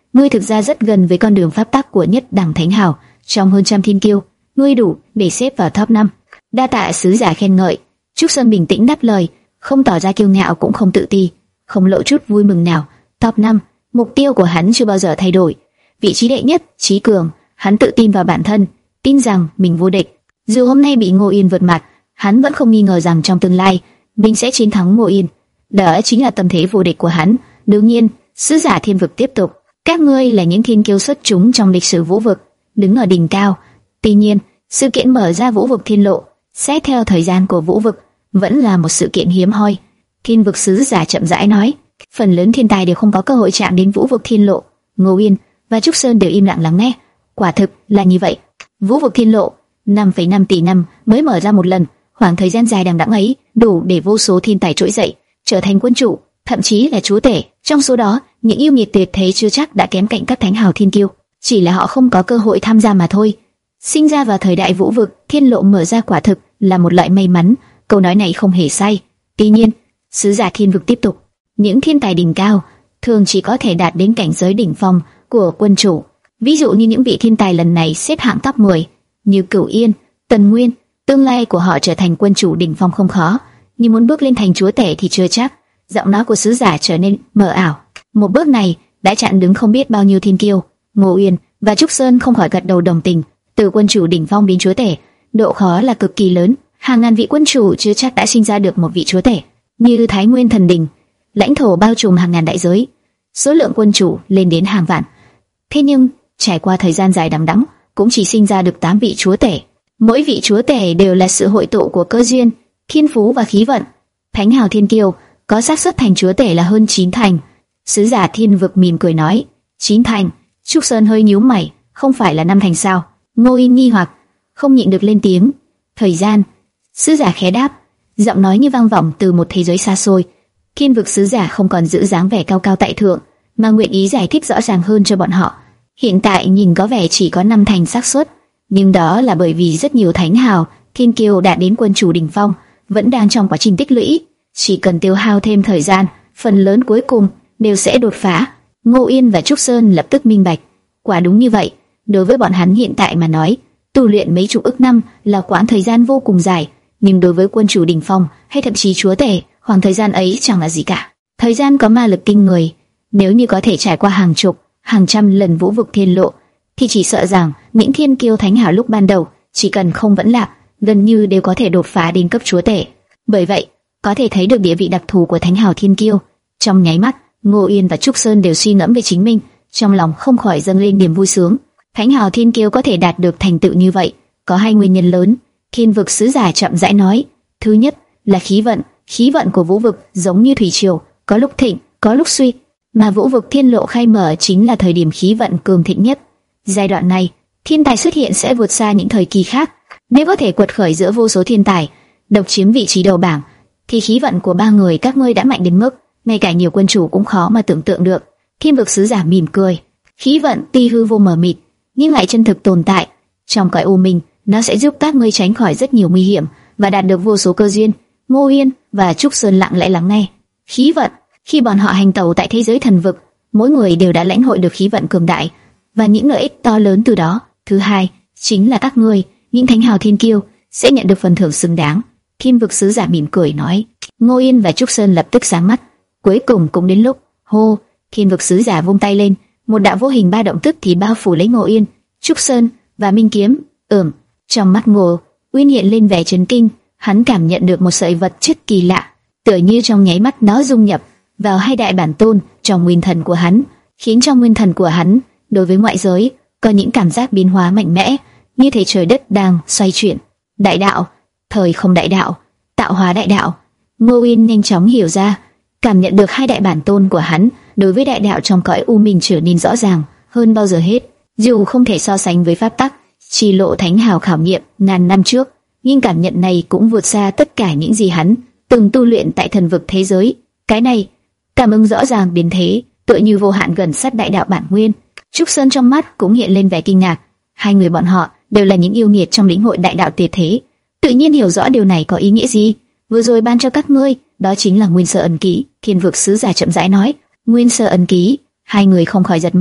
ngươi thực ra rất gần với con đường pháp tắc của nhất đẳng thánh hào. Trong hơn trăm thiên kiêu, ngươi đủ để xếp vào top năm. Đa tạ sứ giả khen ngợi. Trúc Sơn bình tĩnh đáp lời, không tỏ ra kiêu ngạo cũng không tự ti, không lộ chút vui mừng nào. Top năm, mục tiêu của hắn chưa bao giờ thay đổi. Vị trí đệ nhất, trí cường. Hắn tự tin vào bản thân, tin rằng mình vô địch. Dù hôm nay bị Ngô Yên vượt mặt, hắn vẫn không nghi ngờ rằng trong tương lai mình sẽ chiến thắng Ngô Yên. Đó chính là tâm thế vô địch của hắn. Đương nhiên, sứ giả thiên vực tiếp tục. Các ngươi là những thiên kiêu xuất chúng trong lịch sử vũ vực, đứng ở đỉnh cao. Tuy nhiên, sự kiện mở ra vũ vực thiên lộ, xét theo thời gian của vũ vực, vẫn là một sự kiện hiếm hoi. Thiên vực sứ giả chậm rãi nói, phần lớn thiên tài đều không có cơ hội chạm đến vũ vực thiên lộ. Ngô Yên và Trúc Sơn đều im lặng lắng nghe. Quả thực là như vậy. Vũ vực thiên lộ năm phẩy năm tỷ năm mới mở ra một lần, khoảng thời gian dài đằng đẵng ấy đủ để vô số thiên tài trỗi dậy, trở thành quân chủ, thậm chí là chúa tể. Trong số đó, những yêu nghiệt tuyệt thế chưa chắc đã kém cạnh các thánh hào thiên kiêu, chỉ là họ không có cơ hội tham gia mà thôi. Sinh ra vào thời đại vũ vực, thiên lộ mở ra quả thực là một loại may mắn. Câu nói này không hề sai. Tuy nhiên, sứ giả thiên vực tiếp tục, những thiên tài đỉnh cao thường chỉ có thể đạt đến cảnh giới đỉnh phong của quân chủ. Ví dụ như những vị thiên tài lần này xếp hạng top mười, như Cửu Yên, Tần Nguyên, tương lai của họ trở thành quân chủ đỉnh phong không khó, nhưng muốn bước lên thành chúa tể thì chưa chắc. Giọng nói của sứ giả trở nên mờ ảo. Một bước này đã chặn đứng không biết bao nhiêu thiên kiêu. Ngô Yên và Trúc Sơn không khỏi gật đầu đồng tình. Từ quân chủ đỉnh phong đến chúa tể, độ khó là cực kỳ lớn. Hàng ngàn vị quân chủ chưa chắc đã sinh ra được một vị chúa tể. Như Thái Nguyên Thần Đình, lãnh thổ bao trùm hàng ngàn đại giới, số lượng quân chủ lên đến hàng vạn. Thế nhưng trải qua thời gian dài đằng đẵng, cũng chỉ sinh ra được tám vị chúa tể. Mỗi vị chúa tể đều là sự hội tụ của cơ duyên, thiên phú và khí vận. Thánh hào thiên kiêu có xác suất thành chúa tể là hơn chín thành. Sứ giả thiên vực mỉm cười nói, chín thành. Trúc Sơn hơi nhíu mày, không phải là năm thành sao? Ngô Yên nghi hoặc, không nhịn được lên tiếng. Thời gian. Sứ giả khẽ đáp, giọng nói như vang vọng từ một thế giới xa xôi. Thiên vực sứ giả không còn giữ dáng vẻ cao cao tại thượng, mà nguyện ý giải thích rõ ràng hơn cho bọn họ. Hiện tại nhìn có vẻ chỉ có năm thành xác suất, nhưng đó là bởi vì rất nhiều thánh hào thiên kiêu đạt đến quân chủ đỉnh phong vẫn đang trong quá trình tích lũy, chỉ cần tiêu hao thêm thời gian, phần lớn cuối cùng đều sẽ đột phá. Ngô Yên và Trúc Sơn lập tức minh bạch, quả đúng như vậy. Đối với bọn hắn hiện tại mà nói, tu luyện mấy chục ức năm là quãng thời gian vô cùng dài, nhưng đối với quân chủ đỉnh phong hay thậm chí chúa tể, khoảng thời gian ấy chẳng là gì cả. Thời gian có ma lực kinh người, nếu như có thể trải qua hàng chục, hàng trăm lần vũ vực thiên lộ, thì chỉ sợ rằng những thiên kiêu thánh hảo lúc ban đầu chỉ cần không vẫn lạc, gần như đều có thể đột phá đến cấp chúa tể. Bởi vậy, có thể thấy được địa vị đặc thù của thánh hảo thiên kiêu. Trong nháy mắt, Ngô Yên và Trúc Sơn đều suy ngẫm về chính mình, trong lòng không khỏi dâng lên niềm vui sướng. Thánh hảo thiên kiêu có thể đạt được thành tựu như vậy, có hai nguyên nhân lớn. Thiên vực sứ giả chậm rãi nói, thứ nhất là khí vận. Khí vận của vũ vực giống như thủy triều, có lúc thịnh, có lúc suy, mà vũ vực thiên lộ khai mở chính là thời điểm khí vận cường thịnh nhất. Giai đoạn này, thiên tài xuất hiện sẽ vượt xa những thời kỳ khác. Nếu có thể quật khởi giữa vô số thiên tài, độc chiếm vị trí đầu bảng, thì khí vận của ba người các ngươi đã mạnh đến mức ngay cả nhiều quân chủ cũng khó mà tưởng tượng được. Thiên vực sứ giả mỉm cười, khí vận tuy hư vô mờ mịt, nhưng lại chân thực tồn tại. Trong cõi u minh, nó sẽ giúp các ngươi tránh khỏi rất nhiều nguy hiểm và đạt được vô số cơ duyên. Ngô Yên và Trúc Sơn lặng lẽ lắng nghe. Khí vận, khi bọn họ hành tẩu tại thế giới thần vực, mỗi người đều đã lãnh hội được khí vận cường đại và những lợi ích to lớn từ đó. Thứ hai, chính là các ngươi, những thánh hào thiên kiêu, sẽ nhận được phần thưởng xứng đáng. Thiên vực sứ giả mỉm cười nói. Ngô Yên và Trúc Sơn lập tức sáng mắt. Cuối cùng cũng đến lúc. Hô! Thiên vực sứ giả vung tay lên, một đạo vô hình ba động tức thì bao phủ lấy Ngô Yên, Trúc Sơn và Minh Kiếm. Ừm, trong mắt Ngô Uyên hiện lên vẻ chấn kinh. Hắn cảm nhận được một sợi vật chất kỳ lạ, tựa như trong nháy mắt nó dung nhập vào hai đại bản tôn trong nguyên thần của hắn, khiến trong nguyên thần của hắn đối với ngoại giới có những cảm giác biến hóa mạnh mẽ, như thể trời đất đang xoay chuyển. Đại đạo, thời không đại đạo, tạo hóa đại đạo. Ngô Uyên nhanh chóng hiểu ra, cảm nhận được hai đại bản tôn của hắn đối với đại đạo trong cõi u minh trở nên rõ ràng hơn bao giờ hết. Dù không thể so sánh với pháp tắc chi lộ thánh hào khảo nghiệm ngàn năm trước, nhưng cảm nhận này cũng vượt xa tất cả những gì hắn từng tu luyện tại thần vực thế giới. Cái này, cảm ứng rõ ràng biến thế, tựa như vô hạn gần sát đại đạo bản nguyên. Trúc Sơn trong mắt cũng hiện lên vẻ kinh ngạc. Hai người bọn họ đều là những yêu nghiệt trong lĩnh hội đại đạo tuyệt thế, tự nhiên hiểu rõ điều này có ý nghĩa gì. Vừa rồi ban cho các ngươi, đó chính là Nguyên Sơ ấn ký. Thiên vực sứ giả chậm rãi nói. Nguyên Sơ ấn ký. Hai người không khỏi giật mình.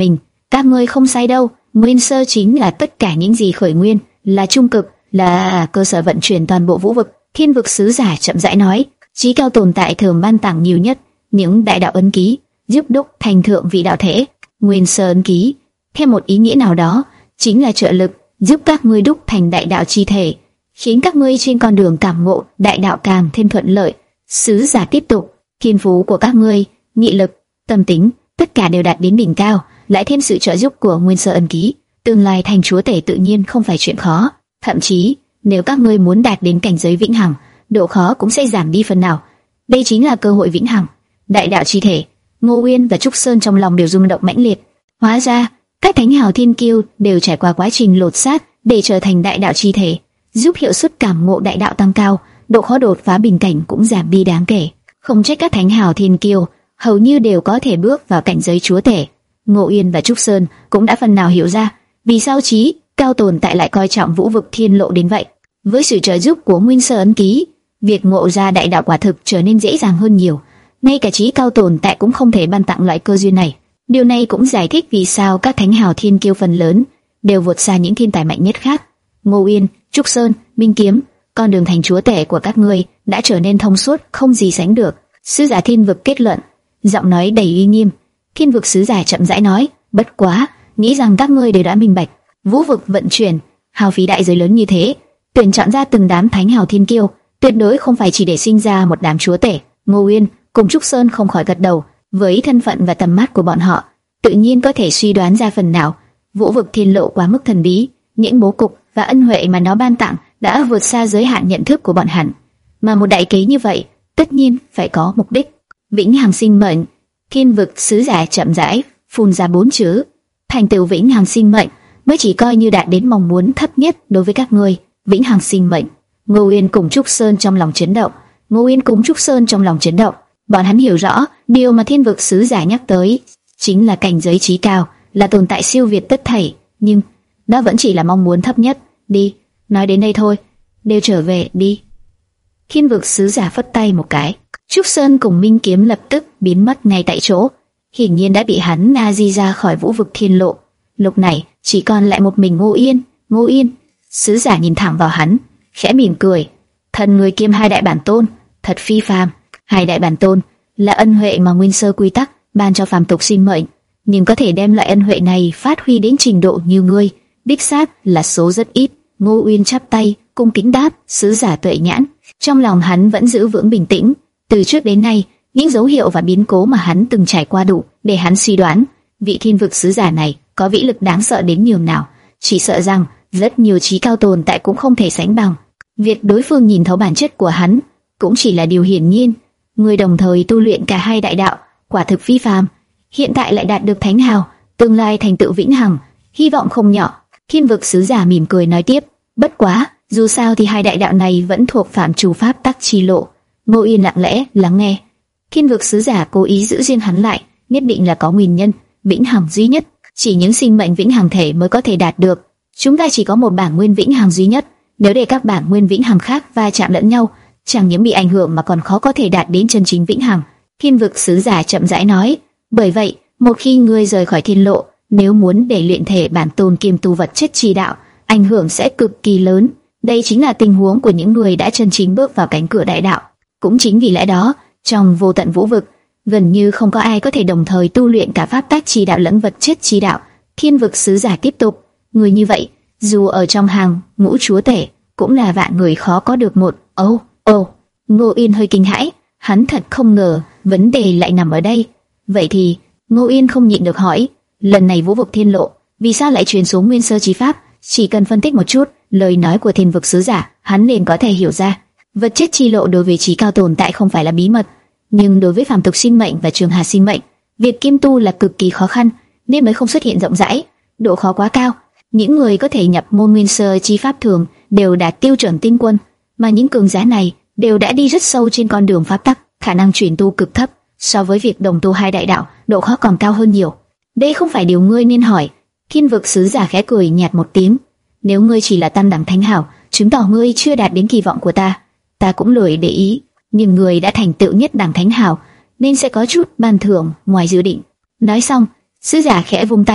Các ngươi không sai đâu, nguyên sơ chính là tất cả những gì khởi nguyên, là trung cực, là cơ sở vận chuyển toàn bộ vũ vực. Thiên vực sứ giả chậm rãi nói, chí cao tồn tại thường ban tặng nhiều nhất những đại đạo ấn ký, giúp đúc thành thượng vị đạo thể. Nguyên sơ ấn ký, theo một ý nghĩa nào đó, chính là trợ lực giúp các ngươi đúc thành đại đạo chi thể, khiến các ngươi trên con đường cảm ngộ đại đạo càng thêm thuận lợi. Sứ giả tiếp tục, thiên phú của các ngươi, nghị lực, tâm tính, tất cả đều đạt đến đỉnh cao, lại thêm sự trợ giúp của nguyên sơ ấn ký, tương lai thành chúa tể tự nhiên không phải chuyện khó. Thậm chí, nếu các ngươi muốn đạt đến cảnh giới vĩnh hằng, độ khó cũng sẽ giảm đi phần nào. Đây chính là cơ hội vĩnh hằng. Đại đạo chi thể, Ngô Uyên và Trúc Sơn trong lòng đều rung động mãnh liệt. Hóa ra, các thánh hào thiên kiêu đều trải qua quá trình lột xác để trở thành đại đạo chi thể, giúp hiệu suất cảm ngộ đại đạo tăng cao, độ khó đột phá bình cảnh cũng giảm đi đáng kể. Không trách các thánh hào thiên kiêu hầu như đều có thể bước vào cảnh giới chúa tể. Ngô Uyên và Trúc Sơn cũng đã phần nào hiểu ra vì sao chí cao tồn tại lại coi trọng vũ vực thiên lộ đến vậy. Với sự trợ giúp của nguyên sơ ấn ký, việc ngộ ra đại đạo quả thực trở nên dễ dàng hơn nhiều. Ngay cả chí cao tồn tại cũng không thể ban tặng loại cơ duyên này. Điều này cũng giải thích vì sao các thánh hào thiên kiêu phần lớn đều vượt xa những thiên tài mạnh nhất khác. Ngô Uyên, Trúc Sơn, Minh Kiếm, con đường thành chúa tể của các ngươi đã trở nên thông suốt không gì sánh được. Sứ giả thiên vực kết luận, giọng nói đầy uy nghiêm. Thiên vực sứ giả chậm rãi nói, bất quá, nghĩ rằng các ngươi đều đã minh bạch, vũ vực vận chuyển, hao phí đại giới lớn như thế, tuyển chọn ra từng đám thánh hào thiên kiêu, tuyệt đối không phải chỉ để sinh ra một đám chúa tể. Ngô Uyên cùng Trúc Sơn không khỏi gật đầu, với thân phận và tầm mắt của bọn họ, tự nhiên có thể suy đoán ra phần nào. Vũ vực thiên lộ quá mức thần bí, những bố cục và ân huệ mà nó ban tặng đã vượt xa giới hạn nhận thức của bọn hắn. Mà một đại kế như vậy, tất nhiên phải có mục đích. Vĩnh hằng sinh mệnh. Thiên vực sứ giả chậm rãi phun ra bốn chữ, thành tựu vĩnh hằng sinh mệnh mới chỉ coi như đạt đến mong muốn thấp nhất đối với các ngươi. Vĩnh hằng sinh mệnh. Ngô Uyên cùng Trúc Sơn trong lòng chấn động. Ngô Uyên cùng Trúc Sơn trong lòng chấn động. Bọn hắn hiểu rõ điều mà thiên vực sứ giả nhắc tới chính là cảnh giới trí cao, là tồn tại siêu việt tất thảy, nhưng đó vẫn chỉ là mong muốn thấp nhất. Đi, nói đến đây thôi, đều trở về đi. Thiên vực sứ giả phất tay một cái, Trúc Sơn cùng Minh Kiếm lập tức biến mất ngay tại chỗ, hiển nhiên đã bị hắn na di ra khỏi vũ vực thiên lộ. Lúc này chỉ còn lại một mình Ngô Yên. Ngô Yên, sứ giả nhìn thẳng vào hắn, khẽ mỉm cười. Thần người kiêm hai đại bản tôn, thật phi phàm. Hai đại bản tôn là ân huệ mà nguyên sơ quy tắc ban cho phàm tục sinh mệnh, nhưng có thể đem loại ân huệ này phát huy đến trình độ như ngươi, đích xác là số rất ít. Ngô Uyên chắp tay, cung kính đáp, sứ giả tuệ nhãn. Trong lòng hắn vẫn giữ vững bình tĩnh. Từ trước đến nay, những dấu hiệu và biến cố mà hắn từng trải qua đủ để hắn suy đoán vị thiên vực sứ giả này có vĩ lực đáng sợ đến nhường nào. Chỉ sợ rằng rất nhiều trí cao tồn tại cũng không thể sánh bằng. Việc đối phương nhìn thấu bản chất của hắn cũng chỉ là điều hiển nhiên. Người đồng thời tu luyện cả hai đại đạo, quả thực phi phàm. Hiện tại lại đạt được thánh hào, tương lai thành tựu vĩnh hằng, hy vọng không nhỏ. Thiên vực sứ giả mỉm cười nói tiếp, bất quá, dù sao thì hai đại đạo này vẫn thuộc phạm trù pháp tắc chi lộ. Ngô Yên lặng lẽ lắng nghe. Thiên vực sứ giả cố ý giữ riêng hắn lại, nhất định là có nguyên nhân. Vĩnh hằng duy nhất, chỉ những sinh mệnh vĩnh hằng thể mới có thể đạt được. Chúng ta chỉ có một bản nguyên vĩnh hằng duy nhất, nếu để các bản nguyên vĩnh hằng khác va chạm lẫn nhau, chẳng những bị ảnh hưởng mà còn khó có thể đạt đến chân chính vĩnh hằng. Thiên vực sứ giả chậm rãi nói, bởi vậy, một khi ngươi rời khỏi thiên lộ, nếu muốn để luyện thể bản tôn kiêm tu vật chất chi đạo, ảnh hưởng sẽ cực kỳ lớn. Đây chính là tình huống của những người đã chân chính bước vào cánh cửa đại đạo. Cũng chính vì lẽ đó, trong vô tận vũ vực, gần như không có ai có thể đồng thời tu luyện cả pháp tắc chi đạo lẫn vật chất chi đạo. Thiên vực sứ giả tiếp tục, người như vậy, dù ở trong hàng ngũ chúa tể, cũng là vạn người khó có được một. Ồ, oh, ồ, oh. Ngô Yên hơi kinh hãi, hắn thật không ngờ vấn đề lại nằm ở đây. Vậy thì, Ngô Yên không nhịn được hỏi, lần này vũ vực thiên lộ, vì sao lại truyền xuống nguyên sơ chi pháp? Chỉ cần phân tích một chút lời nói của thiên vực sứ giả, hắn liền có thể hiểu ra. Vật chất chi lộ đối với trí cao tồn tại không phải là bí mật, nhưng đối với phàm tục sinh mệnh và trường hà sinh mệnh, việc kiêm tu là cực kỳ khó khăn, nên mới không xuất hiện rộng rãi, độ khó quá cao. Những người có thể nhập môn nguyên sơ chi pháp thường đều đạt tiêu chuẩn tinh quân, mà những cường giả này đều đã đi rất sâu trên con đường pháp tắc, khả năng chuyển tu cực thấp, so với việc đồng tu hai đại đạo, độ khó còn cao hơn nhiều. Đây không phải điều ngươi nên hỏi. Thiên vực sứ giả khẽ cười nhạt một tiếng, nếu ngươi chỉ là tam đẳng thánh hảo, chứng tỏ ngươi chưa đạt đến kỳ vọng của ta. Ta cũng lười để ý, nhưng người đã thành tựu nhất đẳng thánh hảo, nên sẽ có chút ban thưởng ngoài dự định. Nói xong, sứ giả khẽ vung tay,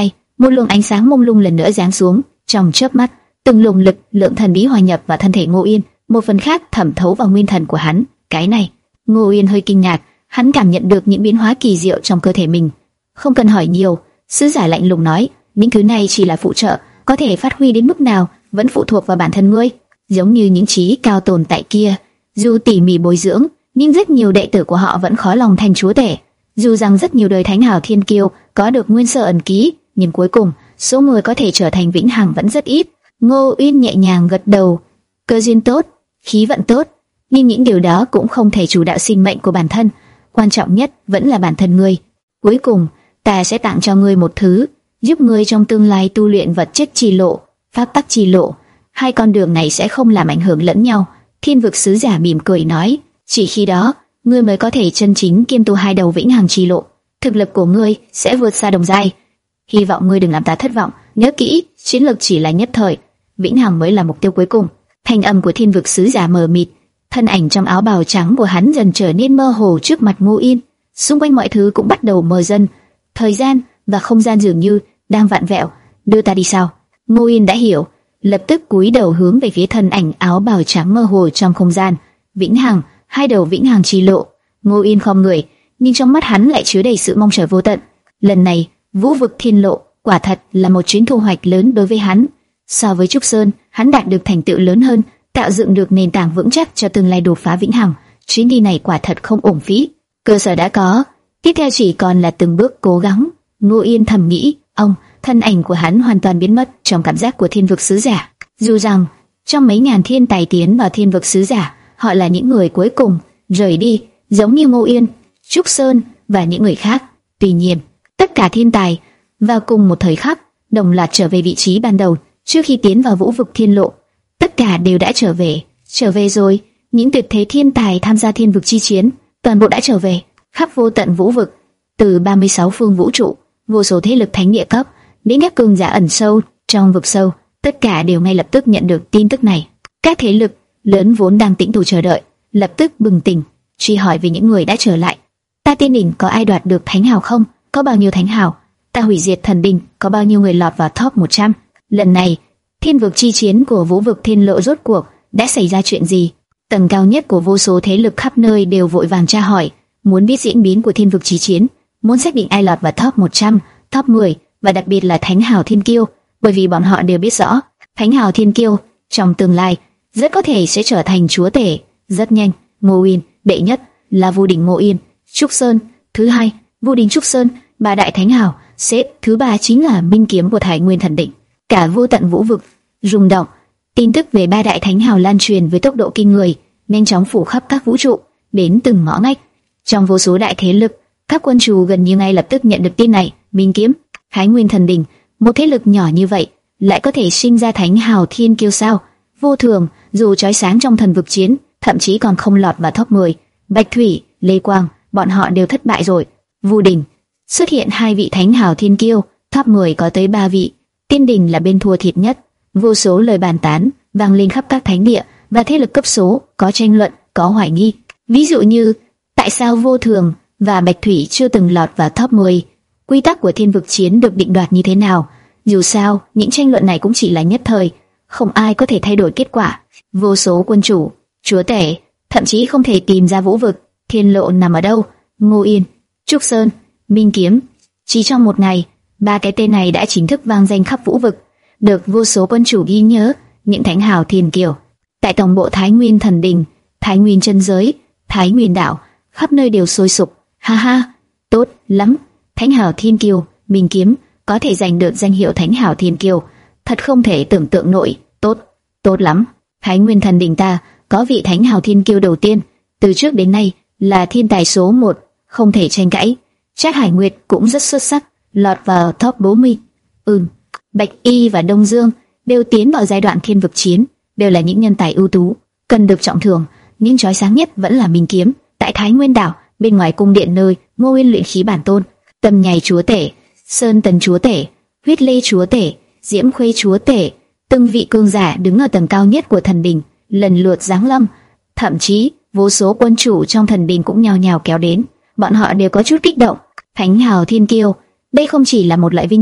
một luồng ánh sáng mông lung lần nữa giáng xuống. Trong chớp mắt, từng luồng lực lượng thần bí hòa nhập vào thân thể Ngô Yên, một phần khác thẩm thấu vào nguyên thần của hắn. Cái này, Ngô Yên hơi kinh ngạc, hắn cảm nhận được những biến hóa kỳ diệu trong cơ thể mình. Không cần hỏi nhiều, sứ giả lạnh lùng nói, những thứ này chỉ là phụ trợ, có thể phát huy đến mức nào vẫn phụ thuộc vào bản thân ngươi. Giống như những trí cao tồn tại kia, dù tỉ mỉ bồi dưỡng, nhưng rất nhiều đệ tử của họ vẫn khó lòng thành chúa tể. Dù rằng rất nhiều đời thánh hào thiên kiêu có được nguyên sơ ẩn ký, nhưng cuối cùng số người có thể trở thành vĩnh hằng vẫn rất ít. Ngô Uyên nhẹ nhàng gật đầu, cơ duyên tốt, khí vận tốt, nhưng những điều đó cũng không thể chủ đạo sinh mệnh của bản thân. Quan trọng nhất vẫn là bản thân ngươi. Cuối cùng, ta sẽ tặng cho ngươi một thứ, giúp ngươi trong tương lai tu luyện vật chất chi lộ, pháp tắc chi lộ. Hai con đường này sẽ không làm ảnh hưởng lẫn nhau. Thiên vực sứ giả mỉm cười nói, chỉ khi đó, ngươi mới có thể chân chính kiêm tu hai đầu vĩnh hằng chi lộ. Thực lực của ngươi sẽ vượt xa đồng giai. Hy vọng ngươi đừng làm ta thất vọng. Nhớ kỹ, chiến lược chỉ là nhất thời, vĩnh hằng mới là mục tiêu cuối cùng. Thanh âm của thiên vực sứ giả mờ mịt, thân ảnh trong áo bào trắng của hắn dần trở nên mơ hồ trước mặt Ngô Yên. Xung quanh mọi thứ cũng bắt đầu mờ dần. Thời gian và không gian dường như đang vặn vẹo. Đưa ta đi sao? Ngô Yên đã hiểu, lập tức cúi đầu hướng về phía thân ảnh áo bào trắng mơ hồ trong không gian. Vĩnh hằng, hai đầu vĩnh hằng chi lộ. Ngô Yên khom người, nhưng trong mắt hắn lại chứa đầy sự mong chờ vô tận. Lần này, Vũ vực thiên lộ quả thật là một chuyến thu hoạch lớn đối với hắn. So với Trúc Sơn, hắn đạt được thành tựu lớn hơn, tạo dựng được nền tảng vững chắc cho tương lai đột phá vĩnh hằng. Chuyến đi này quả thật không uổng phí. Cơ sở đã có, tiếp theo chỉ còn là từng bước cố gắng. Ngô Yên thầm nghĩ, ông, thân ảnh của hắn hoàn toàn biến mất trong cảm giác của thiên vực sứ giả. Dù rằng trong mấy ngàn thiên tài tiến vào thiên vực sứ giả, họ là những người cuối cùng rời đi, giống như Ngô Yên, Trúc Sơn và những người khác. Tuy nhiên, tất cả thiên tài vào cùng một thời khắc đồng loạt trở về vị trí ban đầu trước khi tiến vào Vũ vực thiên lộ. Tất cả đều đã trở về, trở về rồi. Những tuyệt thế thiên tài tham gia thiên vực chi chiến, toàn bộ đã trở về. Khắp vô tận vũ vực, từ ba mươi sáu phương vũ trụ, vô số thế lực thánh địa cấp đến các cường giả ẩn sâu trong vực sâu, tất cả đều ngay lập tức nhận được tin tức này. Các thế lực lớn vốn đang tĩnh tụ chờ đợi, lập tức bừng tỉnh, truy hỏi về những người đã trở lại. Ta tiên đỉnh có ai đoạt được thánh hào không? Có bao nhiêu thánh hào? Ta hủy diệt thần đỉnh, có bao nhiêu người lọt vào top một trăm? Lần này, thiên vực chi chiến của vũ vực thiên lộ rốt cuộc đã xảy ra chuyện gì? Tầng cao nhất của vô số thế lực khắp nơi đều vội vàng tra hỏi, muốn biết diễn biến của thiên vực chi chiến, muốn xác định ai lọt vào top một trăm, top mười và đặc biệt là thánh hào thiên kiêu, bởi vì bọn họ đều biết rõ, thánh hào thiên kiêu trong tương lai rất có thể sẽ trở thành chúa tể. Rất nhanh, Ngô Yên đệ nhất là Vu Đình Ngô Yên, Trúc Sơn thứ hai, Vu Đình Trúc Sơn, ba đại thánh hào, xếp thứ ba chính là Minh kiếm của Thái Nguyên thần đỉnh. Cả vô tận vũ vực rung động, tin tức về ba đại thánh hào lan truyền với tốc độ kinh người, nhanh chóng phủ khắp các vũ trụ, đến từng ngõ ngách. Trong vô số đại thế lực, các quân chủ gần như ngay lập tức nhận được tin này. Minh kiếm, Thái Nguyên thần đỉnh, một thế lực nhỏ như vậy lại có thể sinh ra thánh hào thiên kiêu sao? Vô thường, dù chói sáng trong thần vực chiến, thậm chí còn không lọt vào top mười. Bạch Thủy, Lê Quang, bọn họ đều thất bại rồi. Vu Đình, xuất hiện hai vị thánh hào thiên kiêu, top mười có tới ba vị. Tiên Đình là bên thua thiệt nhất. Vô số lời bàn tán vang lên khắp các thánh địa và thế lực cấp số, có tranh luận, có hoài nghi. Ví dụ như, tại sao Vô Thường và Bạch Thủy chưa từng lọt vào top mười? Quy tắc của thiên vực chiến được định đoạt như thế nào? Dù sao, những tranh luận này cũng chỉ là nhất thời, không ai có thể thay đổi kết quả. Vô số quân chủ, chúa tể, thậm chí không thể tìm ra vũ vực thiên lộ nằm ở đâu. Ngô Yên, Trúc Sơn, Minh kiếm, chỉ trong một ngày, ba cái tên này đã chính thức vang danh khắp vũ vực, được vô số quân chủ ghi nhớ. Những thánh hào thiên kiều tại tổng bộ Thái Nguyên thần đình, Thái Nguyên chân giới, Thái Nguyên đảo, khắp nơi đều sôi sục. Ha ha, tốt lắm, thánh hào thiên kiều, Minh kiếm có thể giành được danh hiệu thánh hào thiên kiều, thật không thể tưởng tượng nổi. Tốt, tốt lắm. Thái Nguyên thần đình ta có vị thánh hào thiên kiêu đầu tiên, từ trước đến nay là thiên tài số một, không thể tranh cãi. Trác Hải Nguyệt cũng rất xuất sắc, lọt vào top bốn mươi. Ừm, Bạch Y và Đông Dương đều tiến vào giai đoạn thiên vực chiến, đều là những nhân tài ưu tú, cần được trọng thưởng. Nhưng chói sáng nhất vẫn là Minh kiếm, tại Thái Nguyên đảo, bên ngoài cung điện nơi Ngô Yên luyện khí bản tôn, Tâm Nhảy chúa tể, Sơn Tần chúa tể, Huyết Lê chúa tể, Diễm Khuê chúa tể, từng vị cường giả đứng ở tầng cao nhất của thần đình lần lượt giáng lâm. Thậm chí vô số quân chủ trong thần đình cũng nhao nhao kéo đến, bọn họ đều có chút kích động. Thánh hào thiên kiêu, đây không chỉ là một loại vinh dự,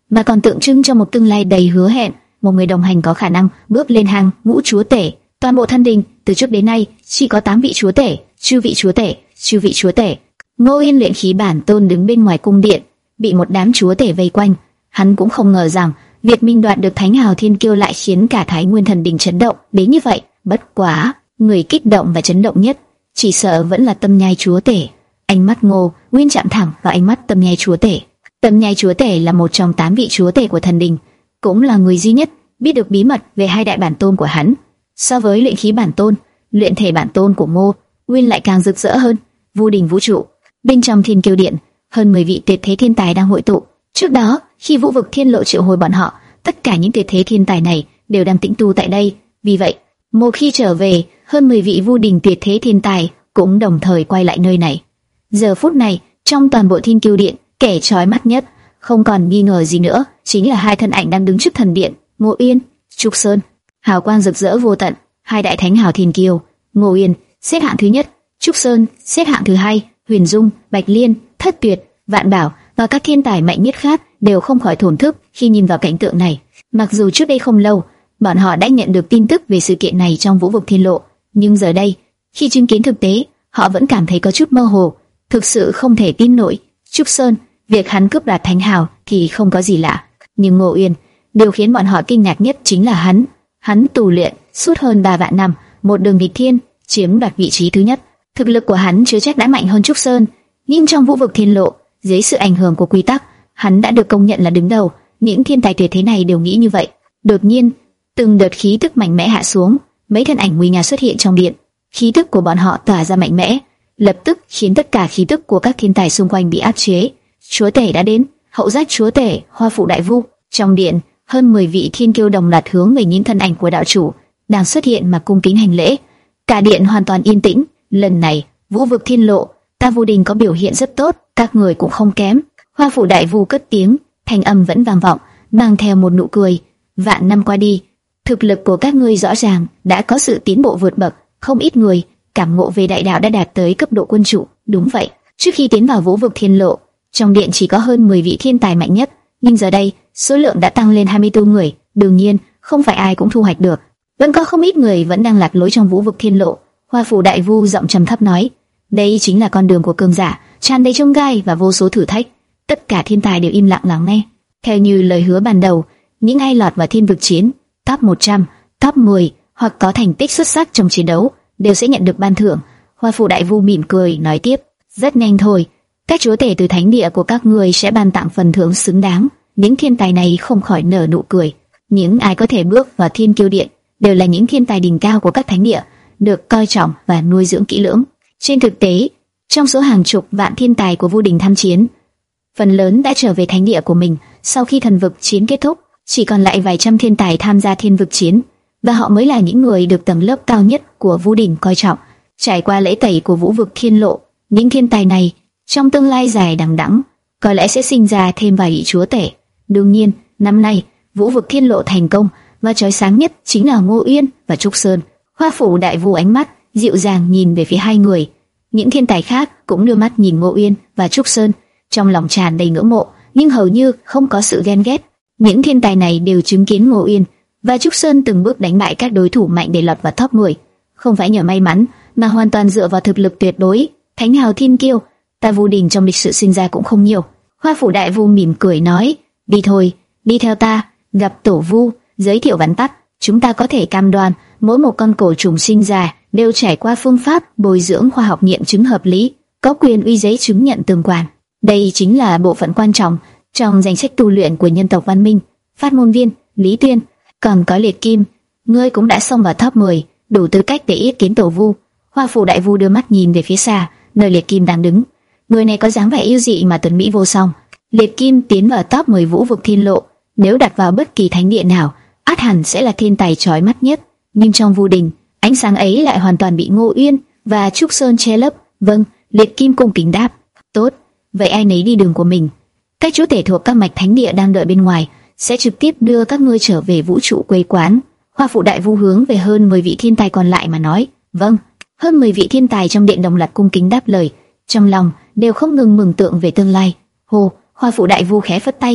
mà còn tượng trưng cho một tương lai đầy hứa hẹn. Một người đồng hành có khả năng bước lên hàng ngũ chúa tể. Toàn bộ Thân Đình từ trước đến nay chỉ có tám vị chúa tể, chư vị chúa tể, chư vị chúa tể. Ngô Yên luyện khí bản tôn đứng bên ngoài cung điện, bị một đám chúa tể vây quanh. Hắn cũng không ngờ rằng việc mình đoạt được Thánh Hào Thiên Kiêu lại khiến cả Thái Nguyên Thần Đình chấn động đến như vậy. Bất quá, người kích động và chấn động nhất chỉ sợ vẫn là Tâm Nhai chúa tể. Ánh mắt Ngô Nguyên chạm thẳng vào ánh mắt Tâm Nhai chúa tể. Tâm Nhai chúa tể là một trong tám vị chúa tể của Thần Đình, cũng là người duy nhất biết được bí mật về hai đại bản tôn của hắn. So với luyện khí bản tôn, luyện thể bản tôn của Ngô Nguyên lại càng rực rỡ hơn. Vu đình vũ trụ, bên trong Thiên Kiêu Điện, hơn mười vị tuyệt thế thiên tài đang hội tụ. Trước đó, khi Vũ Vực Thiên Lộ triệu hồi bọn họ, tất cả những tuyệt thế thiên tài này đều đang tĩnh tu tại đây. Vì vậy, một khi trở về, hơn mười vị Vu đình tuyệt thế thiên tài cũng đồng thời quay lại nơi này. Giờ phút này, trong toàn bộ Thiên Kiêu Điện, kẻ chói mắt nhất, không còn nghi ngờ gì nữa, chính là hai thân ảnh đang đứng trước thần điện, Ngô Yên, Trúc Sơn. Hào quang rực rỡ vô tận, hai đại thánh hào thiên kiêu, Ngô Yên xếp hạng thứ nhất, Trúc Sơn xếp hạng thứ hai, Huyền Dung, Bạch Liên, Thất Tuyệt, Vạn Bảo và các thiên tài mạnh nhất khác đều không khỏi thổn thức khi nhìn vào cảnh tượng này. Mặc dù trước đây không lâu, bọn họ đã nhận được tin tức về sự kiện này trong Vũ Vực Thiên Lộ, nhưng giờ đây, khi chứng kiến thực tế, họ vẫn cảm thấy có chút mơ hồ, thực sự không thể tin nổi. Trúc Sơn, việc hắn cướp đoạt thánh hào thì không có gì lạ, nhưng Ngô Yên, điều khiến bọn họ kinh ngạc nhất chính là hắn. Hắn tù luyện suốt hơn ba vạn năm, một đường nghịch thiên, chiếm đoạt vị trí thứ nhất. Thực lực của hắn chưa chắc đã mạnh hơn Trúc Sơn, nhưng trong Vũ Vực Thiên Lộ, dưới sự ảnh hưởng của quy tắc, hắn đã được công nhận là đứng đầu. Những thiên tài tuyệt thế này đều nghĩ như vậy. Đột nhiên, từng đợt khí tức mạnh mẽ hạ xuống, mấy thân ảnh nguy nga xuất hiện trong điện. Khí tức của bọn họ tỏa ra mạnh mẽ, lập tức khiến tất cả khí tức của các thiên tài xung quanh bị áp chế. Chúa tể đã đến, hậu giác chúa tể, Hoa Phụ Đại Vu. Trong điện, hơn mười vị thiên kiêu đồng loạt hướng về những thân ảnh của đạo chủ đang xuất hiện mà cung kính hành lễ. Cả điện hoàn toàn yên tĩnh. Lần này, Vũ Vực Thiên Lộ, ta Vu đình có biểu hiện rất tốt, các người cũng không kém. Hoa Phụ Đại Vu cất tiếng, thanh âm vẫn vang vọng, mang theo một nụ cười. Vạn năm qua đi, thực lực của các ngươi rõ ràng đã có sự tiến bộ vượt bậc. Không ít người cảm ngộ về đại đạo đã đạt tới cấp độ quân chủ. Đúng vậy, trước khi tiến vào Vũ Vực Thiên Lộ, trong điện chỉ có hơn mười vị thiên tài mạnh nhất, nhưng giờ đây số lượng đã tăng lên hai mươi tư người. Đương nhiên, không phải ai cũng thu hoạch được, vẫn có không ít người vẫn đang lạc lối trong Vũ Vực Thiên Lộ. Hoa Phủ Đại Vu giọng trầm thấp nói: đây chính là con đường của cường giả, tràn đầy chông gai và vô số thử thách. Tất cả thiên tài đều im lặng lắng nghe. Theo như lời hứa ban đầu, những ai lọt vào thiên vực chiến top một trăm, top mười hoặc có thành tích xuất sắc trong chiến đấu đều sẽ nhận được ban thưởng. Hoa Phủ Đại Vu mỉm cười nói tiếp: rất nhanh thôi, các chúa tể từ thánh địa của các ngươi sẽ ban tặng phần thưởng xứng đáng. Những thiên tài này không khỏi nở nụ cười. Những ai có thể bước vào Thiên Kiêu Điện đều là những thiên tài đỉnh cao của các thánh địa, được coi trọng và nuôi dưỡng kỹ lưỡng. Trên thực tế, trong số hàng chục vạn thiên tài của Vu đình tham chiến, phần lớn đã trở về thánh địa của mình sau khi thần vực chiến kết thúc. Chỉ còn lại vài trăm thiên tài tham gia thiên vực chiến, và họ mới là những người được tầng lớp cao nhất của Vu đình coi trọng. Trải qua lễ tẩy của Vũ Vực Thiên Lộ, những thiên tài này trong tương lai dài đằng đẵng có lẽ sẽ sinh ra thêm vài vị chúa tể. Đương nhiên, năm nay Vũ Vực Thiên Lộ thành công và chói sáng nhất chính là Ngô Yên và Trúc Sơn. Hoa Phủ Đại Vu ánh mắt dịu dàng nhìn về phía hai người. Những thiên tài khác cũng đưa mắt nhìn Ngô Yên và Trúc Sơn, trong lòng tràn đầy ngưỡng mộ, nhưng hầu như không có sự ghen ghét. Những thiên tài này đều chứng kiến Ngô Yên và Trúc Sơn từng bước đánh bại các đối thủ mạnh để lọt vào top mười, không phải nhờ may mắn mà hoàn toàn dựa vào thực lực tuyệt đối. Thánh hào thiên kiêu, ta Vu đình trong lịch sử sinh ra cũng không nhiều. Hoa Phủ Đại Vu mỉm cười nói: đi thôi, đi theo ta, gặp tổ Vu, giới thiệu vắn tắt. Chúng ta có thể cam đoan mỗi một con cổ trùng sinh ra đều trải qua phương pháp bồi dưỡng khoa học nghiệm chứng hợp lý, có quyền uy giấy chứng nhận tương quan. Đây chính là bộ phận quan trọng trong danh sách tu luyện của nhân tộc văn minh. Phát ngôn viên Lý Tuyên, còn có Liệt Kim, ngươi cũng đã xông vào top mười, đủ tư cách để yết kiến tổ Vu. Hoa Phủ Đại Vu đưa mắt nhìn về phía xa, nơi Liệt Kim đang đứng. Người này có dáng vẻ yêu dị mà tuấn mỹ vô song. Liệt Kim tiến vào top mười Vũ Vực Thiên Lộ, nếu đặt vào bất kỳ thánh địa nào, ắt hẳn sẽ là thiên tài chói mắt nhất. Nhưng trong Vu đình, ánh sáng ấy lại hoàn toàn bị Ngô Uyên và Trúc Sơn che lấp. Vâng, Liệt Kim cung kính đáp. Tốt, vậy ai nấy đi đường của mình. Các chúa tể thuộc các mạch thánh địa đang đợi bên ngoài sẽ trực tiếp đưa các ngươi trở về vũ trụ quê quán. Hoa Phủ Đại Vu hướng về hơn mười vị thiên tài còn lại mà nói. Vâng. Hơn mười vị thiên tài trong điện đồng loạt cung kính đáp lời, trong lòng đều không ngừng mừng tượng về tương lai. Hồ, Hoa Phủ Đại Vu khẽ phất tay,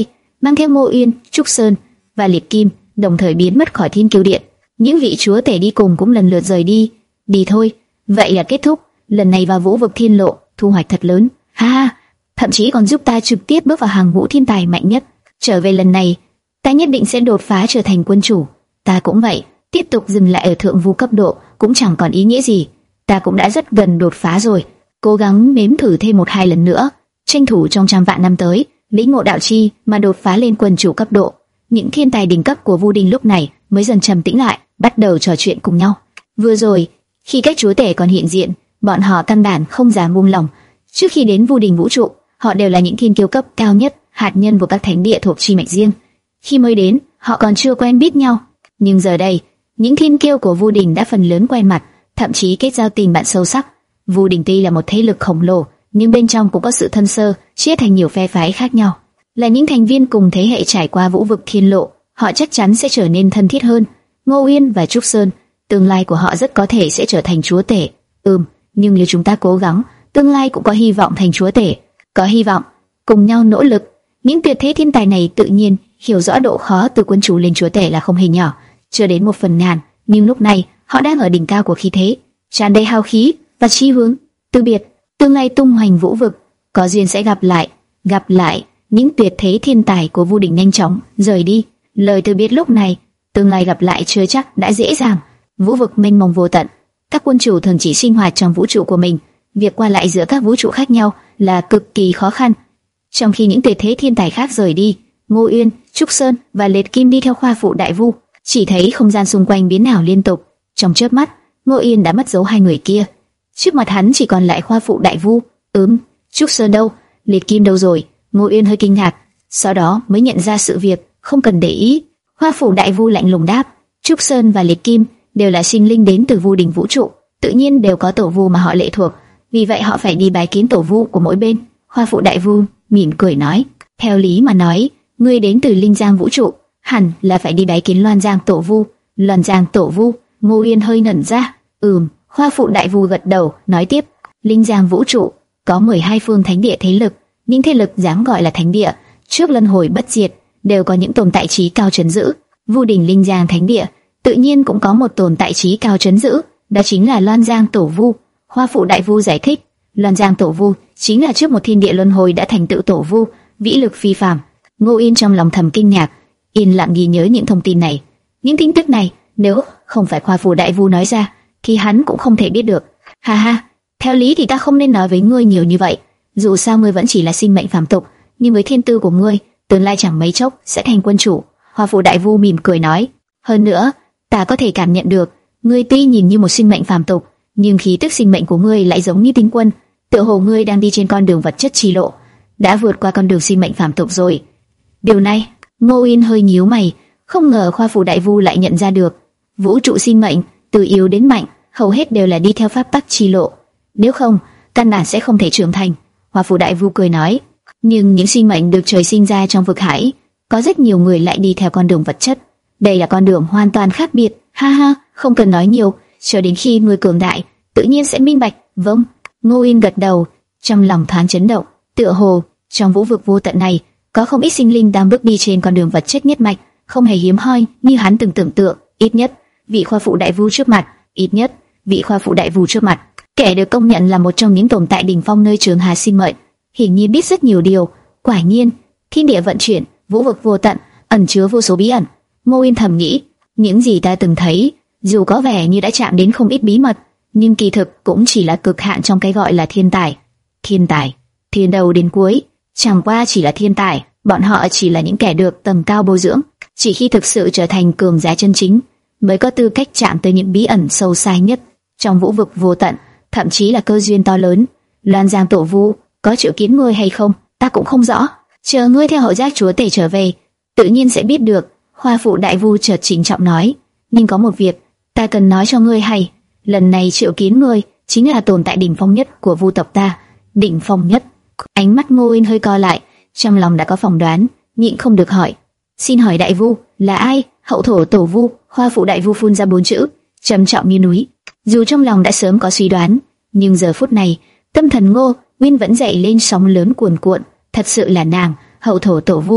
mang theo Ngô Uyên, Trúc Sơn và Liệt Kim, đồng thời biến mất khỏi Thiên Kiêu Điện. Những vị chúa tể đi cùng cũng lần lượt rời đi. Đi thôi, vậy là kết thúc. Lần này vào Vũ vực Thiên Lộ, thu hoạch thật lớn. Ha ha, thậm chí còn giúp ta trực tiếp bước vào hàng ngũ thiên tài mạnh nhất. Trở về lần này, ta nhất định sẽ đột phá trở thành quân chủ. Ta cũng vậy, tiếp tục dừng lại ở thượng vu cấp độ cũng chẳng còn ý nghĩa gì. Ta cũng đã rất gần đột phá rồi, cố gắng nếm thử thêm một hai lần nữa, tranh thủ trong trăm vạn năm tới lĩnh ngộ đạo chi mà đột phá lên quân chủ cấp độ. Những thiên tài đỉnh cấp của Vu Đình lúc này mới dần trầm tĩnh lại, bắt đầu trò chuyện cùng nhau. Vừa rồi, khi các chúa tể còn hiện diện, bọn họ căn bản không dám buông lỏng. Trước khi đến Vu Đình vũ trụ, họ đều là những thiên kiêu cấp cao nhất, hạt nhân của các thánh địa thuộc chi mạch riêng. Khi mới đến, họ còn chưa quen biết nhau, nhưng giờ đây, những thiên kiêu của Vu Đình đã phần lớn quen mặt, thậm chí kết giao tình bạn sâu sắc. Vu Đình tuy là một thế lực khổng lồ, nhưng bên trong cũng có sự thân sơ, chia thành nhiều phe phái khác nhau. Là những thành viên cùng thế hệ trải qua Vũ vực Thiên Lộ, họ chắc chắn sẽ trở nên thân thiết hơn. Ngô Uyên và Trúc Sơn, tương lai của họ rất có thể sẽ trở thành chúa tể. Ừm, nhưng nếu chúng ta cố gắng, tương lai cũng có hy vọng thành chúa tể. Có hy vọng, cùng nhau nỗ lực. Những tuyệt thế thiên tài này tự nhiên hiểu rõ độ khó từ quân chủ lên chúa tể là không hề nhỏ, chưa đến một phần ngàn, nhưng lúc này họ đang ở đỉnh cao của khí thế, tràn đầy hào khí và chí hướng. Từ biệt, tương lai tung hoành vũ vực, có duyên sẽ gặp lại, gặp lại. Những tuyệt thế thiên tài của Vu Đình nhanh chóng rời đi. Lời từ biệt lúc này, tương lai gặp lại chưa chắc đã dễ dàng. Vũ vực mênh mông vô tận, các quân chủ thường chỉ sinh hoạt trong vũ trụ của mình, việc qua lại giữa các vũ trụ khác nhau là cực kỳ khó khăn. Trong khi những tuyệt thế thiên tài khác rời đi, Ngô Uyên, Trúc Sơn và Liệt Kim đi theo khoa phụ đại vu, chỉ thấy không gian xung quanh biến ảo liên tục. Trong chớp mắt, Ngô Uyên đã mất dấu hai người kia. Trước mặt hắn chỉ còn lại khoa phụ đại vu. Ừm, Trúc Sơn đâu? Liệt Kim đâu rồi? Ngô Uyên hơi kinh ngạc, sau đó mới nhận ra sự việc, không cần để ý. Hoa phủ đại vu lạnh lùng đáp, Trúc Sơn và Liệt Kim đều là sinh linh đến từ Vu Đình vũ trụ, tự nhiên đều có tổ vu mà họ lệ thuộc, vì vậy họ phải đi bái kiến tổ vu của mỗi bên. Hoa phủ đại vu mỉm cười nói, theo lý mà nói, ngươi đến từ Linh Giang vũ trụ, hẳn là phải đi bái kiến Loan Giang tổ vu. Loan Giang tổ vu? Ngô Uyên hơi ngẩn ra. Ừm. Hoa phụ đại vu gật đầu, nói tiếp, Linh Giang vũ trụ có mười hai phương thánh địa thế lực, những thế lực dám gọi là thánh địa, trước luân hồi bất diệt, đều có những tồn tại trí cao trấn giữ. Vu Đình Linh Giang thánh địa tự nhiên cũng có một tồn tại trí cao trấn giữ, đó chính là Loan Giang tổ vu. Hoa phụ đại vu giải thích, Loan Giang tổ vu chính là trước một thiên địa luân hồi đã thành tựu tổ vu, vĩ lực phi phàm. Ngô Yên trong lòng thầm kinh ngạc, yên lặng ghi nhớ những thông tin này. Những tin tức này nếu không phải Hoa phụ đại vu nói ra, thì hắn cũng không thể biết được. Ha ha, theo lý thì ta không nên nói với ngươi nhiều như vậy. Dù sao ngươi vẫn chỉ là sinh mệnh phàm tục, nhưng với thiên tư của ngươi, tương lai chẳng mấy chốc sẽ thành quân chủ. Hoa phụ đại vu mỉm cười nói, hơn nữa, ta có thể cảm nhận được, ngươi tuy nhìn như một sinh mệnh phàm tục, nhưng khí tức sinh mệnh của ngươi lại giống như tinh quân, tựa hồ ngươi đang đi trên con đường vật chất chi lộ, đã vượt qua con đường sinh mệnh phàm tục rồi. Điều này, Ngô Yên hơi nhíu mày, không ngờ Hoa phụ đại vu lại nhận ra được. Vũ trụ sinh mệnh từ yếu đến mạnh, hầu hết đều là đi theo pháp tắc chi lộ, nếu không, căn bản sẽ không thể trưởng thành. Hoa phụ đại vu cười nói, nhưng những sinh mệnh được trời sinh ra trong vực hải, có rất nhiều người lại đi theo con đường vật chất. Đây là con đường hoàn toàn khác biệt. Ha ha, không cần nói nhiều, chờ đến khi người cường đại, tự nhiên sẽ minh bạch. Vâng. Ngô Yên gật đầu, trong lòng thoáng chấn động. Tựa hồ trong vũ vực vô tận này, có không ít sinh linh đang bước đi trên con đường vật chất nhất mạch, không hề hiếm hoi như hắn từng tưởng tượng. Ít nhất, vị Hoa phụ đại vu trước mặt, ít nhất vị Hoa phụ đại vu trước mặt, kẻ được công nhận là một trong những tồn tại đỉnh phong nơi Trường Hà sinh mệnh, hiển nhiên biết rất nhiều điều. Quả nhiên, thiên địa vận chuyển, vũ vực vô tận, ẩn chứa vô số bí ẩn. Ngô Yên thầm nghĩ, những gì ta từng thấy, dù có vẻ như đã chạm đến không ít bí mật, nhưng kỳ thực cũng chỉ là cực hạn trong cái gọi là thiên tài. Thiên tài, thiên đầu đến cuối, chẳng qua chỉ là thiên tài. Bọn họ chỉ là những kẻ được tầm cao bồi dưỡng, chỉ khi thực sự trở thành cường giả chân chính, mới có tư cách chạm tới những bí ẩn sâu xa nhất trong vũ vực vô tận, thậm chí là cơ duyên to lớn. Loan Giang tổ vu có triệu kiến ngươi hay không, ta cũng không rõ. Chờ ngươi theo hậu giác chúa tể trở về, tự nhiên sẽ biết được. Hoa phụ đại vu chợt trịnh trọng nói, nhưng có một việc ta cần nói cho ngươi hay. Lần này triệu kiến ngươi chính là tồn tại đỉnh phong nhất của vu tộc ta. Đỉnh phong nhất? Ánh mắt Ngô Yên hơi co lại, trong lòng đã có phỏng đoán, nhịn không được hỏi, xin hỏi đại vu là ai? Hậu thổ tổ vu. Hoa phụ đại vu phun ra bốn chữ, trầm trọng như núi. Dù trong lòng đã sớm có suy đoán, nhưng giờ phút này tâm thần Ngô Nguyên vẫn dậy lên sóng lớn cuồn cuộn. Thật sự là nàng, hậu thổ tổ vu.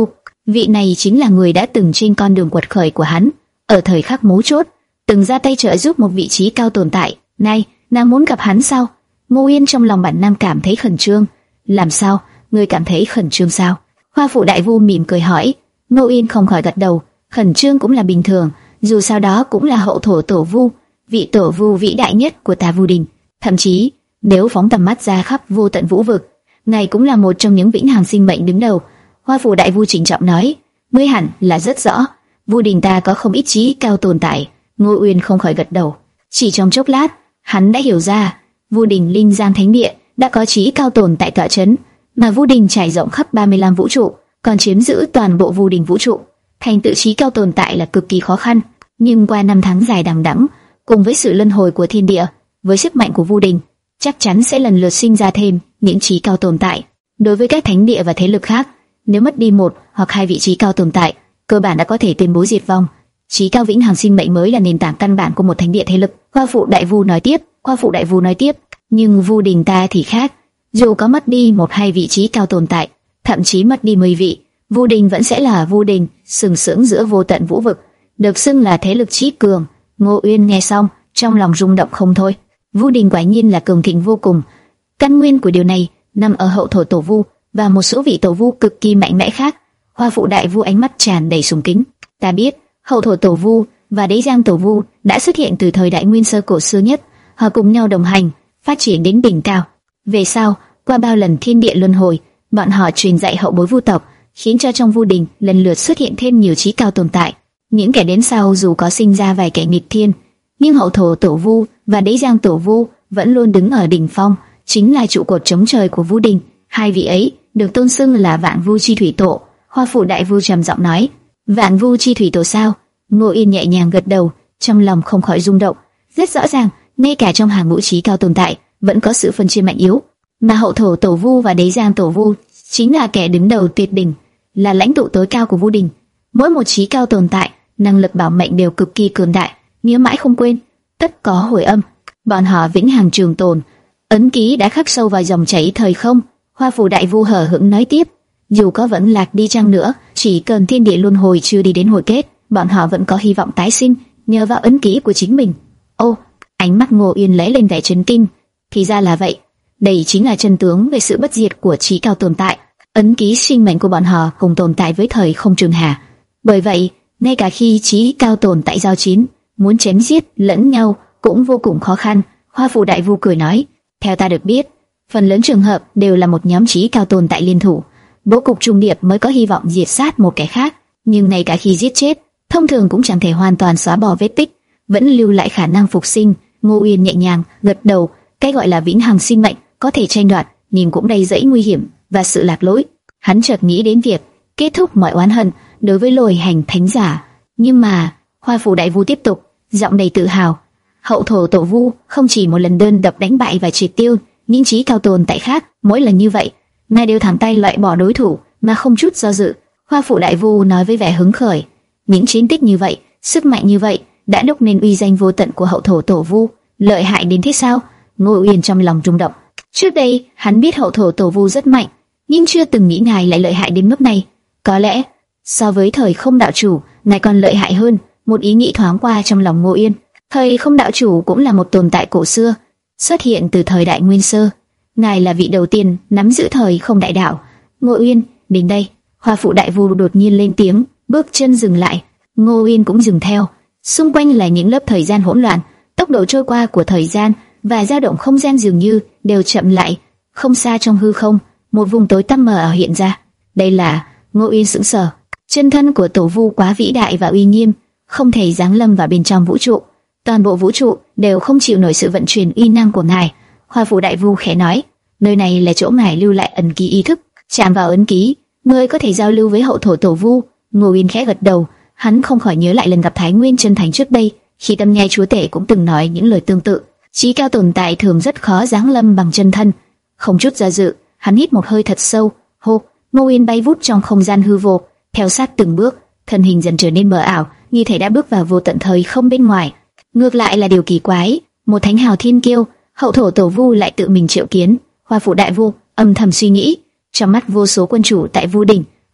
Vị này chính là người đã từng trên con đường quật khởi của hắn, ở thời khắc mấu chốt, từng ra tay trợ giúp một vị trí cao tồn tại. Này, nàng muốn gặp hắn sao? Ngô Yên trong lòng bản năng cảm thấy khẩn trương. Làm sao? Ngươi cảm thấy khẩn trương sao? Hoa phụ đại vu mỉm cười hỏi. Ngô Yên không khỏi gật đầu. Khẩn trương cũng là bình thường, dù sao đó cũng là hậu thổ tổ vu, vị tổ vu vĩ đại nhất của ta Vu Đình. Thậm chí, nếu phóng tầm mắt ra khắp vô tận vũ vực, ngài cũng là một trong những vĩnh hằng sinh mệnh đứng đầu. Hoa phụ đại vu trịnh trọng nói. Ngươi hẳn là rất rõ, Vu Đình ta có không ít trí cao tồn tại. Ngô Uyên không khỏi gật đầu. Chỉ trong chốc lát, hắn đã hiểu ra, Vu Đình Linh Giang Thánh Địa đã có trí cao tồn tại tọa chấn, mà Vu Đình trải rộng khắp ba mươi lăm vũ trụ, còn chiếm giữ toàn bộ Vu Đình vũ trụ. Thành tựu trí cao tồn tại là cực kỳ khó khăn, nhưng qua năm tháng dài đằng đẵng, cùng với sự luân hồi của thiên địa, với sức mạnh của Vu Đình, chắc chắn sẽ lần lượt sinh ra thêm những trí cao tồn tại. Đối với các thánh địa và thế lực khác, nếu mất đi một hoặc hai vị trí cao tồn tại, cơ bản đã có thể tuyên bố diệt vong. Trí cao vĩnh hằng sinh mệnh mới là nền tảng căn bản của một thánh địa thế lực. Hoa phụ đại vu nói tiếp, Hoa phụ đại vu nói tiếp, nhưng Vu Đình ta thì khác, dù có mất đi một hai vị trí cao tồn tại, thậm chí mất đi mười vị, Vu Đình vẫn sẽ là Vu Đình, sừng sững giữa vô tận vũ vực, được xưng là thế lực chí cường. Ngô Uyên nghe xong, trong lòng rung động không thôi. Vu Đình quả nhiên là cường thịnh vô cùng. Căn nguyên của điều này nằm ở hậu thổ tổ vu và một số vị tổ vu cực kỳ mạnh mẽ khác. Hoa phụ đại vu ánh mắt tràn đầy sùng kính. Ta biết, hậu thổ tổ vu và đế giang tổ vu đã xuất hiện từ thời đại nguyên sơ cổ xưa nhất, họ cùng nhau đồng hành, phát triển đến đỉnh cao. Về sau, qua bao lần thiên địa luân hồi, bọn họ truyền dạy hậu bối vu tộc, khiến cho trong Vu Đình lần lượt xuất hiện thêm nhiều trí cao tồn tại. Những kẻ đến sau dù có sinh ra vài kẻ nghịch thiên, nhưng hậu thổ tổ vu và đế giang tổ vu vẫn luôn đứng ở đỉnh phong, chính là trụ cột chống trời của Vu Đình. Hai vị ấy được tôn xưng là Vạn Vu Chi Thủy Tổ. Hoa phụ đại vu trầm giọng nói, Vạn Vu Chi Thủy Tổ sao? Ngô Yên nhẹ nhàng gật đầu, trong lòng không khỏi rung động. Rất rõ ràng, ngay cả trong hàng ngũ trí cao tồn tại vẫn có sự phân chia mạnh yếu, mà hậu thổ tổ vu và đế giang tổ vu chính là kẻ đứng đầu tuyệt đỉnh, là lãnh tụ tối cao của Vu Đình. Mỗi một trí cao tồn tại, năng lực bảo mệnh đều cực kỳ cường đại, nhớ mãi không quên, tất có hồi âm. Bọn họ vĩnh hằng trường tồn, ấn ký đã khắc sâu vào dòng chảy thời không. Hoa phủ đại vu hờ hững nói tiếp, dù có vẫn lạc đi chăng nữa, chỉ cần thiên địa luân hồi chưa đi đến hồi kết, bọn họ vẫn có hy vọng tái sinh, nhờ vào ấn ký của chính mình. Ô, ánh mắt Ngô Uyên lóe lên vẻ chấn kinh. Thì ra là vậy, đây chính là chân tướng về sự bất diệt của trí cao tồn tại. Ấn ký sinh mệnh của bọn họ cùng tồn tại với thời không trường hà. Bởi vậy, ngay cả khi trí cao tồn tại giao chiến, muốn chém giết lẫn nhau cũng vô cùng khó khăn. Hoa phủ đại vu cười nói, theo ta được biết, phần lớn trường hợp đều là một nhóm trí cao tồn tại liên thủ, bố cục trung điệp mới có hy vọng diệt sát một kẻ khác. Nhưng ngay cả khi giết chết, thông thường cũng chẳng thể hoàn toàn xóa bỏ vết tích, vẫn lưu lại khả năng phục sinh. Ngô Uyên nhẹ nhàng gật đầu, cái gọi là vĩnh hằng sinh mệnh có thể tranh đoạt, nhưng cũng đầy dẫy nguy hiểm và sự lạc lối. Hắn chợt nghĩ đến việc kết thúc mọi oán hận đối với lôi hành thánh giả. Nhưng mà Hoa phủ đại vu tiếp tục, giọng đầy tự hào, hậu thổ tổ vu không chỉ một lần đơn độc đánh bại và triệt tiêu những trí cao tồn tại khác, mỗi lần như vậy, ngài đều thẳng tay loại bỏ đối thủ mà không chút do dự. Hoa phủ đại vu nói với vẻ hứng khởi, những chiến tích như vậy, sức mạnh như vậy đã đúc nên uy danh vô tận của hậu thổ tổ vu. Lợi hại đến thế sao? Ngô Uyên trong lòng rung động. Trước đây hắn biết hậu thổ tổ vu rất mạnh, nhưng chưa từng nghĩ ngài lại lợi hại đến mức này. Có lẽ so với thời không đạo chủ, ngài còn lợi hại hơn. Một ý nghĩ thoáng qua trong lòng Ngô Uyên. Thời không đạo chủ cũng là một tồn tại cổ xưa, xuất hiện từ thời đại nguyên sơ. Ngài là vị đầu tiên nắm giữ thời không đại đạo. Ngô Uyên, đến đây. Hoa phụ đại vu đột nhiên lên tiếng, bước chân dừng lại. Ngô Uyên cũng dừng theo. Xung quanh là những lớp thời gian hỗn loạn, tốc độ trôi qua của thời gian và dao động không gian dường như đều chậm lại. Không xa trong hư không, một vùng tối tăm mờ ảo hiện ra. Đây là... Ngô Uyên sững sờ. Chân thân của tổ vu quá vĩ đại và uy nghiêm, không thể giáng lâm vào bên trong vũ trụ. Toàn bộ vũ trụ đều không chịu nổi sự vận chuyển uy năng của ngài. Hoa phủ đại vu khẽ nói, nơi này là chỗ ngài lưu lại ấn ký ý thức, chạm vào ấn ký, ngươi có thể giao lưu với hậu thổ tổ vu. Ngô Uyên khẽ gật đầu, hắn không khỏi nhớ lại lần gặp Thái Nguyên chân thành trước đây, khi Tâm Nhai chúa tể cũng từng nói những lời tương tự. Chí cao tồn tại thường rất khó giáng lâm bằng chân thân. Không chút do dự, hắn hít một hơi thật sâu, hô. Ngô Uyên bay vút trong không gian hư vô, theo sát từng bước, thân hình dần trở nên mờ ảo, như thể đã bước vào vô tận thời không bên ngoài. Ngược lại là điều kỳ quái, một thánh hào thiên kiêu, hậu thổ tổ vu lại tự mình triệu kiến. Hoa phủ đại vu âm thầm suy nghĩ, trong mắt vô số quân chủ tại Vu Đình,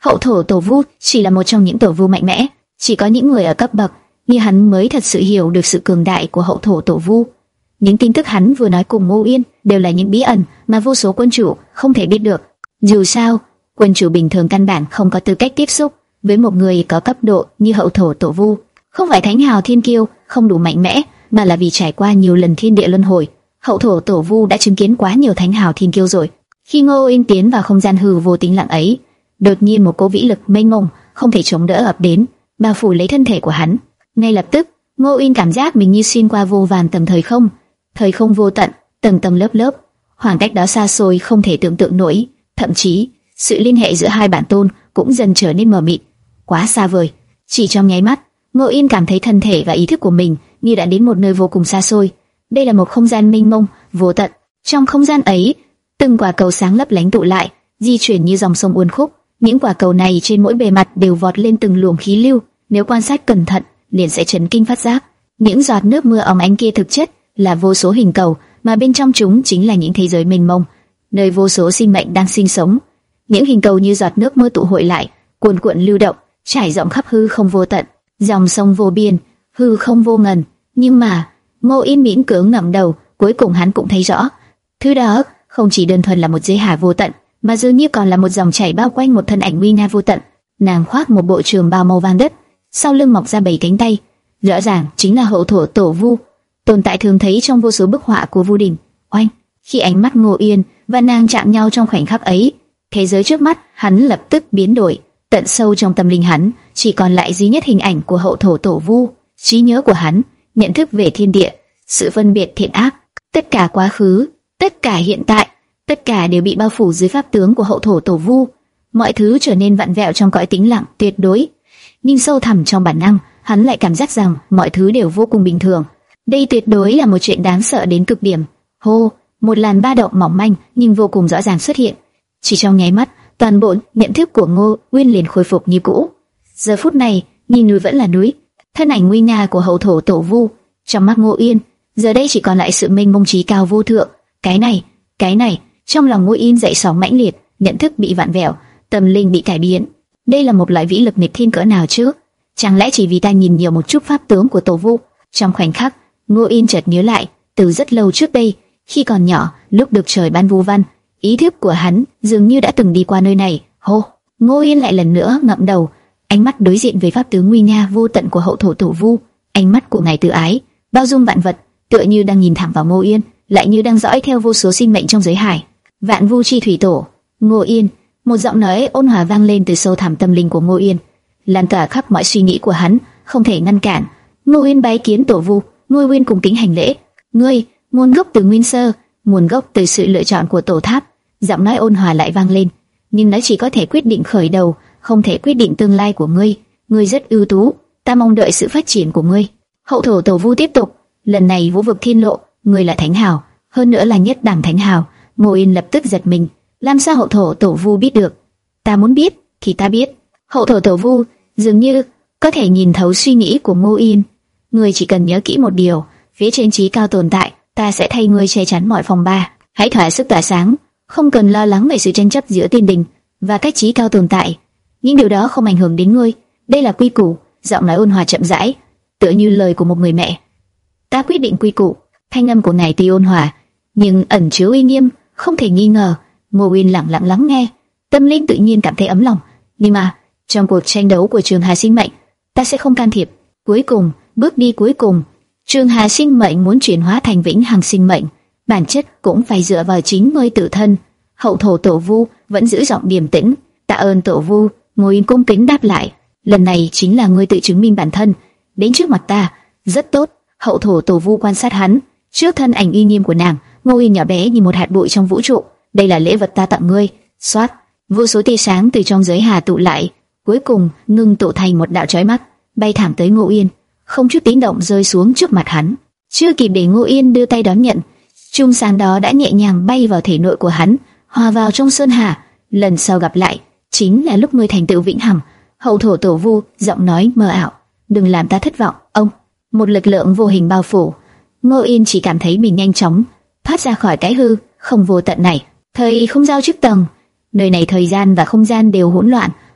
Hậu thổ tổ vu chỉ là một trong những tổ vu mạnh mẽ, chỉ có những người ở cấp bậc như hắn mới thật sự hiểu được sự cường đại của hậu thổ tổ vu. Những tin tức hắn vừa nói cùng Ngô Yên đều là những bí ẩn mà vô số quân chủ không thể biết được. Dù sao, quân chủ bình thường căn bản không có tư cách tiếp xúc với một người có cấp độ như hậu thổ tổ vu. Không phải thánh hào thiên kiêu không đủ mạnh mẽ, mà là vì trải qua nhiều lần thiên địa luân hồi, hậu thổ tổ vu đã chứng kiến quá nhiều thánh hào thiên kiêu rồi. Khi Ngô Yên tiến vào không gian hư vô tĩnh lặng ấy, đột nhiên một cỗ vĩ lực mênh mông không thể chống đỡ ập đến, bao phủ lấy thân thể của hắn. Ngay lập tức, Ngô Yên cảm giác mình như xuyên qua vô vàn tầng thời không, thời không vô tận, tầng tầng lớp lớp, khoảng cách đó xa xôi không thể tưởng tượng nổi, thậm chí sự liên hệ giữa hai bản tôn cũng dần trở nên mờ mịt, quá xa vời. Chỉ trong nháy mắt, Ngô Yên cảm thấy thân thể và ý thức của mình như đã đến một nơi vô cùng xa xôi. Đây là một không gian mênh mông, vô tận. Trong không gian ấy, từng quả cầu sáng lấp lánh tụ lại, di chuyển như dòng sông uốn khúc. Những quả cầu này trên mỗi bề mặt đều vọt lên từng luồng khí lưu, nếu quan sát cẩn thận, liền sẽ chấn kinh phát giác. Những giọt nước mưa óng ánh kia thực chất là vô số hình cầu, mà bên trong chúng chính là những thế giới mênh mông, nơi vô số sinh mệnh đang sinh sống. Những hình cầu như giọt nước mưa tụ hội lại, cuồn cuộn lưu động, trải rộng khắp hư không vô tận, dòng sông vô biên, hư không vô ngần. Nhưng mà Ngô Yên miễn cưỡng ngẩng đầu, cuối cùng hắn cũng thấy rõ, thứ đó không chỉ đơn thuần là một giới hải vô tận, mà dường như còn là một dòng chảy bao quanh một thân ảnh nguy nga vô tận. Nàng khoác một bộ trường bào màu vàng đất, sau lưng mọc ra bảy cánh tay, rõ ràng chính là hậu thổ tổ vu, tồn tại thường thấy trong vô số bức họa của Vu Đình. Oanh! Khi ánh mắt Ngô Yên và nàng chạm nhau trong khoảnh khắc ấy, thế giới trước mắt hắn lập tức biến đổi. Tận sâu trong tâm linh hắn chỉ còn lại duy nhất hình ảnh của hậu thổ tổ vu. Trí nhớ của hắn, nhận thức về thiên địa, sự phân biệt thiện ác, tất cả quá khứ, tất cả hiện tại, tất cả đều bị bao phủ dưới pháp tướng của hậu thổ tổ vu. Mọi thứ trở nên vặn vẹo trong cõi tĩnh lặng tuyệt đối, nhưng sâu thẳm trong bản năng, hắn lại cảm giác rằng mọi thứ đều vô cùng bình thường. Đây tuyệt đối là một chuyện đáng sợ đến cực điểm. Hô, một làn ba động mỏng manh nhưng vô cùng rõ ràng xuất hiện. Chỉ trong nháy mắt, toàn bộ nhận thức của Ngô Uyên liền khôi phục như cũ. Giờ phút này, nhìn núi vẫn là núi, thân ảnh nguy nga của hậu thổ tổ vu, trong mắt Ngô Uyên, giờ đây chỉ còn lại sự mênh mông trí cao vô thượng. Cái này, cái này, trong lòng Ngô Uyên dậy sóng mãnh liệt, nhận thức bị vặn vẹo, tâm linh bị cải biến. Đây là một loại vĩ lực nghịch thiên cỡ nào chứ? Chẳng lẽ chỉ vì ta nhìn nhiều một chút pháp tướng của tổ vu? Trong khoảnh khắc, Ngô Uyên chợt nhớ lại, từ rất lâu trước đây, khi còn nhỏ, lúc được trời ban vu văn, ý thức của hắn dường như đã từng đi qua nơi này. Hô, Ngô Uyên lại lần nữa ngậm đầu, ánh mắt đối diện với pháp tướng nguy nga vô tận của hậu thổ tổ vu, ánh mắt của ngài tự ái, bao dung vạn vật, tựa như đang nhìn thẳng vào Ngô Uyên, lại như đang dõi theo vô số sinh mệnh trong giới hải. Vạn vu chi thủy tổ, Ngô Uyên. Một giọng nói ôn hòa vang lên từ sâu thẳm tâm linh của Ngô Uyên, lan tỏa khắp mọi suy nghĩ của hắn, không thể ngăn cản. Ngô Uyên bái kiến tổ vu. Ngô Uyên cùng kính hành lễ. Ngươi, nguồn gốc từ nguyên sơ, nguồn gốc từ sự lựa chọn của tổ tháp. Giọng nói ôn hòa lại vang lên, nhưng nó chỉ có thể quyết định khởi đầu, không thể quyết định tương lai của ngươi. Ngươi rất ưu tú, ta mong đợi sự phát triển của ngươi. Hậu thổ tổ vu tiếp tục, lần này vũ vực thiên lộ, ngươi là thánh hào, hơn nữa là nhất đẳng thánh hào. Ngô Uyên lập tức giật mình. Làm sao hậu thổ tổ vu biết được? Ta muốn biết thì ta biết. Hậu thổ tổ vu dường như có thể nhìn thấu suy nghĩ của Ngô Uyên. Ngươi chỉ cần nhớ kỹ một điều, phía trên trí cao tồn tại, ta sẽ thay ngươi che chắn mọi phòng ba. Hãy thỏa sức tỏa sáng, không cần lo lắng về sự tranh chấp giữa tiên đình và các trí cao tồn tại. Những điều đó không ảnh hưởng đến ngươi. Đây là quy củ. Giọng nói ôn hòa chậm rãi, tựa như lời của một người mẹ. Ta quyết định quy củ. Thanh âm của ngài tuy ôn hòa, nhưng ẩn chứa uy nghiêm, không thể nghi ngờ. Ngô Uyên lặng lặng lắng nghe, tâm linh tự nhiên cảm thấy ấm lòng. Nhưng mà trong cuộc tranh đấu của Trường Hà sinh mệnh, ta sẽ không can thiệp. Cuối cùng, bước đi cuối cùng, Trường Hà sinh mệnh muốn chuyển hóa thành vĩnh hằng sinh mệnh, bản chất cũng phải dựa vào chính ngươi tự thân. Hậu thổ tổ vu vẫn giữ giọng điềm tĩnh. Tạ ơn tổ vu. Ngô Uyên cung kính đáp lại. Lần này chính là ngươi tự chứng minh bản thân, đến trước mặt ta. Rất tốt. Hậu thổ tổ vu quan sát hắn, trước thân ảnh uy nghiêm của nàng, Ngô Uyên nhỏ bé như một hạt bụi trong vũ trụ. Đây là lễ vật ta tặng ngươi. Xoát, vô số tia sáng từ trong giới hà tụ lại, cuối cùng ngưng tụ thành một đạo chói mắt, bay thẳng tới Ngô Uyên, không chút tiếng động rơi xuống trước mặt hắn. Chưa kịp để Ngô Uyên đưa tay đón nhận, chùm sáng đó đã nhẹ nhàng bay vào thể nội của hắn, hòa vào trong sơn hà. Lần sau gặp lại, chính là lúc ngươi thành tựu vĩnh hằng. Hậu thổ tổ vu giọng nói mơ ảo. Đừng làm ta thất vọng, ông. Một lực lượng vô hình bao phủ. Ngô Uyên chỉ cảm thấy mình nhanh chóng thoát ra khỏi cái hư không vô tận này. Thời không giao chức tầng, nơi này thời gian và không gian đều hỗn loạn,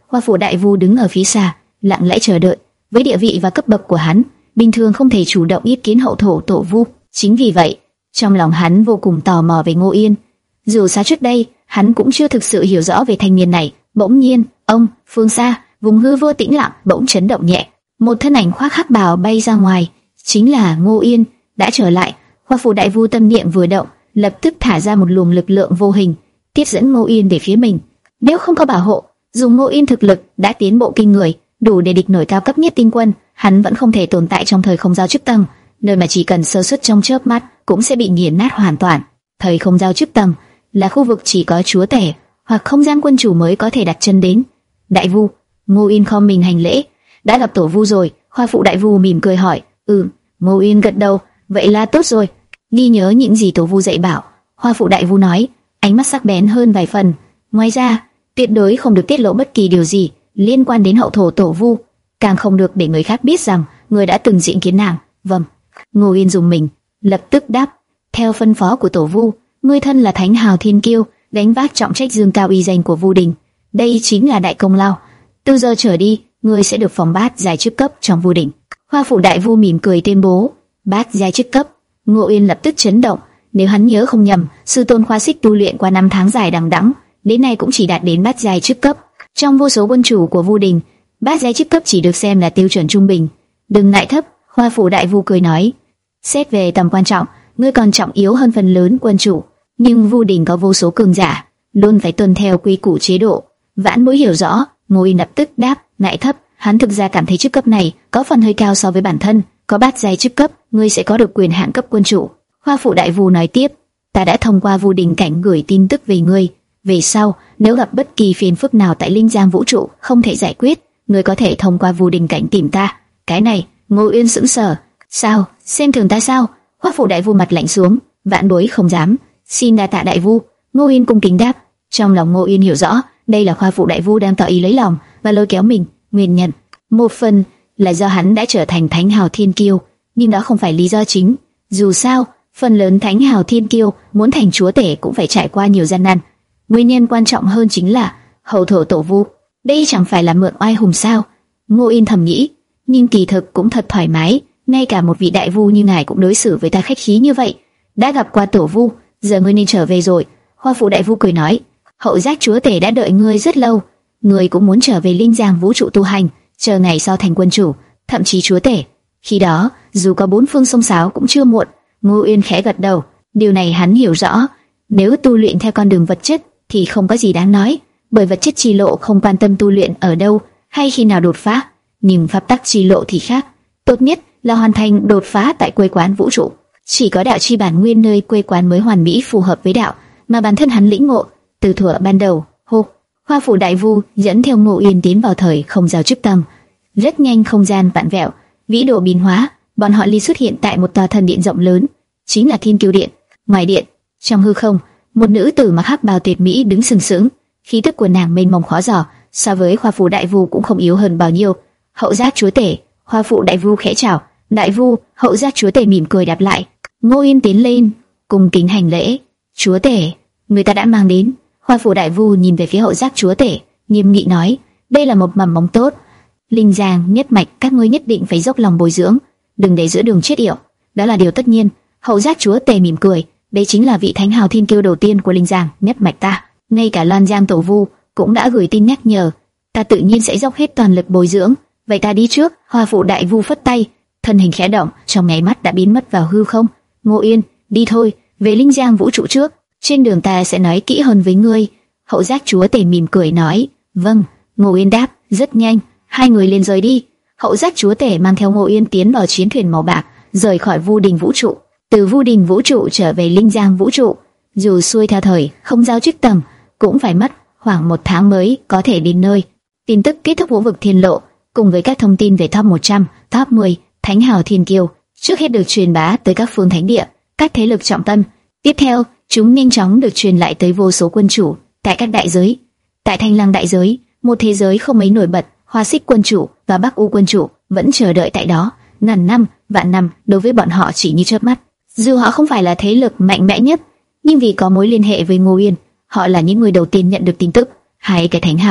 Hoa Phủ Đại Vu đứng ở phía xa, lặng lẽ chờ đợi. Với địa vị và cấp bậc của hắn, bình thường không thể chủ động ý kiến hậu thổ tổ vu. Chính vì vậy, trong lòng hắn vô cùng tò mò về Ngô Yên. Dù sao trước đây, hắn cũng chưa thực sự hiểu rõ về thanh niên này. Bỗng nhiên, ông, phương xa, vùng hư vô tĩnh lặng bỗng chấn động nhẹ. Một thân ảnh khoác hắc bào bay ra ngoài, chính là Ngô Yên đã trở lại. Hoa Phủ Đại Vu tâm niệm vừa động, lập tức thả ra một luồng lực lượng vô hình, tiếp dẫn Ngô Yên về phía mình. Nếu không có bảo hộ, dùng Ngô Yên thực lực đã tiến bộ kinh người, đủ để địch nổi cao cấp nhất tinh quân, hắn vẫn không thể tồn tại trong thời không giao chức tầng, nơi mà chỉ cần sơ suất trong chớp mắt cũng sẽ bị nghiền nát hoàn toàn. Thời không giao chức tầng là khu vực chỉ có chúa tể hoặc không gian quân chủ mới có thể đặt chân đến. Đại Vu, Ngô Yên không mình hành lễ. Đã gặp tổ vu rồi? Hoa Phụ Đại Vu mỉm cười hỏi. Ừ, Ngô Yên gật đầu. Vậy là tốt rồi. Ghi nhớ những gì tổ vu dạy bảo. Hoa Phụ Đại Vu nói, ánh mắt sắc bén hơn vài phần. Ngoài ra, tuyệt đối không được tiết lộ bất kỳ điều gì liên quan đến hậu thổ tổ vu, càng không được để người khác biết rằng người đã từng diện kiến nàng. Vâng. Ngô Yên dùng mình, lập tức đáp. Theo phân phó của tổ vu, ngươi thân là Thánh Hào Thiên Kiêu, đánh vác trọng trách dương cao uy danh của Vu Đình. Đây chính là đại công lao. Từ giờ trở đi, ngươi sẽ được phòng bát giai chức cấp trong Vu Đình. Hoa Phụ Đại Vu mỉm cười tuyên bố. Bát giai chức cấp. Ngô Yên lập tức chấn động. Nếu hắn nhớ không nhầm, sư tôn Khoa Xích tu luyện qua năm tháng dài đằng đẵng, đến nay cũng chỉ đạt đến bát giai chức cấp. Trong vô số quân chủ của Vu Đình, bát giai chức cấp chỉ được xem là tiêu chuẩn trung bình. Đừng ngại thấp. Hoa Phủ Đại Vu cười nói. Xét về tầm quan trọng, ngươi còn trọng yếu hơn phần lớn quân chủ. Nhưng Vu Đình có vô số cường giả, luôn phải tuân theo quy củ chế độ. Vãn Bối hiểu rõ. Ngô Yên lập tức đáp. Ngại thấp. Hắn thực ra cảm thấy chức cấp này có phần hơi cao so với bản thân. Có bát giai chức cấp, ngươi sẽ có được quyền hạn cấp quân chủ. Hoa Phụ Đại Vu nói tiếp. Ta đã thông qua Vu Đình cảnh gửi tin tức về ngươi. Về sau, nếu gặp bất kỳ phiền phức nào tại Linh Giang vũ trụ không thể giải quyết, ngươi có thể thông qua Vu Đình cảnh tìm ta. Cái này, Ngô Yên sững sờ. Sao? Xem thường ta sao? Hoa Phụ Đại Vu mặt lạnh xuống. Vãn Bối không dám. Xin đa tạ Đại Vu. Ngô Yên cung kính đáp. Trong lòng Ngô Yên hiểu rõ, đây là Hoa Phụ Đại Vu đang tỏ ý lấy lòng và lôi kéo mình. Nguyên nhân, một phần là do hắn đã trở thành Thánh Hào Thiên Kiêu, nhưng đó không phải lý do chính. Dù sao, phần lớn Thánh Hào Thiên Kiêu muốn thành chúa tể cũng phải trải qua nhiều gian nan. Nguyên nhân quan trọng hơn chính là hậu thổ tổ vu. Đây chẳng phải là mượn oai hùng sao? Ngô Yên thầm nghĩ, nhưng kỳ thực cũng thật thoải mái. Ngay cả một vị đại vu như ngài cũng đối xử với ta khách khí như vậy. Đã gặp qua tổ vu, giờ ngươi nên trở về rồi. Hoa Phụ Đại Vu cười nói, hậu giác chúa tể đã đợi ngươi rất lâu. Ngươi cũng muốn trở về Linh Giang vũ trụ tu hành, chờ ngày sau thành quân chủ, thậm chí chúa tể. Khi đó, dù có bốn phương sông sáo cũng chưa muộn. Ngô Yên khẽ gật đầu. Điều này hắn hiểu rõ. Nếu tu luyện theo con đường vật chất thì không có gì đáng nói, bởi vật chất chi lộ không quan tâm tu luyện ở đâu hay khi nào đột phá. Nhưng pháp tắc chi lộ thì khác. Tốt nhất là hoàn thành đột phá tại quê quán vũ trụ. Chỉ có đạo chi bản nguyên nơi quê quán mới hoàn mỹ phù hợp với đạo mà bản thân hắn lĩnh ngộ từ thuở ban đầu. Hô, Hoa Phủ Đại Vu dẫn theo Ngô Yên tiến vào thời không giao chức tầng. Rất nhanh không gian vặn vẹo, vĩ độ biến hóa, bọn họ ly xuất hiện tại một tòa thần điện rộng lớn, chính là Thiên Kiêu Điện. Ngoài điện, trong hư không, một nữ tử mặc hắc bào tuyệt mỹ đứng sừng sững, khí tức của nàng mênh mông khó dò, so với Hoa Phủ Đại Vu cũng không yếu hơn bao nhiêu. Hậu giác chúa tể. Hoa Phụ Đại Vu khẽ chào. Đại Vu, hậu giác chúa tể mỉm cười đáp lại. Ngô Yên tiến lên, cung kính hành lễ. Chúa tể, người ta đã mang đến. Hoa Phụ Đại Vu nhìn về phía hậu giác chúa tể, nghiêm nghị nói, đây là một mầm mống tốt. Linh Giang nhất mạch các ngươi nhất định phải dốc lòng bồi dưỡng, đừng để giữa đường chết yểu. Đó là điều tất nhiên. Hậu giác chúa tể mỉm cười, đây chính là vị Thánh Hào Thiên Kiêu đầu tiên của Linh Giang nhất mạch ta. Ngay cả Loan Giang tổ vu cũng đã gửi tin nhắc nhở, ta tự nhiên sẽ dốc hết toàn lực bồi dưỡng. Vậy ta đi trước. Hoa Phụ Đại Vu phất tay, thân hình khẽ động, trong nháy mắt đã biến mất vào hư không. Ngô Yên, đi thôi, về Linh Giang vũ trụ trước. Trên đường ta sẽ nói kỹ hơn với ngươi. Hậu giác chúa tể mỉm cười nói. Vâng. Ngô Yên đáp. Rất nhanh, hai người liền rời đi. Hậu giác chúa tể mang theo Ngô Yên tiến vào chiến thuyền màu bạc, rời khỏi Vu Đình vũ trụ. Từ Vu Đình vũ trụ trở về Linh Giang vũ trụ, dù xuôi theo thời không giao chức tầng, cũng phải mất khoảng một tháng mới có thể đến nơi. Tin tức kết thúc vũ vực thiên lộ, cùng với các thông tin về top một trăm, top mười, Thánh Hào Thiên Kiêu, trước hết được truyền bá tới các phương thánh địa, các thế lực trọng tâm. Tiếp theo, chúng nhanh chóng được truyền lại tới vô số quân chủ tại các đại giới. Tại Thanh Lăng đại giới, một thế giới không mấy nổi bật, Hoa Xích quân chủ và Bắc U quân chủ vẫn chờ đợi tại đó. Ngàn năm, vạn năm đối với bọn họ chỉ như chớp mắt. Dù họ không phải là thế lực mạnh mẽ nhất, nhưng vì có mối liên hệ với Ngô Yên, họ là những người đầu tiên nhận được tin tức. Hai cái Thánh Hào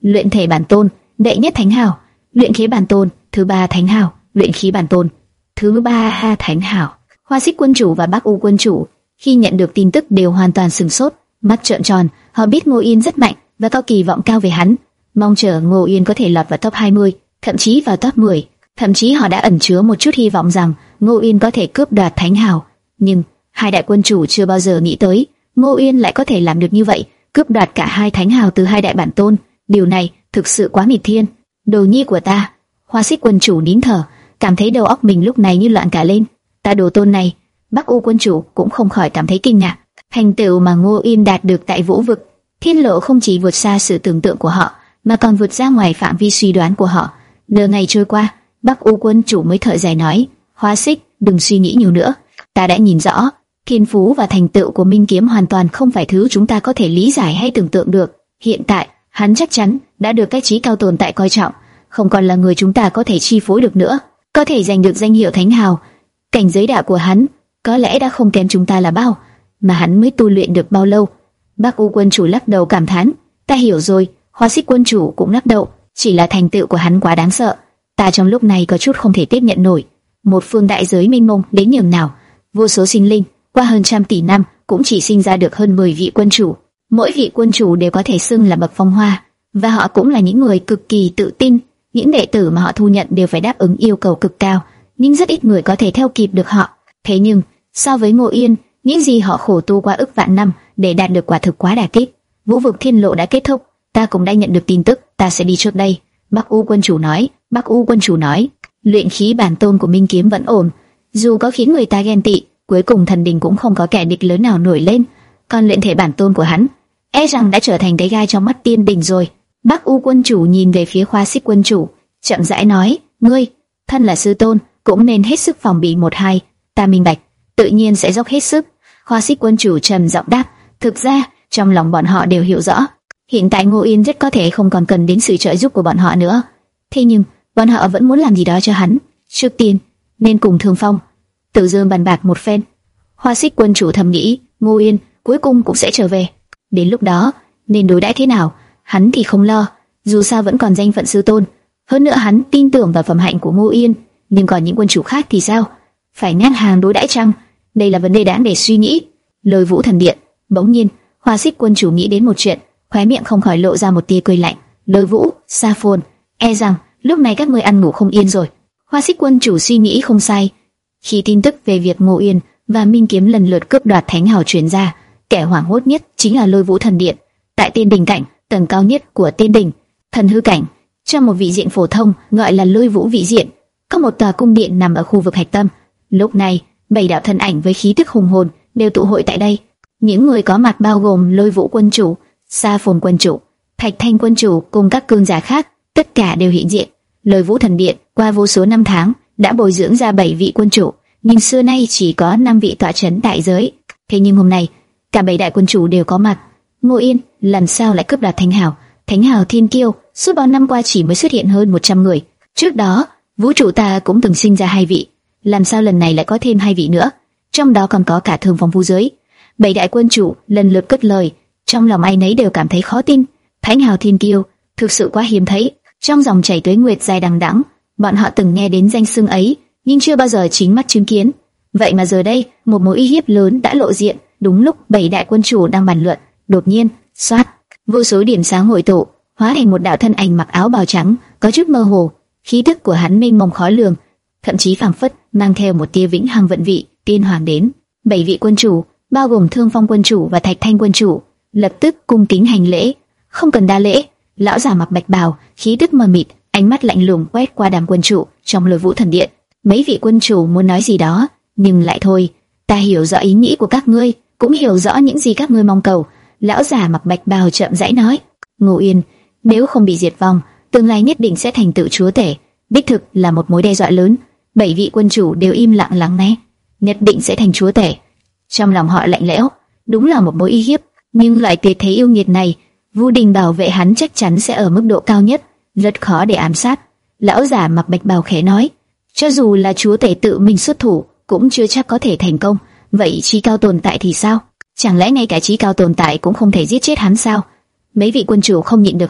luyện thể bản tôn, đệ nhất thánh hào, luyện khí bản tôn, thứ ba thánh hào, luyện khí bản tôn, thứ ba thánh hào. Hoa Xích quân chủ và Bắc U quân chủ khi nhận được tin tức đều hoàn toàn sửng sốt, mắt trợn tròn. Họ biết Ngô Yên rất mạnh và có kỳ vọng cao về hắn, mong chờ Ngô Yên có thể lọt vào top hai mươi, thậm chí vào top mười. Thậm chí họ đã ẩn chứa một chút hy vọng rằng Ngô Yên có thể cướp đoạt thánh hào. Nhưng hai đại quân chủ chưa bao giờ nghĩ tới Ngô Yên lại có thể làm được như vậy, cướp đoạt cả hai thánh hào từ hai đại bản tôn. Điều này thực sự quá nghịch thiên. Đồ nhi của ta. Hoa Xích quân chủ nín thở, cảm thấy đầu óc mình lúc này như loạn cả lên. Ta đồ tôn này. Bắc U quân chủ cũng không khỏi cảm thấy kinh ngạc. Thành tựu mà Ngô Yên đạt được tại Vũ vực, Thiên Lộ không chỉ vượt xa sự tưởng tượng của họ, mà còn vượt ra ngoài phạm vi suy đoán của họ. Nửa ngày trôi qua, Bắc U quân chủ mới thở dài nói: Hoa Xích, đừng suy nghĩ nhiều nữa. Ta đã nhìn rõ, thiên phú và thành tựu của Minh Kiếm hoàn toàn không phải thứ chúng ta có thể lý giải hay tưởng tượng được. Hiện tại, hắn chắc chắn đã được các chí cao tồn tại coi trọng, không còn là người chúng ta có thể chi phối được nữa, có thể giành được danh hiệu thánh hào. Cảnh giới đạo của hắn có lẽ đã không kém chúng ta là bao, mà hắn mới tu luyện được bao lâu? Bắc U quân chủ lắc đầu cảm thán: Ta hiểu rồi. Hoa Xích quân chủ cũng lắc đầu, chỉ là thành tựu của hắn quá đáng sợ, ta trong lúc này có chút không thể tiếp nhận nổi. Một phương đại giới mênh mông đến nhường nào, vô số sinh linh, qua hơn trăm tỷ năm cũng chỉ sinh ra được hơn mười vị quân chủ. Mỗi vị quân chủ đều có thể xưng là bậc phong hoa, và họ cũng là những người cực kỳ tự tin. Những đệ tử mà họ thu nhận đều phải đáp ứng yêu cầu cực cao, nhưng rất ít người có thể theo kịp được họ. Thế nhưng so với Ngô Yên, những gì họ khổ tu qua ức vạn năm để đạt được quả thực quá đả kích. Vũ vực Thiên Lộ đã kết thúc, ta cũng đã nhận được tin tức, ta sẽ đi trước đây. Bắc U quân chủ nói. Bắc U quân chủ nói, luyện khí bản tôn của Minh Kiếm vẫn ổn, dù có khiến người ta ghen tị, cuối cùng thần đình cũng không có kẻ địch lớn nào nổi lên. Còn luyện thể bản tôn của hắn, e rằng đã trở thành cái gai trong mắt tiên đình rồi. Bắc U quân chủ nhìn về phía Hoa Xích quân chủ, chậm rãi nói: Ngươi, thân là sư tôn, cũng nên hết sức phòng bị một hai. Ta minh bạch, tự nhiên sẽ dốc hết sức. Hoa Xích quân chủ trầm giọng đáp. Thực ra trong lòng bọn họ đều hiểu rõ, hiện tại Ngô Yên rất có thể không còn cần đến sự trợ giúp của bọn họ nữa. Thế nhưng bọn họ vẫn muốn làm gì đó cho hắn. Trước tiên nên cùng Thương Phong tự dương bàn bạc một phen. Hoa Xích quân chủ thầm nghĩ, Ngô Yên cuối cùng cũng sẽ trở về. Đến lúc đó nên đối đãi thế nào, hắn thì không lo, dù sao vẫn còn danh phận sư tôn. Hơn nữa hắn tin tưởng vào phẩm hạnh của Ngô Yên. Nhưng còn những quân chủ khác thì sao? Phải ngang hàng đối đãi chăng? Đây là vấn đề đáng để suy nghĩ. Lôi Vũ thần điện. Bỗng nhiên Hoa Xích quân chủ nghĩ đến một chuyện, khóe miệng không khỏi lộ ra một tia cười lạnh. Lôi Vũ, Sa Phồn, e rằng lúc này các ngươi ăn ngủ không yên rồi. Hoa Xích quân chủ suy nghĩ không sai. Khi tin tức về việc Ngô Yên và Minh Kiếm lần lượt cướp đoạt thánh hào truyền ra, kẻ hoảng hốt nhất chính là Lôi Vũ thần điện. Tại Tiên Đình cảnh, tầng cao nhất của Tiên Đình, thần hư cảnh, trong một vị diện phổ thông gọi là Lôi Vũ vị diện, có một tòa cung điện nằm ở khu vực hạch tâm. Lúc này, bảy đạo thân ảnh với khí tức hùng hồn đều tụ hội tại đây. Những người có mặt bao gồm Lôi Vũ quân chủ, Sa Phồn quân chủ, Thạch Thanh quân chủ cùng các cường giả khác, tất cả đều hiện diện. Lôi Vũ thần điện qua vô số năm tháng đã bồi dưỡng ra bảy vị quân chủ, nhưng xưa nay chỉ có năm vị tọa trấn đại giới. Thế nhưng hôm nay, cả bảy đại quân chủ đều có mặt. Ngô Yên làm sao lại cướp đoạt thánh hào? Thánh hào thiên kiêu suốt bao năm qua chỉ mới xuất hiện hơn một trăm người. Trước đó, vũ trụ ta cũng từng sinh ra hai vị, làm sao lần này lại có thêm hai vị nữa? Trong đó còn có cả Thương Phong vũ giới. Bảy đại quân chủ lần lượt cất lời, trong lòng ai nấy đều cảm thấy khó tin. Thánh hào thiên kiêu thực sự quá hiếm thấy. Trong dòng chảy tuế nguyệt dài đằng đẵng, bọn họ từng nghe đến danh xưng ấy, nhưng chưa bao giờ chính mắt chứng kiến. Vậy mà giờ đây, một mối uy hiếp lớn đã lộ diện. Đúng lúc bảy đại quân chủ đang bàn luận, đột nhiên, xoát, vô số điểm sáng hội tụ, hóa thành một đạo thân ảnh mặc áo bào trắng, có chút mơ hồ. Khí tức của hắn mênh mông khó lường, thậm chí phảng phất mang theo một tia vĩnh hằng vận vị tiên hoàng đến. Bảy vị quân chủ, bao gồm Thương Phong quân chủ và Thạch Thanh quân chủ, lập tức cung kính hành lễ. Không cần đa lễ, lão già mặc bạch bào, khí tức mờ mịt, ánh mắt lạnh lùng quét qua đám quân chủ trong Lôi Vũ thần điện. Mấy vị quân chủ muốn nói gì đó, nhưng lại thôi. Ta hiểu rõ ý nghĩ của các ngươi, cũng hiểu rõ những gì các ngươi mong cầu. Lão già mặc bạch bào chậm rãi nói: Ngô Yên nếu không bị diệt vong, tương lai nhất định sẽ thành tựu chúa tể, đích thực là một mối đe dọa lớn. Bảy vị quân chủ đều im lặng lắng nghe. Nhất định sẽ thành chúa tể. Trong lòng họ lạnh lẽo, đúng là một mối uy hiếp. Nhưng loại tuyệt thế yêu nghiệt này, Vu Đình bảo vệ hắn chắc chắn sẽ ở mức độ cao nhất, rất khó để ám sát. Lão giả mặc bạch bào khẽ nói: cho dù là chúa tể tự mình xuất thủ, cũng chưa chắc có thể thành công. Vậy chí cao tồn tại thì sao? Chẳng lẽ ngay cả chí cao tồn tại cũng không thể giết chết hắn sao? Mấy vị quân chủ không nhịn được hỏi.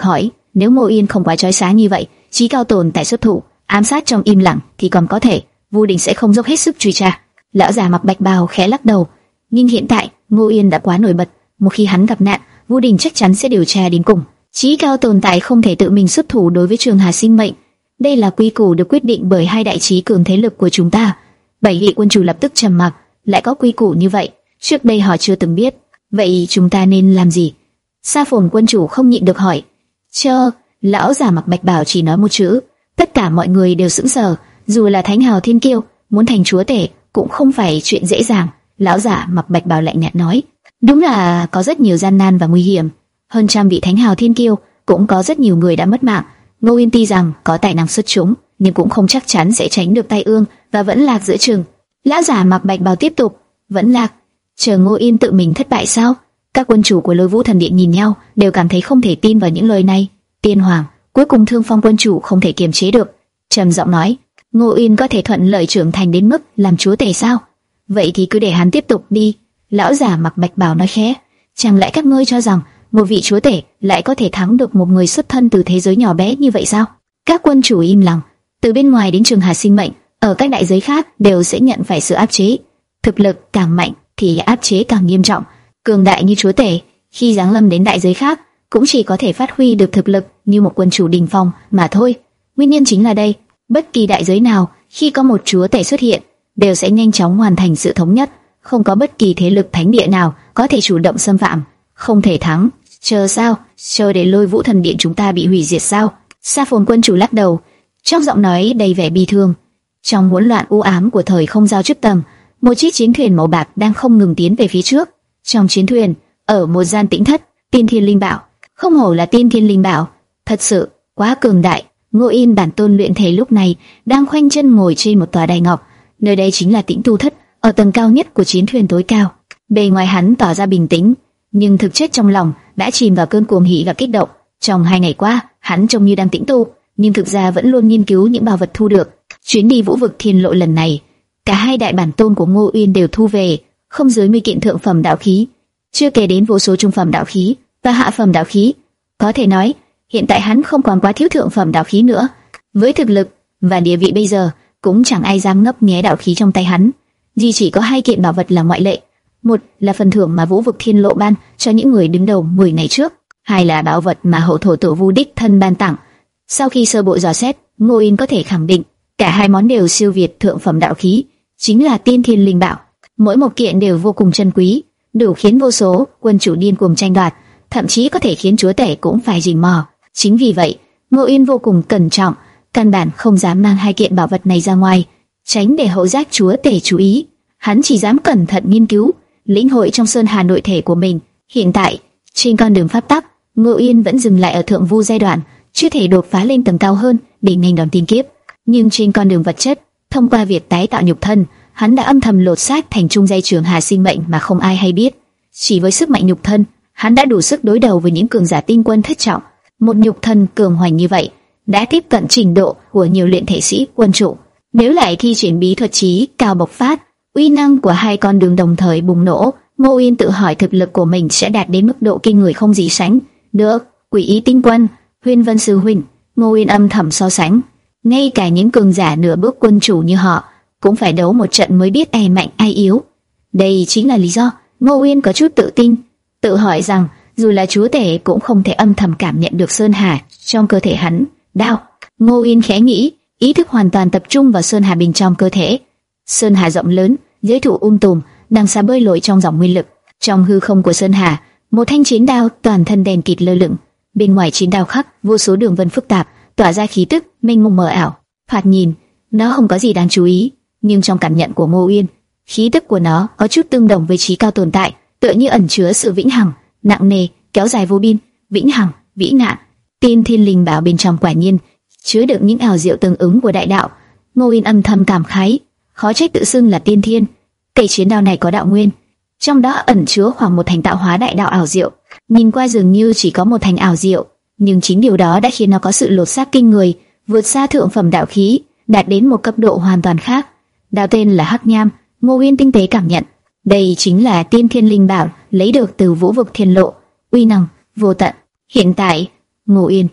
Nếu Ngô Yên không quá chói sáng như vậy, Chí Cao tồn tại xuất thủ, ám sát trong im lặng thì còn có thể, Vu Đình sẽ không dốc hết sức truy tra. Lão già mặc bạch bào khẽ lắc đầu, nhưng hiện tại Ngô Yên đã quá nổi bật, một khi hắn gặp nạn, Vu Đình chắc chắn sẽ điều tra đến cùng. Chí Cao tồn tại không thể tự mình xuất thủ đối với Trường Hà sinh mệnh. Đây là quy củ được quyết định bởi hai đại chí cường thế lực của chúng ta. Bảy vị quân chủ lập tức trầm mặc, lại có quy củ như vậy, trước đây họ chưa từng biết. Vậy chúng ta nên làm gì? Sa Phồn quân chủ không nhịn được hỏi. Chờ. Lão già mặc bạch bào chỉ nói một chữ, tất cả mọi người đều sững sờ. Dù là thánh hào thiên kiêu, muốn thành chúa tể cũng không phải chuyện dễ dàng. Lão già mặc bạch bào lạnh nhạt nói, đúng là có rất nhiều gian nan và nguy hiểm. Hơn trăm vị thánh hào thiên kiêu, cũng có rất nhiều người đã mất mạng. Ngô Yên tuy rằng có tài năng xuất chúng, nhưng cũng không chắc chắn sẽ tránh được tai ương và vẫn lạc giữa chừng. Lão già mặc bạch bào tiếp tục, vẫn lạc. Chờ Ngô Yên tự mình thất bại sao? Các quân chủ của Lôi Vũ Thần Điện nhìn nhau, đều cảm thấy không thể tin vào những lời này. Tiên Hoàng, cuối cùng Thương Phong quân chủ không thể kiềm chế được, trầm giọng nói, Ngô Yên có thể thuận lợi trưởng thành đến mức làm chúa tể sao? Vậy thì cứ để hắn tiếp tục đi. Lão già mặc bạch bào nói khẽ, chẳng lẽ các ngươi cho rằng một vị chúa tể lại có thể thắng được một người xuất thân từ thế giới nhỏ bé như vậy sao? Các quân chủ im lặng. Từ bên ngoài đến Trường Hà sinh mệnh, ở các đại giới khác đều sẽ nhận phải sự áp chế. Thực lực càng mạnh thì áp chế càng nghiêm trọng. Cường đại như chúa tể, khi giáng lâm đến đại giới khác, cũng chỉ có thể phát huy được thực lực như một quân chủ đỉnh phong mà thôi. Nguyên nhân chính là đây, bất kỳ đại giới nào khi có một chúa tể xuất hiện, đều sẽ nhanh chóng hoàn thành sự thống nhất, không có bất kỳ thế lực thánh địa nào có thể chủ động xâm phạm. Không thể thắng, chờ sao? Chờ để Lôi Vũ Thần Điện chúng ta bị hủy diệt sao? Sa Phồn quân chủ lắc đầu, trong giọng nói đầy vẻ bi thương. Trong hỗn loạn u ám của thời không giao chức tầng, một chiếc chiến thuyền màu bạc đang không ngừng tiến về phía trước. Trong chiến thuyền, ở một gian tĩnh thất, Tiên Thiên Linh Bảo, không hổ là Tiên Thiên Linh Bảo, thật sự quá cường đại. Ngô Yên bản tôn luyện thể lúc này đang khoanh chân ngồi trên một tòa đài ngọc, nơi đây chính là Tĩnh Tu thất, ở tầng cao nhất của chiến thuyền tối cao. Bề ngoài hắn tỏ ra bình tĩnh, nhưng thực chất trong lòng đã chìm vào cơn cuồng hỉ và kích động. Trong hai ngày qua, hắn trông như đang tĩnh tu, nhưng thực ra vẫn luôn nghiên cứu những bảo vật thu được. Chuyến đi Vũ vực Thiên Lộ lần này, cả hai đại bản tôn của Ngô Uyên đều thu về không dưới mười kiện thượng phẩm đạo khí, chưa kể đến vô số trung phẩm đạo khí và hạ phẩm đạo khí. Có thể nói, hiện tại hắn không còn quá thiếu thượng phẩm đạo khí nữa. Với thực lực và địa vị bây giờ, cũng chẳng ai dám ngấp nghé đạo khí trong tay hắn. Duy chỉ có hai kiện bảo vật là ngoại lệ. Một là phần thưởng mà Vũ vực Thiên Lộ ban cho những người đứng đầu mười ngày trước, hai là bảo vật mà hậu thổ tổ Vu đích thân ban tặng. Sau khi sơ bộ dò xét, Ngô Yên có thể khẳng định cả hai món đều siêu việt thượng phẩm đạo khí, chính là Tiên Thiên Linh Bảo. Mỗi một kiện đều vô cùng chân quý, đủ khiến vô số quân chủ điên cuồng tranh đoạt, thậm chí có thể khiến chúa tể cũng phải rình mò. Chính vì vậy, Ngô Yên vô cùng cẩn trọng, căn bản không dám mang hai kiện bảo vật này ra ngoài, tránh để hậu giác chúa tể chú ý. Hắn chỉ dám cẩn thận nghiên cứu, lĩnh hội trong sơn hà nội thể của mình. Hiện tại, trên con đường pháp tắc, Ngô Yên vẫn dừng lại ở thượng vu giai đoạn, chưa thể đột phá lên tầng cao hơn để nghênh đón tiên kiếp. Nhưng trên con đường vật chất, thông qua việc tái tạo nhục thân, hắn đã âm thầm lột xác thành trung giai trường hà sinh mệnh mà không ai hay biết. Chỉ với sức mạnh nhục thân, hắn đã đủ sức đối đầu với những cường giả tinh quân thất trọng. Một nhục thân cường hoành như vậy, đã tiếp cận trình độ của nhiều luyện thể sĩ quân chủ. Nếu lại thi triển bí thuật trí cao bộc phát, uy năng của hai con đường đồng thời bùng nổ, Ngô Yên tự hỏi thực lực của mình sẽ đạt đến mức độ kinh người không gì sánh được. Quỷ Ý tinh quân, Huyên Vân sư huynh, Ngô Yên âm thầm so sánh, ngay cả những cường giả nửa bước quân chủ như họ cũng phải đấu một trận mới biết ai mạnh ai yếu. Đây chính là lý do Ngô Yên có chút tự tin, tự hỏi rằng dù là chúa tể cũng không thể âm thầm cảm nhận được sơn hà trong cơ thể hắn. Đao. Ngô Yên khẽ nghĩ, ý thức hoàn toàn tập trung vào sơn hà bên trong cơ thể. Sơn hà rộng lớn, giới thụ um tùm, đang xa bơi lội trong dòng nguyên lực. Trong hư không của sơn hà, một thanh chiến đao toàn thân đen kịt lơ lửng. Bên ngoài chiến đao khắc vô số đường vân phức tạp, tỏa ra khí tức mênh mông mờ ảo. Thoạt nhìn, nó không có gì đáng chú ý, nhưng trong cảm nhận của Ngô Yên, khí tức của nó có chút tương đồng với trí cao tồn tại, tựa như ẩn chứa sự vĩnh hằng, nặng nề, kéo dài vô biên, vĩnh hằng, vĩ nạn. Tiên Thiên Linh Bảo bên trong quả nhiên chứa đựng những ảo diệu tương ứng của đại đạo. Ngô Yên âm thầm cảm khái, khó trách tự xưng là tiên thiên. Cây chiến đao này có đạo nguyên, trong đó ẩn chứa khoảng một thành tạo hóa đại đạo ảo diệu. Nhìn qua dường như chỉ có một thành ảo diệu, nhưng chính điều đó đã khiến nó có sự lột xác kinh người, vượt xa thượng phẩm đạo khí, đạt đến một cấp độ hoàn toàn khác. Đao tên là Hắc Nham. Ngô Yên tinh tế cảm nhận, đây chính là Tiên Thiên Linh Bảo lấy được từ Vũ vực Thiên Lộ, uy năng vô tận. Hiện tại, Ngô Yên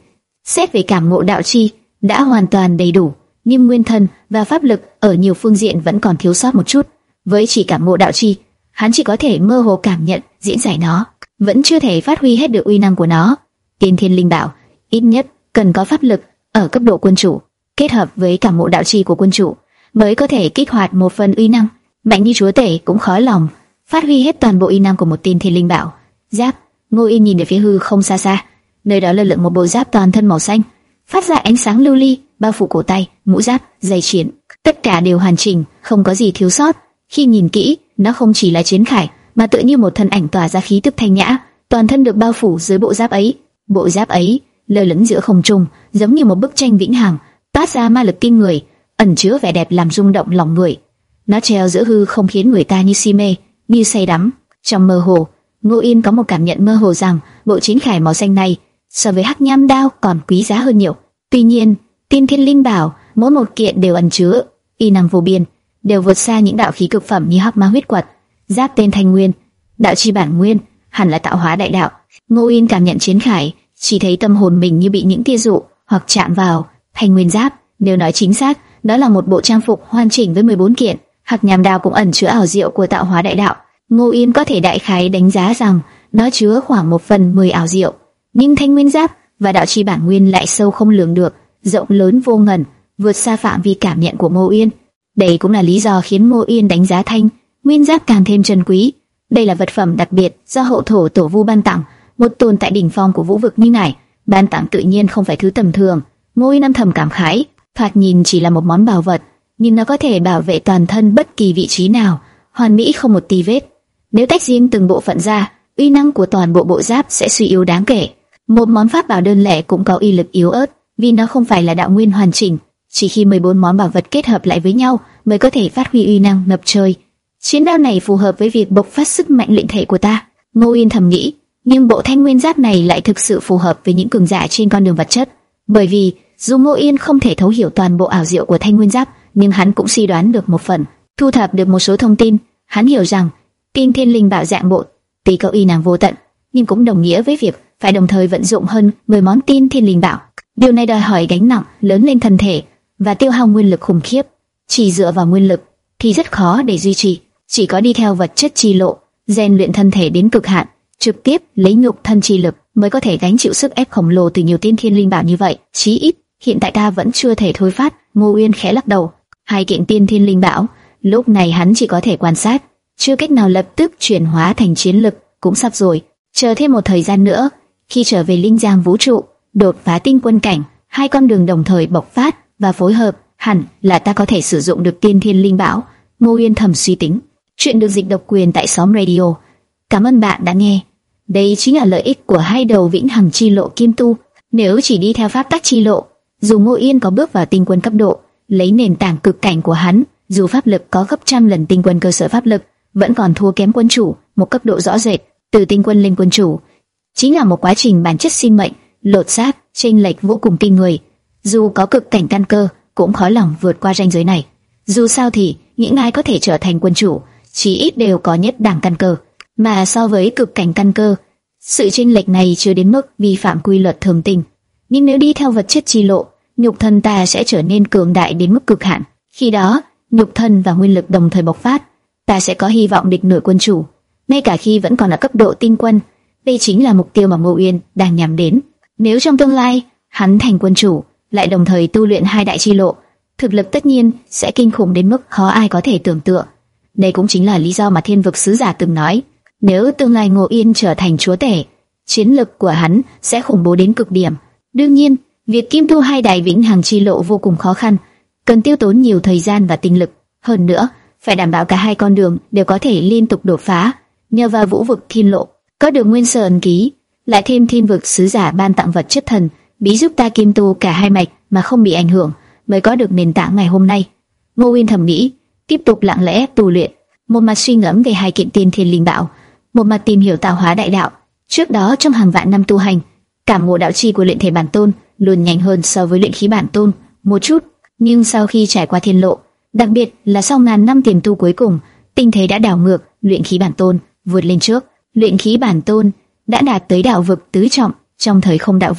Xét về cảm ngộ đạo chi, đã hoàn toàn đầy đủ, nhưng nguyên thần và pháp lực ở nhiều phương diện vẫn còn thiếu sót một chút. Với chỉ cảm ngộ đạo chi, hắn chỉ có thể mơ hồ cảm nhận, diễn giải nó, vẫn chưa thể phát huy hết được uy năng của nó. Tiên Thiên Linh Bảo ít nhất cần có pháp lực ở cấp độ quân chủ, kết hợp với cảm ngộ đạo chi của quân chủ, mới có thể kích hoạt một phần uy năng. Mạnh như chúa tể cũng khó lòng phát huy hết toàn bộ uy năng của một Tiên Thiên Linh Bảo. Giáp. Ngô Yên nhìn về phía hư không xa xa, nơi đó lơ lửng một bộ giáp toàn thân màu xanh, phát ra ánh sáng lưu ly, bao phủ cổ tay, mũ giáp, dây chiến, tất cả đều hoàn chỉnh, không có gì thiếu sót. Khi nhìn kỹ, nó không chỉ là chiến khải, mà tựa như một thân ảnh tỏa ra khí tức thanh nhã, toàn thân được bao phủ dưới bộ giáp ấy. Bộ giáp ấy lơ lửng giữa không trung, giống như một bức tranh vĩnh hằng, toát ra ma lực kinh người, ẩn chứa vẻ đẹp làm rung động lòng người. Nó treo giữa hư không khiến người ta như si mê, như say đắm. Trong mơ hồ, Ngô Yên có một cảm nhận mơ hồ rằng bộ chiến khải màu xanh này so với hắc nham đao còn quý giá hơn nhiều. Tuy nhiên, Tiên Thiên Linh Bảo mỗi một kiện đều ẩn chứa uy năng vô biên, đều vượt xa những đạo khí cực phẩm như hắc ma huyết quật. Giáp tên Thanh Nguyên, đạo chi bản nguyên, hẳn là tạo hóa đại đạo. Ngô Yên cảm nhận chiến khải, chỉ thấy tâm hồn mình như bị những tia dụ hoặc chạm vào. Thanh Nguyên giáp, nếu nói chính xác, đó là một bộ trang phục hoàn chỉnh với mười bốn kiện. Hắc nham đao cũng ẩn chứa ảo diệu của tạo hóa đại đạo. Ngô Yên có thể đại khái đánh giá rằng nó chứa khoảng một phần mười ảo diệu, nhưng Thanh Nguyên giáp và đạo chi bản nguyên lại sâu không lường được, rộng lớn vô ngần, vượt xa phạm vi cảm nhận của Ngô Yên. Đây cũng là lý do khiến Ngô Yên đánh giá Thanh Nguyên giáp càng thêm trân quý. Đây là vật phẩm đặc biệt do hậu thổ tổ vu ban tặng, một tồn tại đỉnh phong của vũ vực như này, ban tặng tự nhiên không phải thứ tầm thường. Ngô Yên âm thầm cảm khái, thoạt nhìn chỉ là một món bảo vật, nhưng nó có thể bảo vệ toàn thân bất kỳ vị trí nào, hoàn mỹ không một tì vết. Nếu tách riêng từng bộ phận ra, uy năng của toàn bộ bộ giáp sẽ suy yếu đáng kể. Một món pháp bảo đơn lẻ cũng có uy lực yếu ớt, vì nó không phải là đạo nguyên hoàn chỉnh. Chỉ khi mười bốn món bảo vật kết hợp lại với nhau mới có thể phát huy uy năng ngập trời. Chiến đao này phù hợp với việc bộc phát sức mạnh luyện thể của ta, Ngô Yên thầm nghĩ. Nhưng bộ Thanh Nguyên giáp này lại thực sự phù hợp với những cường giả trên con đường vật chất, bởi vì dù Ngô Yên không thể thấu hiểu toàn bộ ảo diệu của Thanh Nguyên giáp, nhưng hắn cũng suy đoán được một phần, thu thập được một số thông tin. Hắn hiểu rằng Tiên Thiên Linh Bảo dạng bộ tuy có uy năng vô tận, nhưng cũng đồng nghĩa với việc phải đồng thời vận dụng hơn mười món Tiên Thiên Linh Bảo. Điều này đòi hỏi gánh nặng lớn lên thân thể và tiêu hao nguyên lực khủng khiếp. Chỉ dựa vào nguyên lực thì rất khó để duy trì, chỉ có đi theo vật chất chi lộ, rèn luyện thân thể đến cực hạn, trực tiếp lấy nhục thân chi lực mới có thể gánh chịu sức ép khổng lồ từ nhiều Tiên Thiên Linh Bảo như vậy. Chí ít hiện tại ta vẫn chưa thể thôi phát. Ngô Uyên khẽ lắc đầu. Hai kiện Tiên Thiên Linh Bảo lúc này hắn chỉ có thể quan sát, chưa cách nào lập tức chuyển hóa thành chiến lực. Cũng sắp rồi, chờ thêm một thời gian nữa, khi trở về Linh Giang vũ trụ, đột phá tinh quân cảnh, hai con đường đồng thời bộc phát và phối hợp, hẳn là ta có thể sử dụng được Tiên Thiên Linh Bảo. Ngô Uyên thầm suy tính. Chuyện được dịch độc quyền tại Xóm Radio. Cảm ơn bạn đã nghe. Đây chính là lợi ích của hai đầu vĩnh hằng chi lộ kim tu. Nếu chỉ đi theo pháp tắc chi lộ, dù Ngô Yên có bước vào tinh quân cấp độ, lấy nền tảng cực cảnh của hắn, dù pháp lực có gấp trăm lần tinh quân cơ sở pháp lực, vẫn còn thua kém quân chủ một cấp độ rõ rệt. Từ tinh quân lên quân chủ chính là một quá trình bản chất sinh mệnh lột xác, chênh lệch vô cùng kinh người. Dù có cực cảnh căn cơ, cũng khó lòng vượt qua ranh giới này. Dù sao thì những ai có thể trở thành quân chủ, chỉ ít đều có nhất đẳng căn cơ, mà so với cực cảnh căn cơ, sự chênh lệch này chưa đến mức vi phạm quy luật thường tình. Nhưng nếu đi theo vật chất chi lộ, nhục thân ta sẽ trở nên cường đại đến mức cực hạn. Khi đó, nhục thân và nguyên lực đồng thời bộc phát, ta sẽ có hy vọng địch nổi quân chủ, ngay cả khi vẫn còn ở cấp độ tinh quân. Đây chính là mục tiêu mà Ngô Uyên đang nhắm đến. Nếu trong tương lai hắn thành quân chủ, lại đồng thời tu luyện hai đại chi lộ, thực lực tất nhiên sẽ kinh khủng đến mức khó ai có thể tưởng tượng. Đây cũng chính là lý do mà Thiên Vực Sứ Giả từng nói, nếu tương lai Ngô Uyên trở thành chúa tể, chiến lực của hắn sẽ khủng bố đến cực điểm. Đương nhiên, việc kim thu hai đại vĩnh hằng chi lộ vô cùng khó khăn, cần tiêu tốn nhiều thời gian và tinh lực. Hơn nữa, phải đảm bảo cả hai con đường đều có thể liên tục đột phá. Nhờ vào vũ vực thiên lộ, có được nguyên sơ ấn ký, lại thêm Thiên Vực Sứ Giả ban tặng vật chất thần bí giúp ta kim tu cả hai mạch mà không bị ảnh hưởng, mới có được nền tảng ngày hôm nay. Ngô Uyên thầm nghĩ, tiếp tục lặng lẽ tu luyện, một mặt suy ngẫm về hai kiện Tiên Thiên Linh Bảo, một mặt tìm hiểu tạo hóa đại đạo. Trước đó trong hàng vạn năm tu hành, cảm ngộ đạo chi của luyện thể bản tôn luôn nhanh hơn so với luyện khí bản tôn một chút, nhưng sau khi trải qua thiên lộ, đặc biệt là sau ngàn năm tiềm tu cuối cùng, tình thế đã đảo ngược, luyện khí bản tôn vượt lên trước. Luyện khí bản tôn đã đạt tới đạo vực tứ trọng, trong thời không đạo vực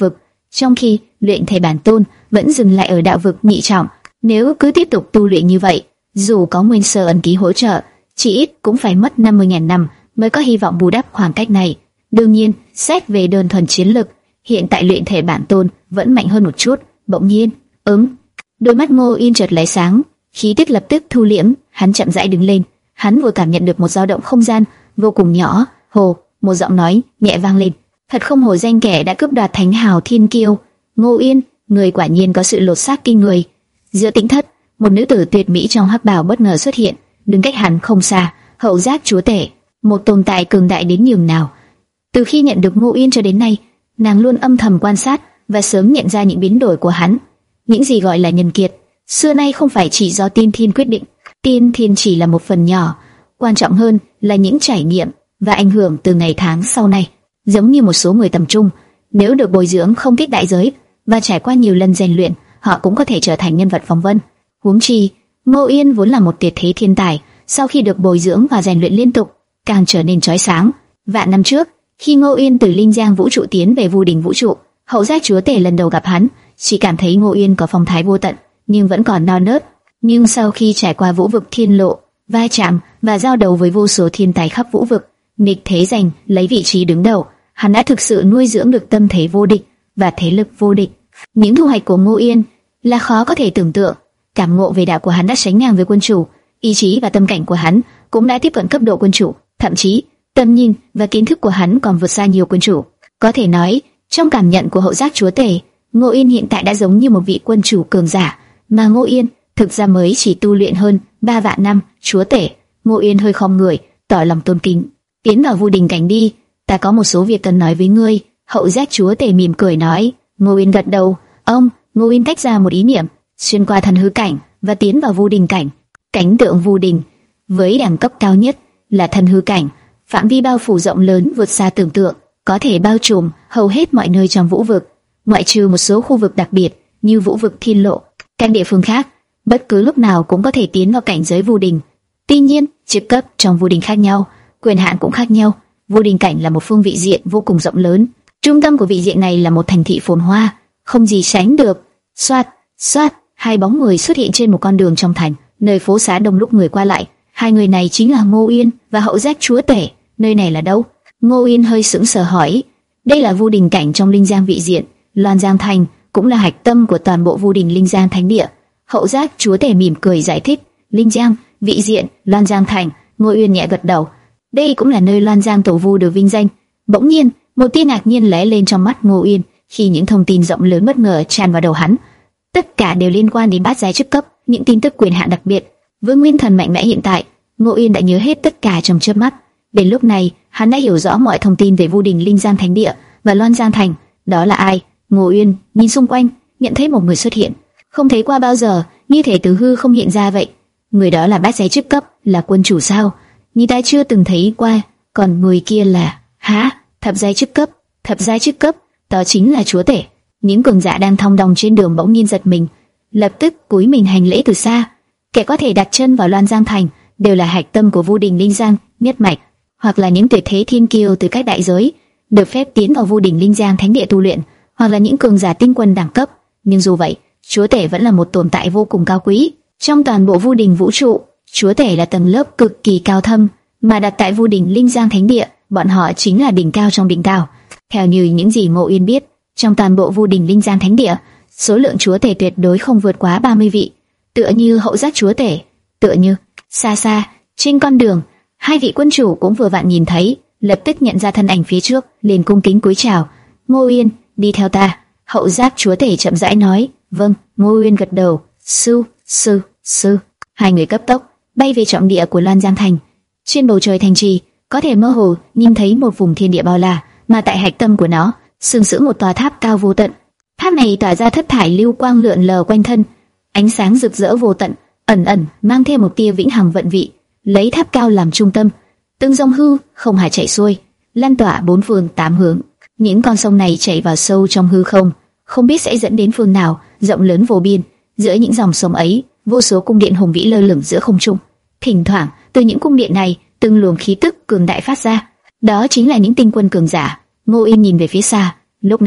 trong khi luyện thể bản tôn vẫn dừng lại ở đạo vực nhị trọng. Nếu cứ tiếp tục tu luyện như vậy, dù có nguyên sơ ẩn ký hỗ trợ, chỉ ít cũng phải mất năm mươi nghìn năm mới có hy vọng bù đắp khoảng cách này. Đương nhiên, xét về đơn thuần chiến lực, hiện tại luyện thể bản tôn vẫn mạnh hơn một chút. Bỗng nhiên, ứng, đôi mắt Ngô Yên chợt lóe sáng, khí tức lập tức thu liễm, hắn chậm rãi đứng lên. Hắn vừa cảm nhận được một dao động không gian vô cùng nhỏ. Hồ, một giọng nói nhẹ vang lên. Thật không hổ danh kẻ đã cướp đoạt thánh hào thiên kiêu. Ngô Yên, người quả nhiên có sự lột xác kinh người. Giữa tĩnh thất, một nữ tử tuyệt mỹ trong hắc bào bất ngờ xuất hiện, đứng cách hắn không xa. Hậu giác chúa tể, một tồn tại cường đại đến nhường nào. Từ khi nhận được Ngô Yên cho đến nay, nàng luôn âm thầm quan sát và sớm nhận ra những biến đổi của hắn. Những gì gọi là nhân kiệt, xưa nay không phải chỉ do tiên thiên quyết định. Tiên thiên chỉ là một phần nhỏ, quan trọng hơn là những trải nghiệm và ảnh hưởng từ ngày tháng sau này. Giống như một số người tầm trung, nếu được bồi dưỡng không kích đại giới và trải qua nhiều lần rèn luyện, họ cũng có thể trở thành nhân vật phong vân. Huống chi, Ngô Yên vốn là một tuyệt thế thiên tài, sau khi được bồi dưỡng và rèn luyện liên tục, càng trở nên chói sáng. Vạn năm trước, khi Ngô Yên từ Linh Giang vũ trụ tiến về Vu Đình vũ trụ, hậu giác chúa tể lần đầu gặp hắn, chỉ cảm thấy Ngô Yên có phong thái vô tận, nhưng vẫn còn non nớt. Nhưng sau khi trải qua vũ vực thiên lộ, va chạm và giao đấu với vô số thiên tài khắp vũ vực, nghịch thế giành lấy vị trí đứng đầu, hắn đã thực sự nuôi dưỡng được tâm thế vô địch và thế lực vô địch. Những thu hoạch của Ngô Yên là khó có thể tưởng tượng. Cảm ngộ về đạo của hắn đã sánh ngang với quân chủ, ý chí và tâm cảnh của hắn cũng đã tiếp cận cấp độ quân chủ, thậm chí tầm nhìn và kiến thức của hắn còn vượt xa nhiều quân chủ. Có thể nói, trong cảm nhận của hậu giác chúa tể, Ngô Yên hiện tại đã giống như một vị quân chủ cường giả, mà Ngô Yên thực ra mới chỉ tu luyện hơn ba vạn năm. Chúa tể, Ngô Yên hơi khom người, tỏ lòng tôn kính. Tiến vào Vu Đình cảnh đi, ta có một số việc cần nói với ngươi. Hậu giác chúa tể mỉm cười nói. Ngô Yên gật đầu. Ông, Ngô Yên tách ra một ý niệm, xuyên qua thần hư cảnh và tiến vào Vu Đình cảnh. Cảnh tượng Vu Đình với đẳng cấp cao nhất là thần hư cảnh, phạm vi bao phủ rộng lớn vượt xa tưởng tượng, có thể bao trùm hầu hết mọi nơi trong vũ vực, ngoại trừ một số khu vực đặc biệt như vũ vực thiên lộ. Các địa phương khác, bất cứ lúc nào cũng có thể tiến vào cảnh giới Vu Đình. Tuy nhiên, chức cấp trong Vu Đình khác nhau, quyền hạn cũng khác nhau. Vu Đình cảnh là một phương vị diện vô cùng rộng lớn. Trung tâm của vị diện này là một thành thị phồn hoa, không gì sánh được. Xoát, xoát, hai bóng người xuất hiện trên một con đường trong thành, nơi phố xá đông đúc người qua lại. Hai người này chính là Ngô Yên và hậu giác chúa tể. Nơi này là đâu? Ngô Yên hơi sững sờ hỏi. Đây là Vu Đình cảnh trong Linh Giang vị diện. Loan Giang thành cũng là hạch tâm của toàn bộ Vu Đình Linh Giang thánh địa. Hậu giác chúa tể mỉm cười giải thích. Linh Giang, vị diện, Loan Giang thành. Ngô Yên nhẹ gật đầu. Đây cũng là nơi Loan Giang tổ vu được vinh danh. Bỗng nhiên, một tia ngạc nhiên lóe lên trong mắt Ngô Yên khi những thông tin rộng lớn bất ngờ tràn vào đầu hắn. Tất cả đều liên quan đến bát giai chức cấp, những tin tức quyền hạn đặc biệt. Với nguyên thần mạnh mẽ hiện tại, Ngô Yên đã nhớ hết tất cả trong chớp mắt. Đến lúc này, hắn đã hiểu rõ mọi thông tin về Vu Đình Linh Giang thánh địa và Loan Giang thành. Đó là ai? Ngô Yên nhìn xung quanh, nhận thấy một người xuất hiện, không thấy qua bao giờ, như thể từ hư không hiện ra vậy. Người đó là bát giai chức cấp, là quân chủ sao? Như ta chưa từng thấy qua. Còn người kia là hả? Thập giai chức cấp? Thập giai chức cấp, đó chính là chúa tể. Những cường giả đang thong dong trên đường bỗng nhiên giật mình, lập tức cúi mình hành lễ từ xa. Kẻ có thể đặt chân vào Loan Giang thành đều là hạch tâm của Vu Đình Linh Giang nhất mạch, hoặc là những tuyệt thế thiên kiêu từ các đại giới, được phép tiến vào Vu Đình Linh Giang thánh địa tu luyện, hoặc là những cường giả tinh quân đẳng cấp. Nhưng dù vậy, chúa tể vẫn là một tồn tại vô cùng cao quý. Trong toàn bộ Vu Đình vũ trụ, chúa tể là tầng lớp cực kỳ cao thâm, mà đặt tại Vu Đình Linh Giang thánh địa, bọn họ chính là đỉnh cao trong đỉnh cao. Theo như những gì Ngô Yên biết, trong toàn bộ Vu Đình Linh Giang thánh địa, số lượng chúa tể tuyệt đối không vượt quá ba mươi vị. Tựa như hậu giác chúa tể, tựa như xa xa trên con đường, hai vị quân chủ cũng vừa vặn nhìn thấy, lập tức nhận ra thân ảnh phía trước, liền cung kính cúi chào. Ngô Yên, đi theo ta. Hậu giác chúa tể chậm rãi nói. Vâng. Ngô Yên gật đầu. Sư, sư, sư. Hai người cấp tốc bay về trọng địa của Loan Giang thành. Trên bầu trời thành trì, có thể mơ hồ nhìn thấy một vùng thiên địa bao la, mà tại hạch tâm của nó sừng sững một tòa tháp cao vô tận. Tháp này tỏa ra thất thải lưu quang lượn lờ quanh thân, ánh sáng rực rỡ vô tận, ẩn ẩn mang thêm một tia vĩnh hằng vận vị. Lấy tháp cao làm trung tâm, từng dòng hư không hải chảy xuôi, lan tỏa bốn phương tám hướng. Những con sông này chảy vào sâu trong hư không, không biết sẽ dẫn đến phương nào, rộng lớn vô biên. Giữa những dòng sông ấy, vô số cung điện hùng vĩ lơ lửng giữa không trung. Thỉnh thoảng, từ những cung điện này, từng luồng khí tức cường đại phát ra. Đó chính là những tinh quân cường giả. Ngô Yên nhìn về phía xa, lúc này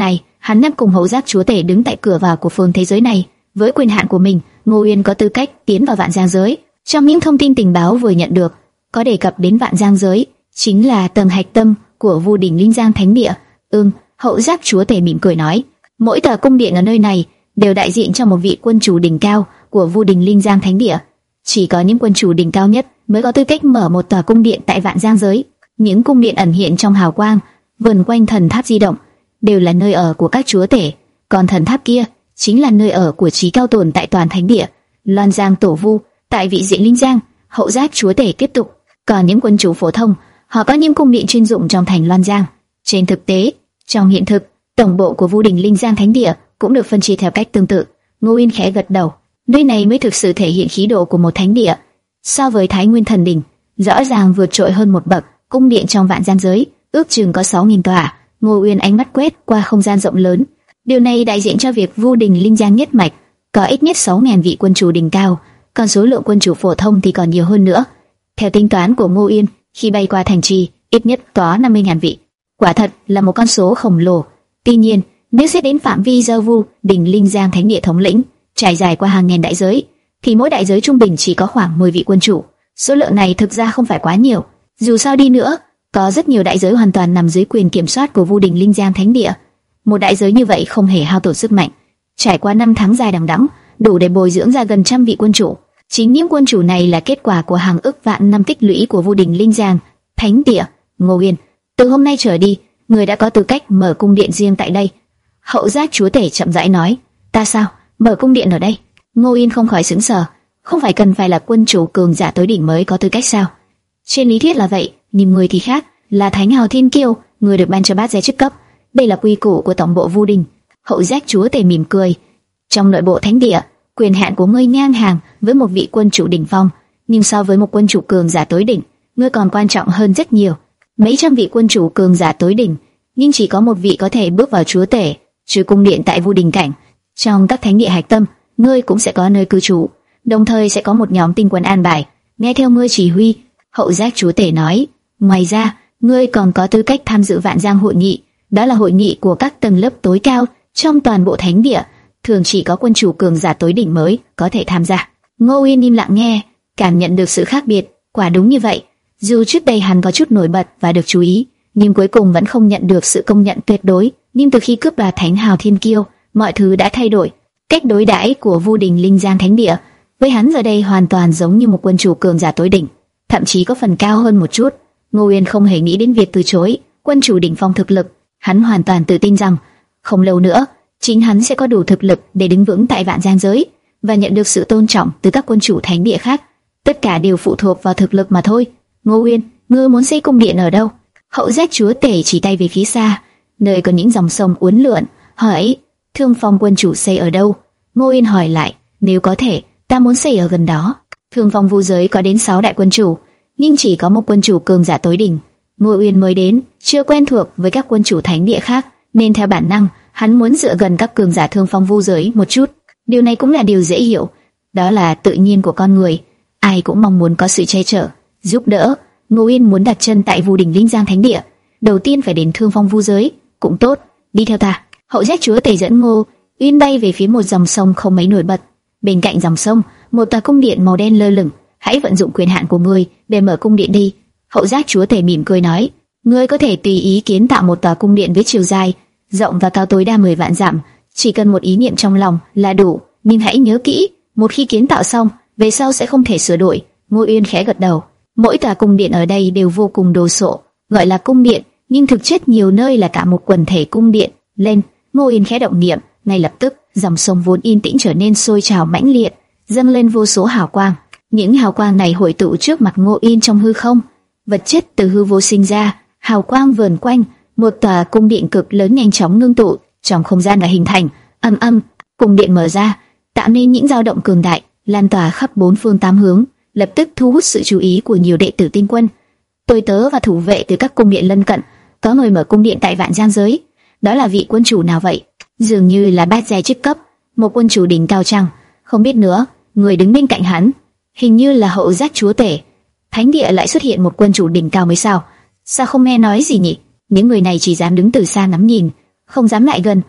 Hắn đang cùng hậu giác chúa tể đứng tại cửa vào của phương thế giới này. Với quyền hạn của mình, Ngô Uyên có tư cách tiến vào vạn giang giới. Trong những thông tin tình báo vừa nhận được, có đề cập đến vạn giang giới, chính là tầng hạch tâm của Vu Đỉnh Linh Giang Thánh Địa. Ừm, hậu giác chúa tể mỉm cười nói, mỗi tòa cung điện ở nơi này đều đại diện cho một vị quân chủ đỉnh cao của Vu Đỉnh Linh Giang Thánh Địa. Chỉ có những quân chủ đỉnh cao nhất mới có tư cách mở một tòa cung điện tại vạn giang giới. Những cung điện ẩn hiện trong hào quang, vần quanh thần tháp di động, đều là nơi ở của các chúa tể, còn thần tháp kia chính là nơi ở của trí cao tồn tại toàn thánh địa, Loan Giang Tổ Vu, tại vị diện Linh Giang. Hậu giác chúa tể tiếp tục, còn những quân chủ phổ thông, họ có những cung điện chuyên dụng trong thành Loan Giang. Trên thực tế, trong hiện thực, tổng bộ của Vu Đỉnh Linh Giang Thánh Địa cũng được phân chia theo cách tương tự. Ngô Uyên khẽ gật đầu, nơi này mới thực sự thể hiện khí độ của một thánh địa. So với Thái Nguyên Thần Đỉnh, rõ ràng vượt trội hơn một bậc. Cung điện trong vạn giang giới ước chừng có sáu nghìn tòa. Ngô Uyên ánh mắt quét qua không gian rộng lớn. Điều này đại diện cho việc Vu Đỉnh Linh Giang nhất mạch có ít nhất sáu nghìn vị quân chủ đỉnh cao, còn số lượng quân chủ phổ thông thì còn nhiều hơn nữa. Theo tính toán của Ngô Uyên, khi bay qua thành trì, ít nhất có năm mươi nghìn vị. Quả thật là một con số khổng lồ. Tuy nhiên, nếu xét đến phạm vi do Vu Đỉnh Linh Giang Thánh Địa thống lĩnh, trải dài qua hàng nghìn đại giới, thì mỗi đại giới trung bình chỉ có khoảng mười vị quân chủ. Số lượng này thực ra không phải quá nhiều. Dù sao đi nữa, có rất nhiều đại giới hoàn toàn nằm dưới quyền kiểm soát của Vu Đỉnh Linh Giang Thánh Địa. Một đại giới như vậy không hề hao tổn sức mạnh, trải qua năm tháng dài đằng đẵng, đủ để bồi dưỡng ra gần trăm vị quân chủ. Chính những quân chủ này là kết quả của hàng ức vạn năm tích lũy của Vu Đỉnh Linh Giang Thánh Địa. Ngô Uyên, từ hôm nay trở đi, người đã có tư cách mở cung điện riêng tại đây. Hậu giác chúa tể chậm rãi nói. Ta sao? Mở cung điện ở đây? Ngô Uyên không khỏi sững sờ. Không phải cần phải là quân chủ cường giả tối đỉnh mới có tư cách sao? Trên lý thuyết là vậy, nhưng người thì khác, là Thánh Hào Thiên Kiêu, người được ban cho bát giai chức cấp. Đây là quy củ của tổng bộ Vu Đỉnh. Hậu giác chúa tể mỉm cười. Trong nội bộ thánh địa, quyền hạn của ngươi ngang hàng với một vị quân chủ đỉnh phong, nhưng so với một quân chủ cường giả tối đỉnh, ngươi còn quan trọng hơn rất nhiều. Mấy trăm vị quân chủ cường giả tối đỉnh, nhưng chỉ có một vị có thể bước vào chúa tể, trừ cung điện tại Vu Đỉnh cảnh. Trong các thánh địa hạch tâm, ngươi cũng sẽ có nơi cư trú, đồng thời sẽ có một nhóm tinh quân an bài, nghe theo ngươi chỉ huy. Hậu giác chúa tể nói. Ngoài ra, ngươi còn có tư cách tham dự vạn giang hội nghị. Đó là hội nghị của các tầng lớp tối cao trong toàn bộ thánh địa, thường chỉ có quân chủ cường giả tối đỉnh mới có thể tham gia. Ngô Uyên im lặng nghe, cảm nhận được sự khác biệt. Quả đúng như vậy, dù trước đây hắn có chút nổi bật và được chú ý, nhưng cuối cùng vẫn không nhận được sự công nhận tuyệt đối. Nhưng từ khi cướp đoạt Thánh Hào Thiên Kiêu, mọi thứ đã thay đổi. Cách đối đãi của Vu Đỉnh Linh Giang Thánh Địa với hắn giờ đây hoàn toàn giống như một quân chủ cường giả tối đỉnh, thậm chí có phần cao hơn một chút. Ngô Uyên không hề nghĩ đến việc từ chối quân chủ đỉnh phong thực lực. Hắn hoàn toàn tự tin rằng không lâu nữa chính hắn sẽ có đủ thực lực để đứng vững tại vạn giang giới và nhận được sự tôn trọng từ các quân chủ thánh địa khác. Tất cả đều phụ thuộc vào thực lực mà thôi. Ngô Uyên, ngươi muốn xây cung điện ở đâu? Hậu giác chúa tể chỉ tay về phía xa, nơi có những dòng sông uốn lượn, hỏi. Thương Phong quân chủ xây ở đâu? Ngô Uyên hỏi lại. Nếu có thể, ta muốn xây ở gần đó. Thương Phong vu giới có đến sáu đại quân chủ, nhưng chỉ có một quân chủ cường giả tối đỉnh. Ngô Uyên mới đến, chưa quen thuộc với các quân chủ thánh địa khác, nên theo bản năng, hắn muốn dựa gần các cường giả Thương Phong vu giới một chút. Điều này cũng là điều dễ hiểu, đó là tự nhiên của con người, ai cũng mong muốn có sự che chở, giúp đỡ. Ngô Uyên muốn đặt chân tại Vu Đỉnh Linh Giang Thánh Địa, đầu tiên phải đến Thương Phong vu giới. Cũng tốt, đi theo ta. Hậu giác chúa tể dẫn Ngô Uyên bay về phía một dòng sông không mấy nổi bật. Bên cạnh dòng sông, một tòa cung điện màu đen lơ lửng. Hãy vận dụng quyền hạn của ngươi để mở cung điện đi. Hậu giác chúa tể mỉm cười nói. Ngươi có thể tùy ý kiến tạo một tòa cung điện với chiều dài, rộng và cao tối đa mười vạn dặm, chỉ cần một ý niệm trong lòng là đủ. Nhưng hãy nhớ kỹ, một khi kiến tạo xong, về sau sẽ không thể sửa đổi. Ngô Uyên khẽ gật đầu. Mỗi tòa cung điện ở đây đều vô cùng đồ sộ, gọi là cung điện, nhưng thực chất nhiều nơi là cả một quần thể cung điện. Lên, Ngô Uyên khẽ động niệm, ngay lập tức dòng sông vốn yên tĩnh trở nên sôi trào mãnh liệt, dâng lên vô số hào quang. Những hào quang này hội tụ trước mặt Ngô Uyên trong hư không, vật chất từ hư vô sinh ra, hào quang vờn quanh, một tòa cung điện cực lớn nhanh chóng ngưng tụ trong không gian đã hình thành. Âm âm, cung điện mở ra, tạo nên những dao động cường đại, lan tỏa khắp bốn phương tám hướng, lập tức thu hút sự chú ý của nhiều đệ tử tinh quân, tôi tớ và thủ vệ từ các cung điện lân cận. Có người mở cung điện tại vạn giang giới, đó là vị quân chủ nào vậy? Dường như là bát giai chức cấp, một quân chủ đỉnh cao chăng? Không biết nữa. Người đứng bên cạnh hắn hình như là hậu giác chúa tể. Thánh địa lại xuất hiện một quân chủ đỉnh cao mới sao? Sao không nghe nói gì nhỉ? Những người này chỉ dám đứng từ xa ngắm nhìn, không dám lại gần.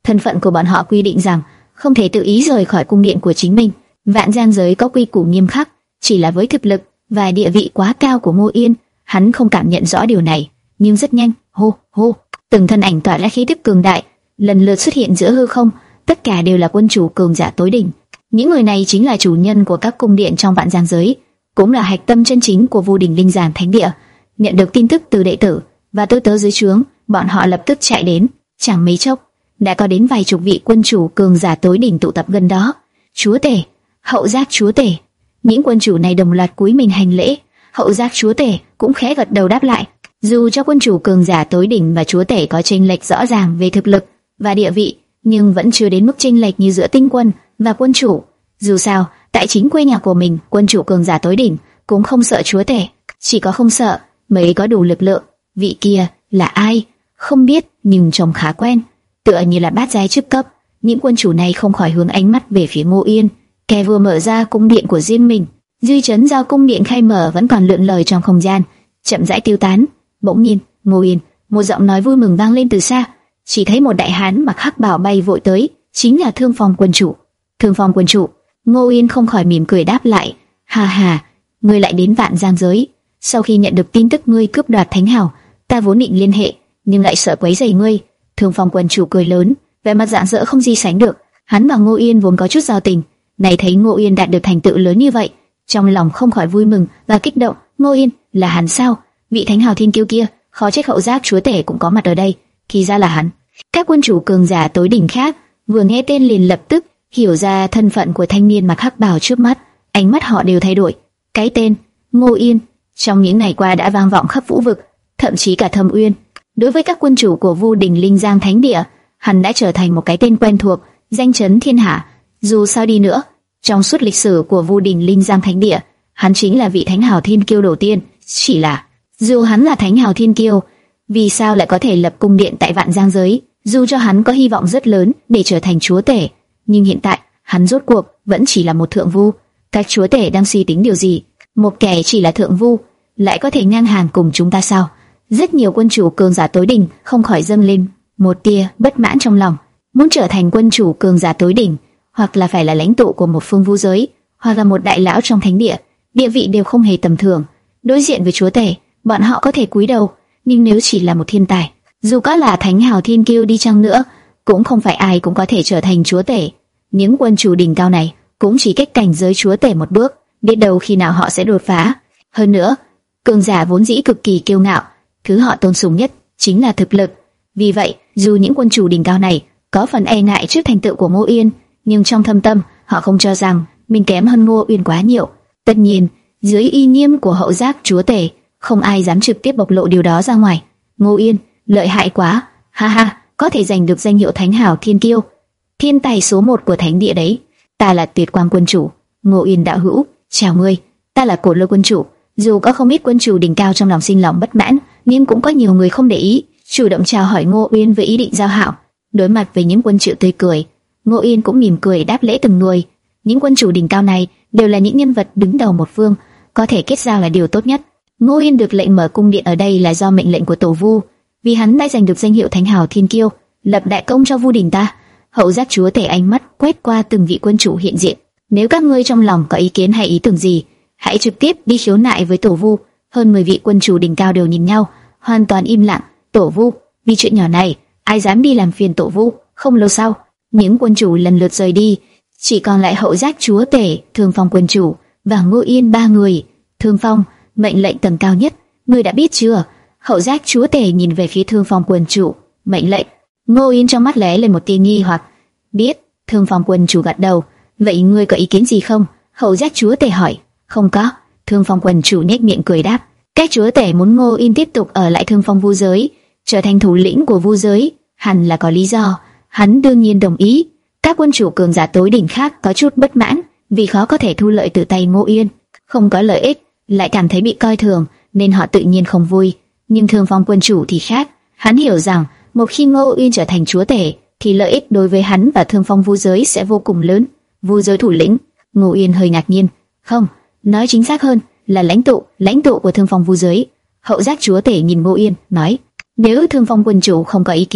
Thân phận của bọn họ quy định rằng không thể tự ý rời khỏi cung điện của chính mình. Vạn Giang giới có quy củ nghiêm khắc, chỉ là với thực lực và địa vị quá cao của Ngô Yên, hắn không cảm nhận rõ điều này. Nhưng rất nhanh, hô hô, từng thân ảnh tỏa ra khí tức cường đại, lần lượt xuất hiện giữa hư không. Tất cả đều là quân chủ cường giả tối đỉnh. Những người này chính là chủ nhân của các cung điện trong Vạn Giang giới, cũng là hạch tâm chân chính của Vu Đình Linh Giàn Thánh Địa. Nhận được tin tức từ đệ tử và tôi tớ dưới trướng, bọn họ lập tức chạy đến. Chẳng mấy chốc, đã có đến vài chục vị quân chủ cường giả tối đỉnh tụ tập gần đó. Chúa tể, hậu giác chúa tể. Những quân chủ này đồng loạt cúi mình hành lễ. Hậu giác chúa tể cũng khẽ gật đầu đáp lại. Dù cho quân chủ cường giả tối đỉnh và chúa tể có chênh lệch rõ ràng về thực lực và địa vị, nhưng vẫn chưa đến mức chênh lệch như giữa tinh quân và quân chủ. Dù sao, tại chính quê nhà của mình, quân chủ cường giả tối đỉnh cũng không sợ chúa tể, chỉ có không sợ mới có đủ lực lượng. Vị kia là ai? Không biết, nhưng trông khá quen, tựa như là bát giai chức cấp. Những quân chủ này không khỏi hướng ánh mắt về phía Ngô Yên, kẻ vừa mở ra cung điện của riêng mình. Dư chấn giao cung điện khai mở vẫn còn lượn lờ trong không gian, chậm rãi tiêu tán. Bỗng nhiên, Ngô Yên, một giọng nói vui mừng vang lên từ xa. Chỉ thấy một đại hán mặc hắc bào bay vội tới, chính là Thương Phong quân chủ. Thương Phong quân chủ. Ngô Yên không khỏi mỉm cười đáp lại, ha ha, ngươi lại đến Vạn Giang giới. Sau khi nhận được tin tức ngươi cướp đoạt thánh hào, ta vốn định liên hệ, nhưng lại sợ quấy rầy ngươi. Thương Phong quân chủ cười lớn, vẻ mặt rạng rỡ không gì sánh được. Hắn và Ngô Yên vốn có chút giao tình, này thấy Ngô Yên đạt được thành tựu lớn như vậy, trong lòng không khỏi vui mừng và kích động. Ngô Yên là hắn sao? Vị thánh hào thiên kiêu kia, khó trách hậu giác chúa tể cũng có mặt ở đây. Thì ra là hắn. Các quân chủ cường giả tối đỉnh khác vừa nghe tên liền lập tức hiểu ra thân phận của thanh niên mặc hắc bào trước mắt, ánh mắt họ đều thay đổi. Cái tên Ngô Yên trong những ngày qua đã vang vọng khắp vũ vực, thậm chí cả Thâm Uyên. Đối với các quân chủ của Vu Đình Linh Giang Thánh Địa, hắn đã trở thành một cái tên quen thuộc, danh chấn thiên hạ. Dù sao đi nữa, trong suốt lịch sử của Vu Đình Linh Giang Thánh Địa, hắn chính là vị thánh hào thiên kiêu đầu tiên. Chỉ là, dù hắn là thánh hào thiên kiêu, vì sao lại có thể lập cung điện tại Vạn Giang giới? Dù cho hắn có hy vọng rất lớn để trở thành chúa tể, nhưng hiện tại hắn rốt cuộc vẫn chỉ là một thượng vu. Các chúa tể đang suy tính điều gì? Một kẻ chỉ là thượng vu lại có thể ngang hàng cùng chúng ta sao? Rất nhiều quân chủ cường giả tối đỉnh không khỏi dâng lên một tia bất mãn trong lòng. Muốn trở thành quân chủ cường giả tối đỉnh, hoặc là phải là lãnh tụ của một phương vu giới, hoặc là một đại lão trong thánh địa, địa vị đều không hề tầm thường. Đối diện với chúa tể, bọn họ có thể cúi đầu, nhưng nếu chỉ là một thiên tài, dù có là thánh hào thiên kiêu đi chăng nữa, cũng không phải ai cũng có thể trở thành chúa tể. Những quân chủ đỉnh cao này cũng chỉ cách cảnh giới chúa tể một bước, biết đâu khi nào họ sẽ đột phá. Hơn nữa, cường giả vốn dĩ cực kỳ kiêu ngạo, thứ họ tôn sùng nhất chính là thực lực. Vì vậy, dù những quân chủ đỉnh cao này có phần e ngại trước thành tựu của Ngô Yên, nhưng trong thâm tâm họ không cho rằng mình kém hơn Ngô Yên quá nhiều. Tất nhiên, dưới uy nghiêm của hậu giác chúa tể, không ai dám trực tiếp bộc lộ điều đó ra ngoài. Ngô Yên lợi hại quá, ha ha, có thể giành được danh hiệu thánh hào thiên kiêu, thiên tài số một của thánh địa đấy. Ta là Tuyệt Quang quân chủ, Ngô Yên đạo hữu, chào ngươi. Ta là Cổ Lôi quân chủ. Dù có không ít quân chủ đỉnh cao trong lòng sinh lòng bất mãn, nhưng cũng có nhiều người không để ý, chủ động chào hỏi Ngô Yên với ý định giao hảo. Đối mặt với những quân chủ tươi cười, Ngô Yên cũng mỉm cười đáp lễ từng người. Những quân chủ đỉnh cao này đều là những nhân vật đứng đầu một phương, có thể kết giao là điều tốt nhất. Ngô Yên được lệnh mở cung điện ở đây là do mệnh lệnh của Tổ Vu, vì hắn đã giành được danh hiệu thánh hào thiên kiêu, lập đại công cho Vu Đình ta. Hậu giác chúa tể ánh mắt quét qua từng vị quân chủ hiện diện. Nếu các ngươi trong lòng có ý kiến hay ý tưởng gì, hãy trực tiếp đi khiếu nại với Tổ Vu. Hơn mười vị quân chủ đỉnh cao đều nhìn nhau, hoàn toàn im lặng. Tổ Vu, vì chuyện nhỏ này, ai dám đi làm phiền Tổ Vu? Không lâu sau, những quân chủ lần lượt rời đi, chỉ còn lại hậu giác chúa tể, Thương Phong quân chủ và Ngô Yên ba người. Thương Phong, mệnh lệnh tầng cao nhất, ngươi đã biết chưa? Hậu giác chúa tể nhìn về phía Thương Phong quân chủ. Mệnh lệnh. Ngô Yên trong mắt lóe lên một tia nghi hoặc. Biết. Thương Phong quân chủ gật đầu. Vậy ngươi có ý kiến gì không? Hậu giác chúa tể hỏi. Không có. Thương Phong quân chủ nhếch miệng cười đáp. Các chúa tể muốn Ngô Yên tiếp tục ở lại Thương Phong vu giới, trở thành thủ lĩnh của vu giới, hẳn là có lý do. Hắn đương nhiên đồng ý. Các quân chủ cường giả tối đỉnh khác có chút bất mãn, vì khó có thể thu lợi từ tay Ngô Yên, không có lợi ích, lại cảm thấy bị coi thường, nên họ tự nhiên không vui. Nhưng Thương Phong quân chủ thì khác, hắn hiểu rằng một khi Ngô Yên trở thành chúa tể, thì lợi ích đối với hắn và Thương Phong vu giới sẽ vô cùng lớn. Vu giới thủ lĩnh? Ngô Yên hơi ngạc nhiên. Không, nói chính xác hơn là lãnh tụ, lãnh tụ của Thương Phong vu giới. Hậu giác chúa tể nhìn Ngô Yên, nói: nếu Thương Phong quân chủ không có ý kiến,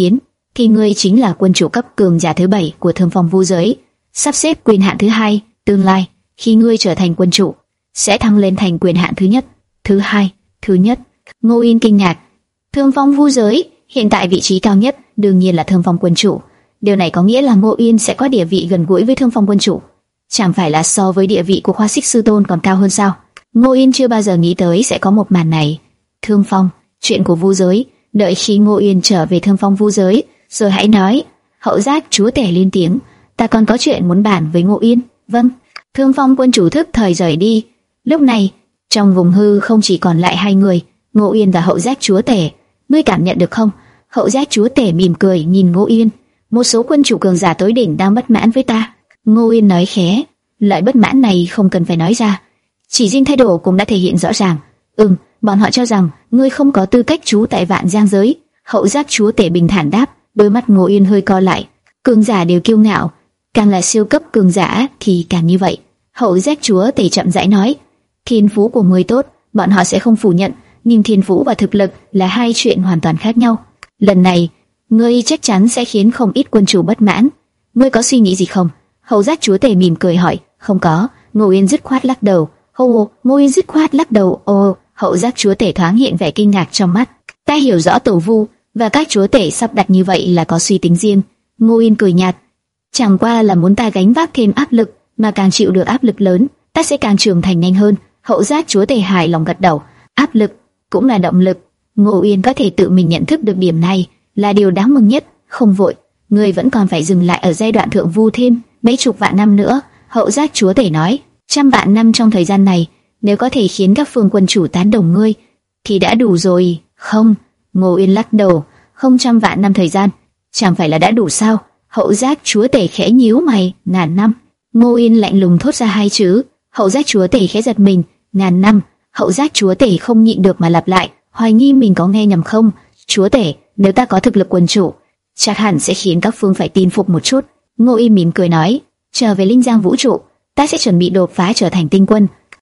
thì ngươi chính là quân chủ cấp cường giả thứ bảy của Thương Phong Vu giới, sắp xếp quyền hạn thứ hai. Tương lai, khi ngươi trở thành quân chủ, sẽ thăng lên thành quyền hạn thứ nhất, thứ hai, thứ nhất. Ngô Yên kinh ngạc. Thương Phong Vu giới hiện tại vị trí cao nhất đương nhiên là Thương Phong quân chủ. Điều này có nghĩa là Ngô Yên sẽ có địa vị gần gũi với Thương Phong quân chủ. Chẳng phải là so với địa vị của Khoa Xích sư tôn còn cao hơn sao? Ngô Yên chưa bao giờ nghĩ tới sẽ có một màn này. Thương Phong, chuyện của Vu giới, đợi khi Ngô Yên trở về Thương Phong Vu giới, rồi hãy nói. Hậu giác chúa tể lên tiếng, ta còn có chuyện muốn bàn với Ngô Yên. Vâng. Thương Phong quân chủ thức thời rời đi. Lúc này, trong vùng hư không chỉ còn lại hai người, Ngô Yên và Hậu giác chúa tể. Ngươi cảm nhận được không? Hậu giác chúa tể mỉm cười nhìn Ngô Yên. Một số quân chủ cường giả tối đỉnh đang bất mãn với ta. Ngô Yên nói khẽ, loại bất mãn này không cần phải nói ra, chỉ riêng thái độ cũng đã thể hiện rõ ràng. Ừm, bọn họ cho rằng ngươi không có tư cách trú tại Vạn Giang giới. Hậu giác chúa tể bình thản đáp. Đôi mắt Ngô Yên hơi co lại. Cường giả đều kiêu ngạo, càng là siêu cấp cường giả thì càng như vậy. Hậu giác chúa tể chậm rãi nói, thiên phú của ngươi tốt, bọn họ sẽ không phủ nhận, nhưng thiên phú và thực lực là hai chuyện hoàn toàn khác nhau. Lần này, ngươi chắc chắn sẽ khiến không ít quân chủ bất mãn. Ngươi có suy nghĩ gì không? Hậu giác chúa tể mỉm cười hỏi. Không có. Ngô Yên dứt khoát lắc đầu. Ồ, Ngô Yên dứt khoát lắc đầu. Ồ, Hậu giác chúa tể thoáng hiện vẻ kinh ngạc trong mắt. Ta hiểu rõ tổ vu và các chúa tể sắp đặt như vậy là có suy tính riêng. Ngô Yên cười nhạt. Chẳng qua là muốn ta gánh vác thêm áp lực, mà càng chịu được áp lực lớn, ta sẽ càng trưởng thành nhanh hơn. Hậu giác chúa tể hài lòng gật đầu. Áp lực cũng là động lực. Ngô Yên có thể tự mình nhận thức được điểm này là điều đáng mừng nhất. Không vội, ngươi vẫn còn phải dừng lại ở giai đoạn thượng vu thêm mấy chục vạn năm nữa. Hậu giác chúa tể nói, trăm vạn năm trong thời gian này, nếu có thể khiến các phương quân chủ tán đồng ngươi, thì đã đủ rồi. Không, Ngô Yên lắc đầu, không trăm vạn năm thời gian, chẳng phải là đã đủ sao? Hậu giác chúa tể khẽ nhíu mày. Ngàn năm. Ngô Yên lạnh lùng thốt ra hai chữ. Hậu giác chúa tể khẽ giật mình. Ngàn năm. Hậu giác chúa tể không nhịn được mà lặp lại, hoài nghi mình có nghe nhầm không. Chúa tể, nếu ta có thực lực quân chủ, chắc hẳn sẽ khiến các phương phải tin phục một chút. Ngô Yên mỉm cười nói, trở về Linh Giang vũ trụ, ta sẽ chuẩn bị đột phá trở thành tinh quân,